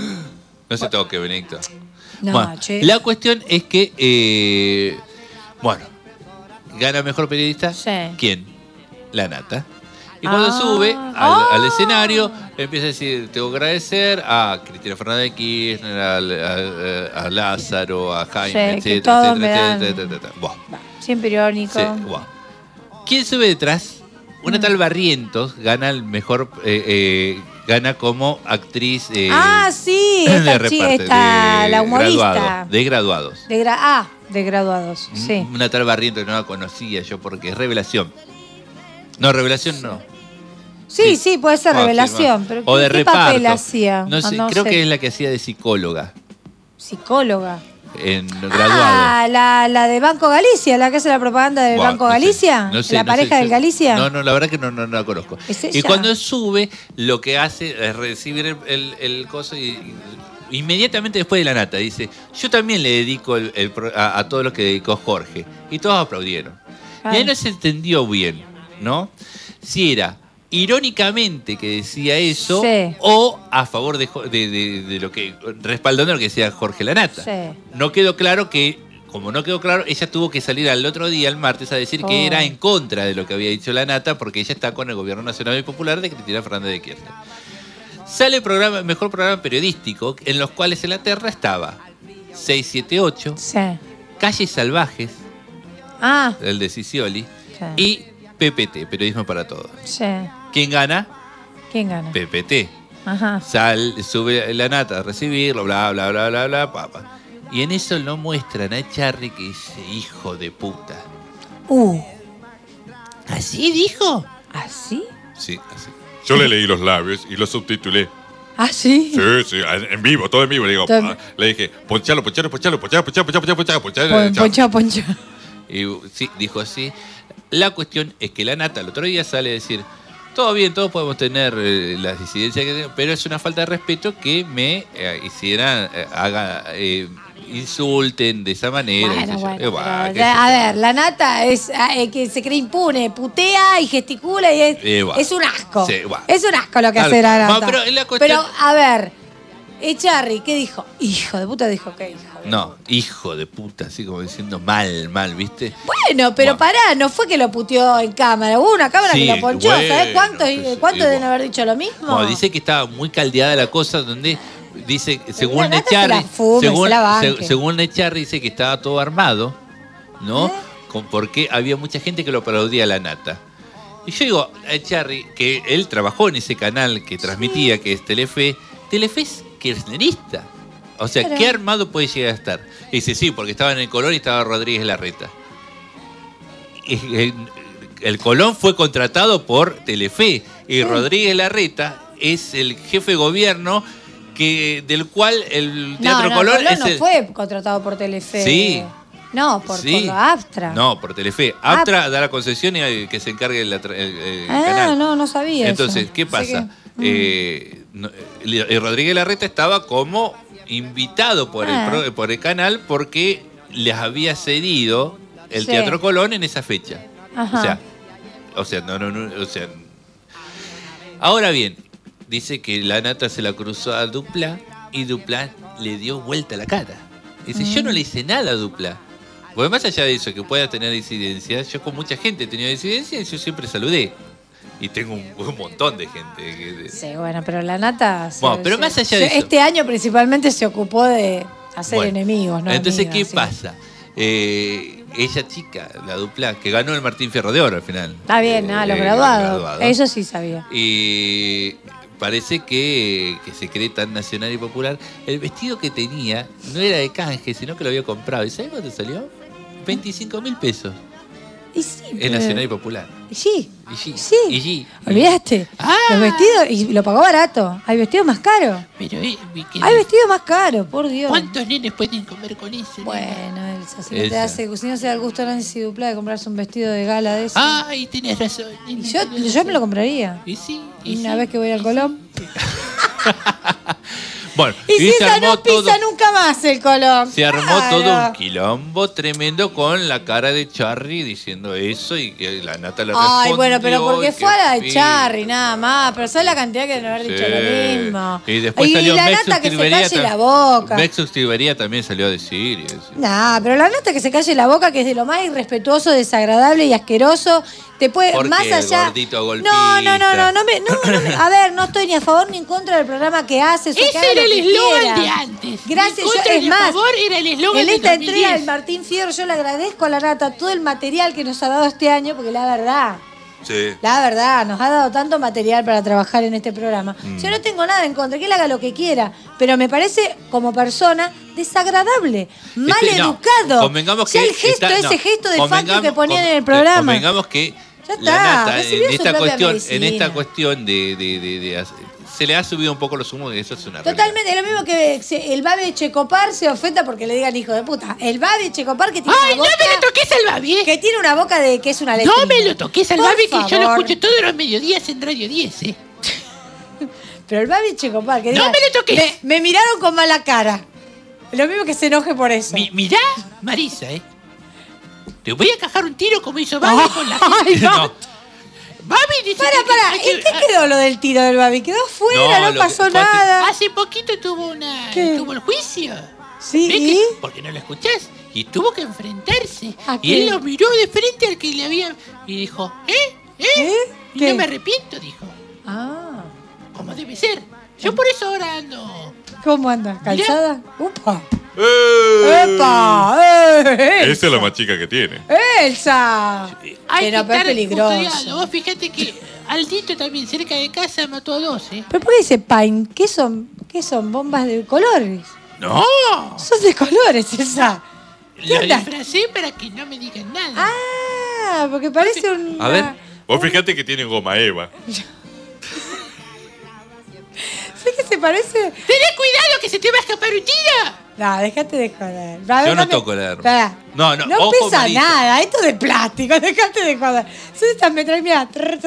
No se toque, Benedicto.
No,
Bueno,
che.
la cuestión es que, bueno, gana mejor periodista.
Sí.
¿Quién? La Nata. Y cuando
Ah.
sube al escenario, empieza a decir, tengo que agradecer a Cristina Fernández de Kirchner, a Lázaro, a Jaime,
Sí, que
etcétera,
todos me
etcétera,
dan-
etcétera, etcétera. Buah.
Siempre irónico.
Sí, guau. ¿Quién sube detrás? Una tal Barrientos gana el mejor, gana como actriz
Sí,
de
esta
reparto,
chica, la humorista.
de graduados.
De graduados, sí.
Una tal Barrientos no la conocía yo porque es Revelación. No, Revelación no.
Sí, sí, puede ser
Ah, sí,
revelación,
más.
pero
O de
¿qué
reparto.
papel hacía?
No sé,
Ah,
creo
sé.
que es la que hacía de psicóloga
Psicóloga.
en graduado.
La de Banco Galicia, la que hace la propaganda del
Buah,
Banco
no sé,
Galicia.
no sé,
la
no
pareja
sé,
del Galicia.
No, la verdad que no la conozco.
¿Es
Y
ella?
cuando sube, lo que hace es recibir el coso y inmediatamente después de la Nata dice, yo también le dedico a todos los que dedicó Jorge. Y todos aplaudieron. Y ahí no se entendió bien, ¿no? Si era irónicamente que decía eso
Sí.
o a favor de lo que, respaldando lo que decía Jorge Lanata.
Sí.
No quedó claro que, como no quedó claro, ella tuvo que salir al otro día, el martes, a decir que
Oh.
era en contra de lo que había dicho Lanata porque ella está con el gobierno nacional y popular de Cristina Fernández de Kirchner. Sale el mejor programa periodístico, en los cuales en la Terra estaba 678,
Sí.
Calles Salvajes,
Ah,
el de Sicioli,
sí.
y PPT, Periodismo para Todos.
Sí.
¿Quién gana?
¿Quién gana?
PPT.
Ajá.
Sube la Nata a recibirlo, bla, bla, bla, bla, bla, papá. Y en eso lo muestran a Echarri que dice, hijo de puta.
¿Así dijo?
¿Así?
Sí, así.
Yo le leí los labios y los subtitulé.
¿Ah, sí?
Sí, en vivo, todo en vivo. Le digo,
Todo en-
le dije, ponchalo.
Poncho.
Y sí, dijo así. La cuestión es que la Nata el otro día sale a decir, todo bien, todos podemos tener las disidencias que tenemos, pero es una falta de respeto que me hicieran, insulten de esa manera. qué sé yo.
Bueno,
Bah,
pero,
qué sé
a
yo.
ver, la Nata es que se cree impune, putea y gesticula y es un asco.
Sí, bah.
Es un asco lo que
Tal
hace la
cual.
Nata.
No, pero la cuestión-
a ver, Echarri, ¿qué dijo? Hijo de puta dijo, ¿qué hijo?
No, hijo de puta, así como diciendo mal, ¿viste?
Bueno, pero pará, no fue que lo puteó en cámara, hubo una cámara
Sí,
que lo ponchó,
bueno,
¿sabés cuántos
qué sé
cuántos
yo.
deben haber dicho lo mismo?
No, dice que estaba muy caldeada la cosa donde dice, según
La nata se la
Echarri,
fume, se la banque.
según Echarri dice que estaba todo armado, ¿no? Porque había mucha gente que lo aplaudía a la nata. Y yo digo a Echarri, que él trabajó en ese canal que transmitía, que es Telefe. Telefe es kirchnerista. O sea,
Claro.
¿qué armado puede llegar a estar? Y dice, sí, porque estaba en el Colón y estaba Rodríguez Larreta. El Colón fue contratado por Telefe y Rodríguez Larreta es el jefe de gobierno del cual el Teatro Colón
Colón
es
no
el...
fue contratado por Telefe.
Sí.
No, por la Aptra.
No, por Telefe. Aptra da la concesión y que se encargue el canal.
No sabía
Entonces,
eso.
¿qué pasa?
que,
Rodríguez Larreta estaba como invitado por el canal porque les había cedido el
Sí.
Teatro Colón en esa fecha.
Ajá.
O sea, ahora bien, dice que la nata se la cruzó a Dupla y Dupla le dio vuelta la cara. Dice, yo no le hice nada a Dupla. Porque más allá de eso, que pueda tener disidencias, yo con mucha gente he tenido disidencias y yo siempre saludé. Y tengo un montón de gente.
Sí, bueno, pero la nata...
Bueno, pero más allá de eso...
Este año principalmente se ocupó de hacer
Bueno,
enemigos, ¿no?
Entonces,
amigas,
¿qué pasa? Ella chica, la Dupla, que ganó el Martín Fierro de Oro al final.
Está bien, los graduados. Eso sí sabía.
Y parece que se cree tan nacional y popular. El vestido que tenía no era de canje, sino que lo había comprado. ¿Y sabes cuánto salió? 25.000 pesos.
Y sí,
Es nacional y popular.
Y sí.
Y
Sí. ¿Olvidaste? Los vestidos, y lo pagó barato. Hay vestidos más caros.
Pero,
Hay vestidos más caros, por Dios.
¿Cuántos nenes pueden comer con eso?
Bueno, Elsa, si no,
Elsa.
si no se da el gusto a Nancy Dupla de comprarse un vestido de gala de eso.
Ay, tenés razón.
Y yo me lo compraría.
Y sí.
Una vez que voy al Colón.
Bueno,
Y si
se
esa
armó
no pisa
todo.
nunca más el Colón.
Se armó
Claro.
todo un quilombo tremendo con la cara de Charry diciendo eso y que la nata le respondió.
Ay, bueno, pero porque
y
fue a la de
que sí.
Charry, nada más. Pero ¿sabes la cantidad que deben haber dicho
Sí.
lo mismo?
Y después
y
salió
la
Mex
nata que se
Escribería
calle la boca.
Mex Escribería también salió a decir y eso.
Nah, pero la nata que se calle la boca, que es de lo más irrespetuoso, desagradable y asqueroso. Te puede,
Porque
más allá.
gordito golpista.
No, a ver, no estoy ni a favor ni en contra del programa que haces.
Ese era el eslogan de antes.
Gracias,
En contra
yo, es
y a
más,
favor era el eslogan
en
del
esta entrega
2010.
del Martín Fierro yo le agradezco a la nata todo el material que nos ha dado este año, porque la verdad, nos ha dado tanto material para trabajar en este programa. Yo no tengo nada en contra, que él haga lo que quiera, pero me parece como persona desagradable, mal educado.
Convengamos
Ya
que
el gesto,
está-
ese
no,
gesto de
convengamos-
facto que ponían en el programa.
Convengamos que
Ya está,
la nata
recibió su propia
en
medicina.
esta cuestión de se le ha subido un poco los humos y eso es una
Totalmente, lo mismo que el Babi de Checopar se ofenda porque le digan hijo de puta. El Babi de Checopar que tiene
Ay,
una boca...
no me lo toques al Babi.
Que tiene una boca de que es una letrina.
No me lo toques al
Por
Babi, que yo lo
favor.
escucho todos los mediodías en Radio 10, ¿eh?
Pero el Babi de Checopar, que
No
diga,
me lo toques.
Me miraron con mala cara. Lo mismo que se enoje por eso.
Mirá, Marisa, ¿eh? Te voy a cajar un tiro como hizo Babi con la gente.
Ay, no.
Babi dice
Para, ¿en qué quedó lo del tiro del Babi? Quedó fuera, no
lo
pasó
que fue
nada.
Hace poquito tuvo el juicio.
Sí,
¿Ves
¿y?
que- porque no lo escuchás. Y tuvo que enfrentarse.
¿A
Y él
qué?
lo miró de frente al que le había... Y dijo, Y
¿Qué?
no me arrepiento, dijo.
Ah.
Como debe ser. Yo por eso ahora ando...
¿Cómo anda? ¿Calzada? ¡Upa!
¡Eh!
¡Epa!
Esa es la más chica que tiene.
¡Elsa!
Hay
Pero
que estar
peligroso.
custodiado. Vos fíjate que Aldito también, cerca de casa, mató a 2, ¿eh?
¿Pero por qué dice Pain? ¿Qué son? ¿Bombas de colores?
¡No!
Son de colores, Elsa. ¿Qué
Lo
onda?
disfracé para que no me digan nada.
Ah, porque parece un...
A ver. Vos fíjate que tiene goma Eva.
¿Sabes qué se parece?
¡Tené cuidado que se te va a escapar un tiro!
No, déjate de joder.
Yo no toco la arma.
Pará.
No,
No
ojo,
pesa
Marisa.
nada, esto es de plástico, déjate de joder. Son estas metrallas, mira.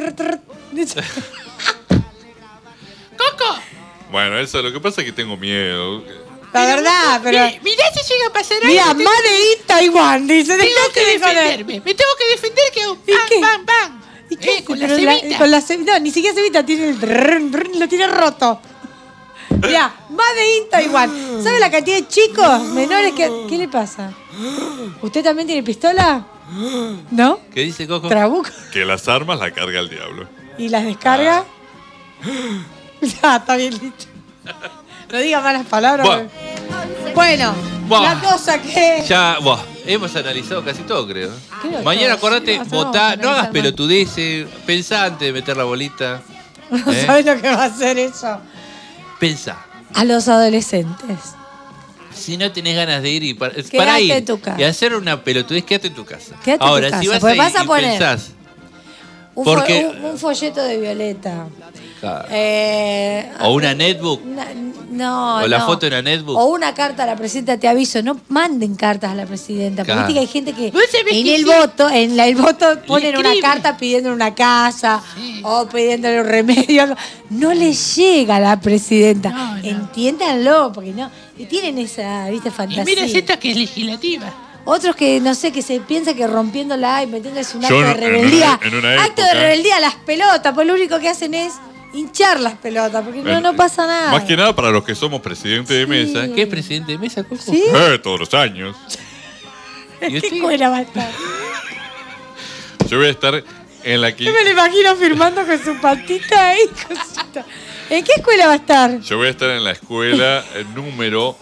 ¡Coco!
Bueno, eso lo que pasa es que tengo miedo.
La verdad, pero...
Mirá si llega a pasar algo.
Mira,
te-
Made in Taiwan, dice,
Tengo
déjate
que
de joder.
defenderme. Me tengo que defender que hago
qué?
bam, bam, bam.
¿Y qué?
Con la
Pero
cebita.
con la cebita, no, ni siquiera cebita, tiene el lo tiene roto. Mira, Made in Taiwan. ¿Sabe la cantidad de chicos menores que... ¿Qué le pasa? ¿Usted también tiene pistola? ¿No?
¿Qué dice Coco?
¿Trabuco?
Que las armas las carga el diablo.
¿Y las descarga? Ya, está bien dicho. No diga malas palabras.
Buah.
Bueno,
Buah.
la cosa que...
Ya, hemos analizado casi todo, creo.
Creo
Mañana
todo.
acordate,
Sí,
votá,
vamos a
no
analizar
hagas
más.
pelotudeces, pensá antes de meter la bolita.
¿Sabes lo que va a hacer eso?
Pensá.
A los adolescentes.
Si no tenés ganas de ir y para
Quédate
ir
en tu casa.
y hacer una pelotudez, quédate en tu casa.
Quédate
Ahora,
en tu
si
casa,
vas
porque
a ir
vas a
y
poner
pensás,
un,
porque-
un folleto de Violeta.
claro,
O
una netbook,
No,
o la
no.
foto de una netbook.
O una carta a la presidenta, te aviso, no manden cartas a la presidenta. Porque
Claro.
viste que hay gente que
¿Vos sabés
en
que
el
sí?
voto, el voto ponen una
escribe.
carta pidiendo una casa o pidiéndole un remedio. Algo. No les llega a la presidenta.
No, no.
Entiéndanlo, porque no. Y tienen esa, viste,
Y
fantasía.
mira esta que es legislativa.
Otros que, no sé, que se piensa que rompiéndola y metiéndose un
Yo
acto de
en
rebeldía.
en una
Acto de
época-
rebeldía a las pelotas, pues lo único que hacen es hinchar las pelotas, porque no pasa nada.
Más que nada para los que somos presidente de mesa.
¿Qué es presidente de mesa, Coco?
¿Sí?
Todos los años.
¿Y
¿Qué
usted?
escuela va a estar?
Yo voy a estar en la
Yo me lo imagino firmando con su patita ahí. Cosita. ¿En qué escuela va a estar?
Yo voy a estar en la escuela número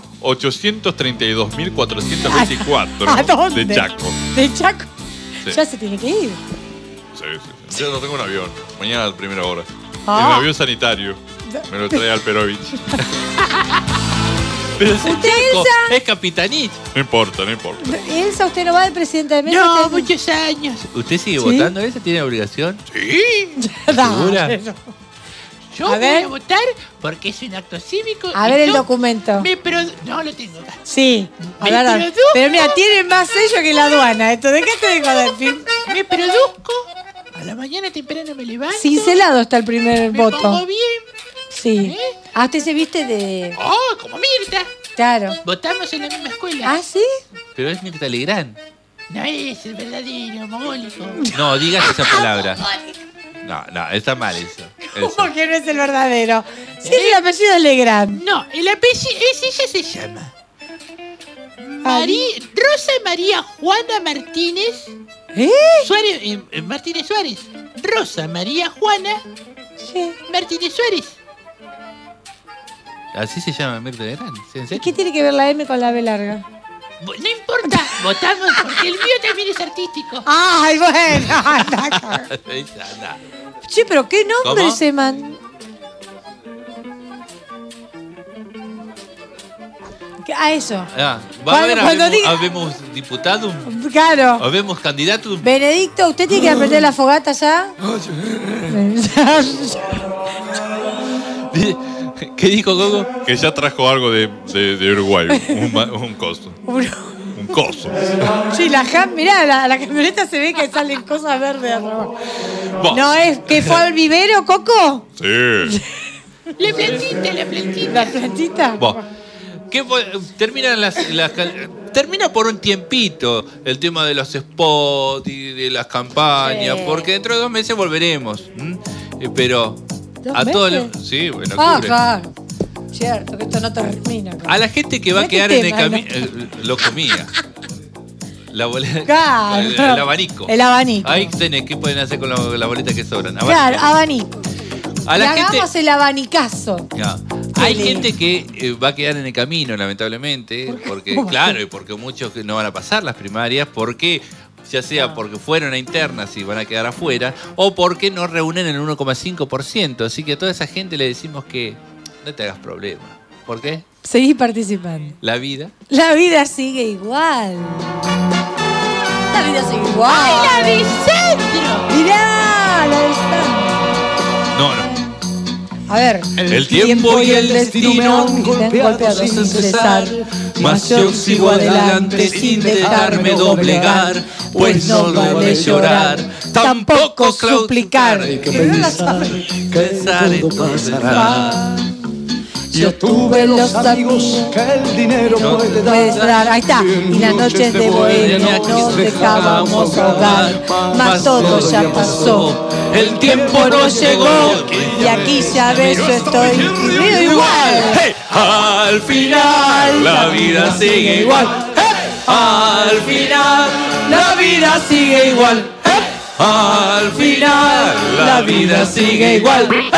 832.424
¿A dónde?
de Chaco.
¿De Chaco?
Sí.
Ya se tiene que ir.
Sí. Yo no tengo un avión. Mañana a la primera hora.
Ah.
En un avión sanitario. Me lo trae Alperovich.
Pero si
¿Usted,
Chaco
Elsa?
es capitanito.
No importa, no importa.
Elsa, ¿usted no va de presidenta de mesa?
No,
¿Usted-
muchos años.
¿Usted sigue
¿Sí?
votando? ¿Esa tiene obligación?
Sí.
¿Segura?
Dale.
Yo
A
voy
ver.
a votar porque es un acto cívico.
A
y
ver el
yo
documento.
No lo tengo acá.
Sí. A
Me
ver, dale.
produzco.
Pero mira, tiene más sello que la aduana. Esto, déjate de joder.
Me produzco. A la mañana temprano me levanto.
Cincelado está el primer
Me
voto.
pongo bien.
Sí. Ah, usted se viste de...
Oh, como Mirta.
Claro.
Votamos en la misma escuela.
¿Ah, sí?
Pero es Mirta Legrand.
No es el verdadero, mogólico.
No, digas esa palabra. No, está mal eso.
¿Cómo que no es el verdadero? Sí, el apellido es Legrand.
No, el apellido ella se llama Rosa María Juana Martínez Suárez, Martínez Suárez. Rosa María Juana Martínez Suárez.
Así se llama Mirta Legrand. ¿Sí, en
¿Y
serio?
qué tiene que ver la M con la B larga?
No importa, votamos porque el mío también es artístico.
Ay, bueno. anda.
Anda.
Che, pero qué nombre
¿Cómo?
se man... eso.
Ah, ¿va a haber
Cuando diga-
habemos diputado?
Claro.
¿Habemos candidato?
Benedicto, ¿usted tiene que aprender la fogata ya?
¿Qué dijo Coco?
Que ya trajo algo de Uruguay. Un coso. Un coso.
Sí, mirá, la camioneta se ve que salen cosas verdes arriba.
Bah.
¿No es que fue al vivero, Coco?
Sí.
La plantita, la plantita.
¿La plantita?
Termina por un tiempito el tema de los spots y de las campañas,
Sí.
porque dentro de 2 meses volveremos. Pero a todos los... Sí, bueno,
Ah,
octubre.
claro. Cierto, que esto no termina.
A la gente que va a
Mirá qué
quedar en el
tema,
camino... lo comía. La boleta,
Claro.
el abanico.
El abanico.
Ahí tenés, ¿qué pueden hacer con la boleta que sobran?
Claro, abanico.
A
Y
la gente...
hagamos el abanicazo.
Ya. Hay gente que va a quedar en el camino, lamentablemente, porque claro, y porque muchos que no van a pasar las primarias, porque ya sea porque fueron a internas y van a quedar afuera, o porque no reúnen el 1,5%. Así que a toda esa gente le decimos que no te hagas problema. ¿Por qué?
Seguí participando.
La vida.
La vida sigue igual. La vida sigue igual.
¡Ay, la de Sandro!
Mirá, la de Sandro.
No.
A ver.
El tiempo y el destino
me han golpeado sin cesar,
mas yo sigo adelante sin dejarme doblegar, pues no vale llorar, tampoco suplicar, pensar en todo pasará.
Yo tuve los amigos
que el dinero
puede dar. Ahí está. Y las noches de bohemia nos dejábamos ahogar, mas todo ya pasó.
El tiempo no llegó
Y aquí ya ves, yo estoy vivido igual.
Hey, al final la vida sigue igual. Hey, al final la vida sigue igual. Hey, al final la vida sigue igual. Hey.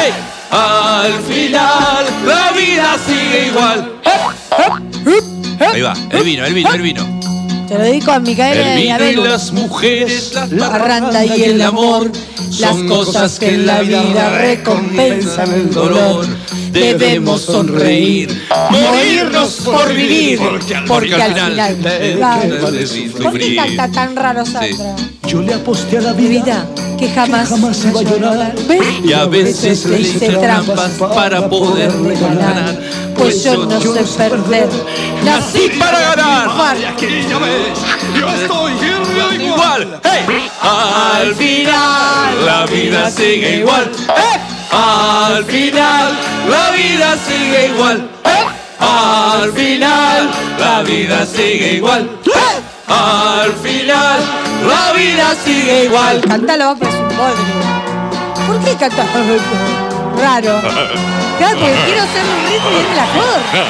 Al final la vida sigue igual. Ahí va, el vino.
Te lo dedico a Micaela
El
y a
vino y
Belu.
las mujeres,
La parranda y el amor, las cosas que en la vida recompensan el dolor. Debemos sonreír, morirnos por vivir, porque al final. ¿Por qué canta tan raro Sandra?
Yo le aposté a la vida
que jamás
iba a llorar.
Y a veces le hice trampas para poder ganar.
Pues yo no sé perder, nací
para ganar.
Yo estoy
igual. Al final la vida sigue igual. Al final la vida sigue igual. Al final la vida sigue igual. Al final la vida sigue igual.
Cántalo, pero es un bodrio. ¿Por qué cantás raro? Claro, porque quiero hacer un ritmo y es la flor.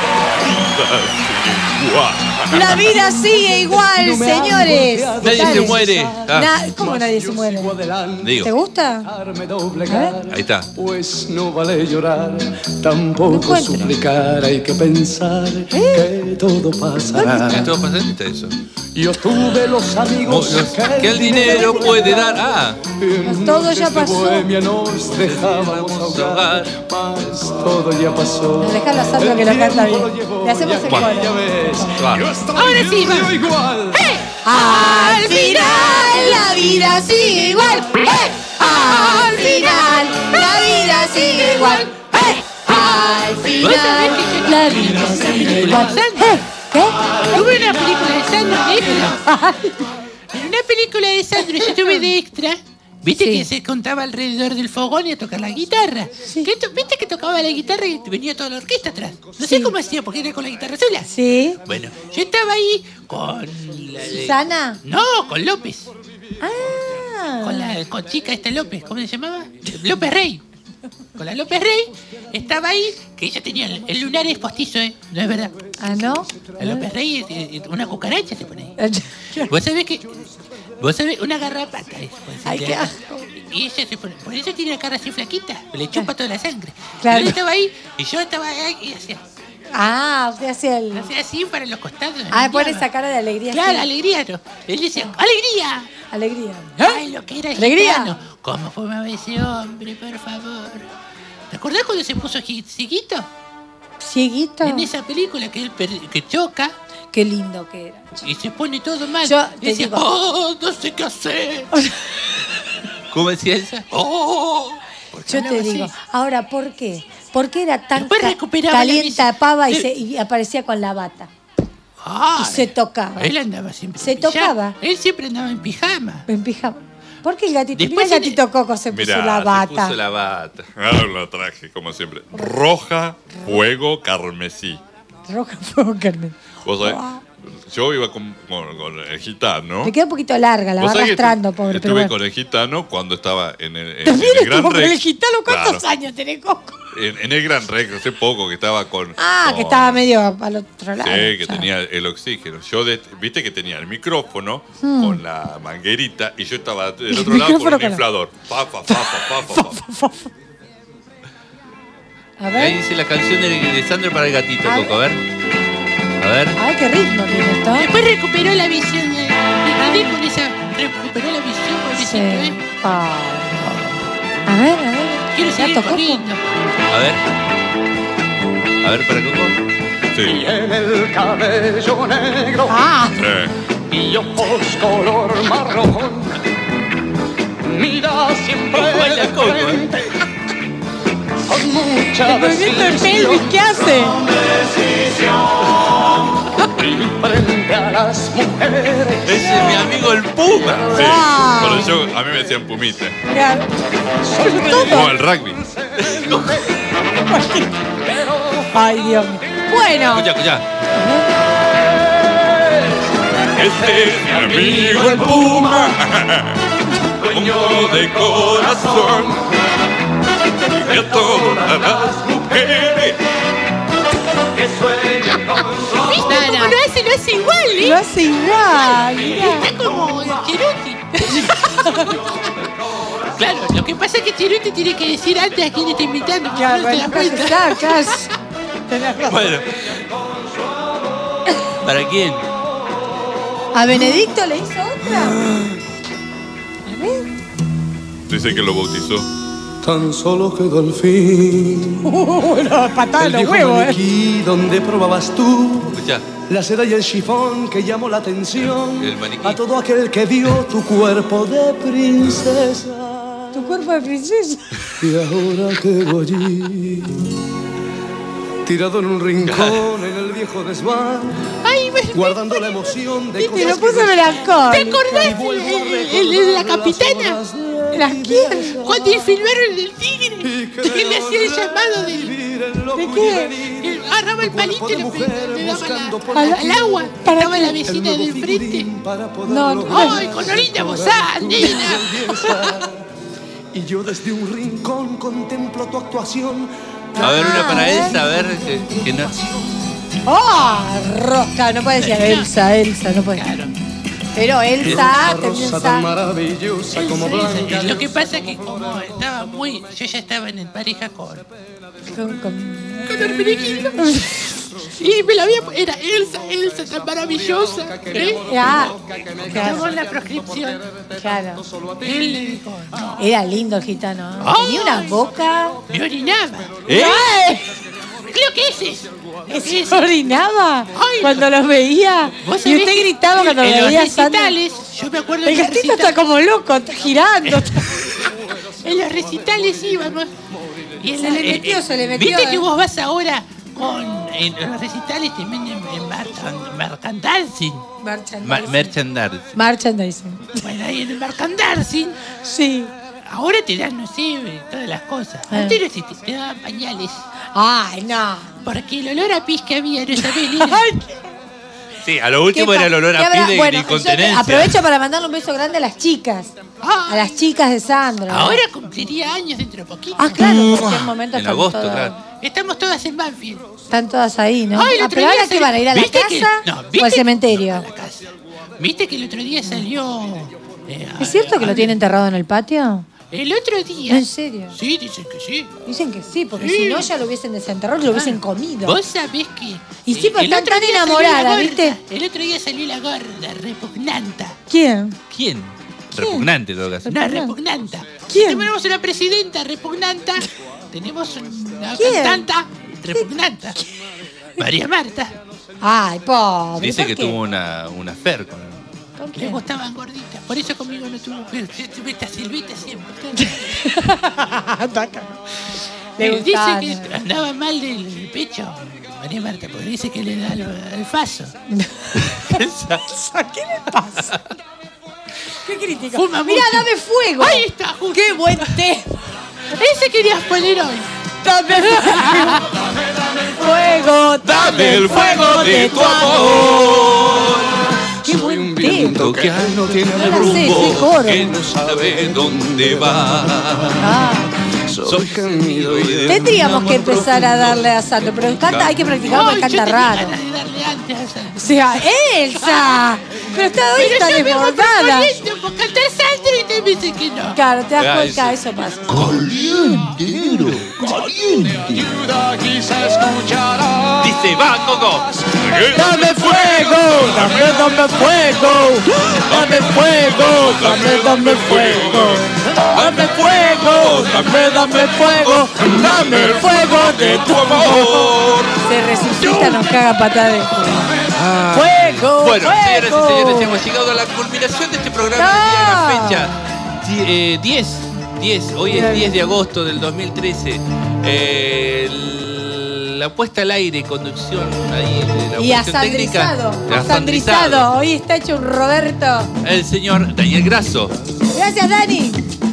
La vida sigue igual, señores.
Nadie se muere.
¿Cómo nadie se muere?
Digo.
¿Te gusta?
Ahí está.
Pues no vale llorar, tampoco suplicar, hay que pensar que todo pasará.
¿Qué todo pasa? ¿Está eso?
Yo tuve los amigos
que el dinero puede dar.
Todo ya pasó.
Bohemia nos dejábamos ahogar, mas todo ya pasó.
Dejalo a Sandra que lo canta bien. Le hacemos el coro.
Ahora sí, va.
Al final la vida sigue igual. Al final la vida sigue igual. Al final la vida sigue igual.
¿Qué? Tuve una película de Sandro extra. En una película de Sandro yo estuve de extra. ¿Viste que se contaba alrededor del fogón y a tocar la guitarra? ¿Viste que tocaba la guitarra y venía toda la orquesta atrás? No sé cómo hacía porque era con la guitarra sola.
Sí.
Bueno, yo estaba ahí con...
¿Susana?
No, con López.
Ah.
Con chica esta López, ¿cómo se llamaba? López Rey. Con la López Rey estaba ahí, que ella tenía el lunar es postizo, no es verdad.
Ah, ¿no?
La López Rey, una cucaracha se pone ahí. Vos sabés, una garrapata es.
Ay, qué asco.
Y ella se pone, por eso tiene la cara así flaquita, le chupa toda la sangre.
Claro.
Él estaba ahí y yo estaba ahí y hacía.
Usted hacía el.
Hacía así para los costados.
Pone esa cara de alegría.
Claro,
sí.
alegría, ¿no? Él decía, ¡alegría!
Alegría.
Ay, lo que era
¿Alegría?
gitano. ¿Cómo fumaba ese hombre, por favor? ¿Te acordás cuando se puso cieguito?
¿Cieguito?
En esa película que él que choca.
Qué lindo que era.
Y se pone todo mal.
Yo
y decía,
digo,
no sé qué hacer.
¿Cómo decía esa?
Yo te digo, ahora, ¿por qué? ¿Por qué era tan
recuperaba
calienta pava y aparecía con la bata? Y se tocaba.
Él andaba siempre
Se
en pijama.
tocaba.
Él siempre andaba en pijama.
En pijama. ¿Por qué el gatito?
Después
Mira el gatito Coco se puso la bata.
Se puso la bata. La traje, como siempre. Roja, fuego, carmesí.
Roja, fuego, Carmen.
Vos sabés, yo iba con el gitano.
Me queda un poquito larga, la va arrastrando, pobre.
Estuve con el gitano cuando estaba en el
Gran
Gran
con
Rex.
el gitano? ¿Cuántos
Claro.
años tenés, Coco?
En el Gran Rex, hace poco que estaba con...
Que estaba medio al otro lado.
Sí, que tenía el oxígeno. Yo, viste que tenía el micrófono con la manguerita y yo estaba del otro lado con un inflador.
A ver.
Ahí dice la canción de Sandro para el gatito, Coco. A ver.
Ay, qué ritmo tiene esto.
Después recuperó la visión. Con esa, recuperó la visión.
Sí. A ver.
Quiero seguir corriendo.
A ver, para Coco.
Sí.
Tiene el cabello negro y ojos color marrón. Mira siempre de frente con mucha decisión.
¿Qué hace?
Y frente a las mujeres.
Ese es mi amigo el Puma. Sí, por eso a mí me decían Pumita. Como el rugby.
Ay, Dios mío. Bueno.
Escucha.
Este es mi amigo el Puma, dueño de corazón, de todas las mujeres que sueñan con su amor.
¿Viste cómo lo hace igual, eh?
Lo hace igual.
Está como Cheruti. Claro, lo que pasa es que Chiruti tiene que decir antes a quién está invitando.
Ya,
no
bueno,
se da cuenta.
Tenés razón.
Bueno. ¿Para quién?
¿A Benedicto le hizo otra? A ver.
Dice que lo bautizó.
Tan solo quedó el fin.
Una patada en los
viejo
huevos,
maniquí donde probabas tú
Escuchá.
la seda y el chifón que llamó la atención
El maniquí.
a todo aquel que vio tu cuerpo de princesa.
Tu cuerpo de princesa.
Y ahora quedo allí, tirado en un rincón en el viejo desván, guardando la emoción de
Te
cosas
lo puso
que
melancólico.
¿Te acordás el de la capitana?
¿Las quién?
Cuando filmaron el del tigre, que le hacía el llamado ¿de
qué?
Que agarraba el palito y le daba al agua. Estaba la vecina del frente.
No.
¡Ay, con Olinda Bozán, nena!
Y yo desde un rincón contemplo tu actuación.
A ver, una para Elsa, a ver que no.
¡Oh! Rosca, no puede decir Elsa, no puede. Pero Elsa,
rosa tan maravillosa como blanca.
Lo que pasa es que como estaba muy... Yo ya estaba en pareja con Hermenegildo. Y me la había... Era Elsa tan maravillosa.
Ya.
Estaba en la proscripción.
Claro.
Él le dijo... No.
Era lindo el gitano. Tenía una boca.
Me orinaba.
¡Ay!
Creo que es eso.
¿Se orinaba? Cuando los veía. Y usted gritaba cuando veía a Sandra.
Yo me acuerdo
el gatito está como loco, está girando.
En los recitales íbamos. Y
Se le metió.
Viste que vos vas ahora en los recitales también en merchandising.
Merchandising.
Bueno, ahí en el merchandising.
Sí.
Ahora te dan, no sé, todas las cosas. Antes te daban pañales.
Ay, no.
Porque el olor a pis que había no sabía.
Sí, a lo último era el olor a pis de incontinencia.
Aprovecho para mandarle un beso grande a las chicas. A las chicas de Sandra.
Ahora cumpliría años dentro de poquito.
Ah, claro, en cualquier momento
en agosto, claro.
Estamos todas en Banfield.
Están todas ahí, ¿no?
Ay,
Pero ahora que van a ir a la casa o al cementerio.
¿Viste que el otro día salió?
¿Es cierto que lo tiene enterrado en el patio?
El otro día.
¿En serio?
Sí, dicen que sí.
Dicen que sí, porque si no ya lo hubiesen desenterrado y lo hubiesen comido.
Vos sabés que...
Y sí, pero están tan enamoradas, ¿viste?
El otro día salió la gorda, repugnanta.
¿Quién?
Repugnante, en todo caso.
No, repugnanta.
¿Quién?
Tenemos una presidenta repugnanta. Tenemos una
¿Quién?
cantanta repugnanta. María Marta.
Ay, pobre.
Dice
¿por
que
qué?
tuvo una affair con él.
Le gustaban gorditas. Por eso conmigo no tuvo... Esta Silvita siempre. Dice que andaba mal del pecho. María Marta, porque dice que le da al faso.
¿Qué le pasa? ¿Qué crítica?
Fuma
Mira,
mucho.
dame fuego.
Ahí está, justo.
¡Qué buen té!
Ese querías poner hoy.
Dame fuego, dame el fuego de tu amor. ¡Qué buen té!
Que no tiene
No sé, ese coro.
que no sabe dónde va. Soy gemido y
Tendríamos que empezar a darle a Sandro, pero canta, hay que practicar porque canta raro. O sea, Elsa, pero está hoy tan desbordada.
Cantar Sandro y te dicen que no.
Claro, te das cuenta, eso pasa.
Dice, va, Coco.
Dame fuego, dame fuego, dame fuego, dame fuego, dame fuego, dame fuego, dame el fuego de tu amor.
Se resucita, nos caga patada de fuego.
Bueno, señoras y
fuego.
señores, hemos llegado a la culminación de este programa del día de la fecha. 10, hoy es 10 de agosto del 2013. La puesta al aire, conducción ahí de la
Y
operación técnica.
asandrizado. Hoy está hecho un Roberto.
El señor Daniel Grasso.
Gracias, Dani.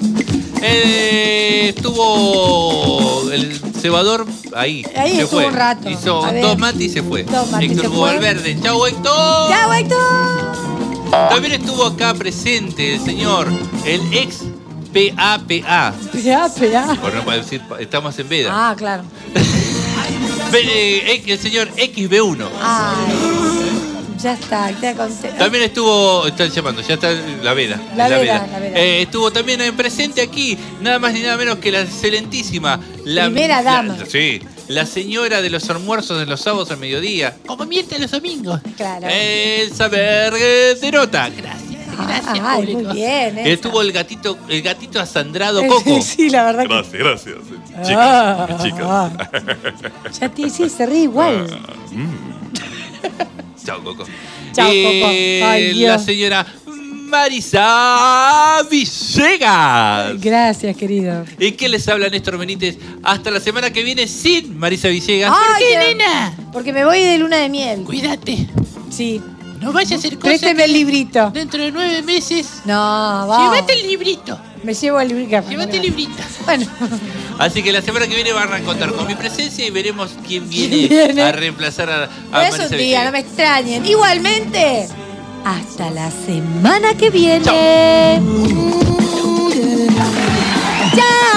Estuvo el cebador ahí.
Ahí
se
estuvo
fue.
un rato.
Hizo
A ver.
2 mates y se fue.
Dos mates,
Héctor
se
Hugo
fue.
Valverde. ¡Chau, Héctor!
¡Chao, Héctor!
También estuvo acá presente el señor, el ex PAPA.
Espera.
Por no decir, estamos en veda.
Ah, claro.
El señor XB1.
Ay. Ya está, queda contento.
También estuvo, están llamando, ya está la Vera.
La Vera.
Estuvo también presente aquí, nada más ni nada menos que la excelentísima.
Primera dama.
Sí, la señora de los almuerzos de los sábados al mediodía.
Como miente los domingos.
Claro.
Elsa Bergerota.
Gracias,
Ay,
público.
muy bien.
Estuvo el gatito asandrado Coco.
Sí, la verdad que...
Gracias. Chicas.
Sí, se ríe igual.
Chao, Coco.
Chao, Coco. Ay, Dios.
La señora Marisa Villegas.
Gracias, querido.
¿Y qué les habla Néstor Benítez? Hasta la semana que viene sin Marisa Villegas.
¿Por qué, nena?
Porque me voy de luna de miel.
Cuídate.
Sí.
No vayas a hacer cosas.
Présteme el librito.
Dentro de 9 meses.
No, va.
Llévate el librito.
Me llevo el librito.
Llévate el librito.
Bueno.
Así que la semana que viene van a contar con mi presencia y veremos quién viene a reemplazar a
Eso
Marisa
un día,
Villegas.
no me extrañen. Igualmente, hasta la semana que viene. ¡Chao!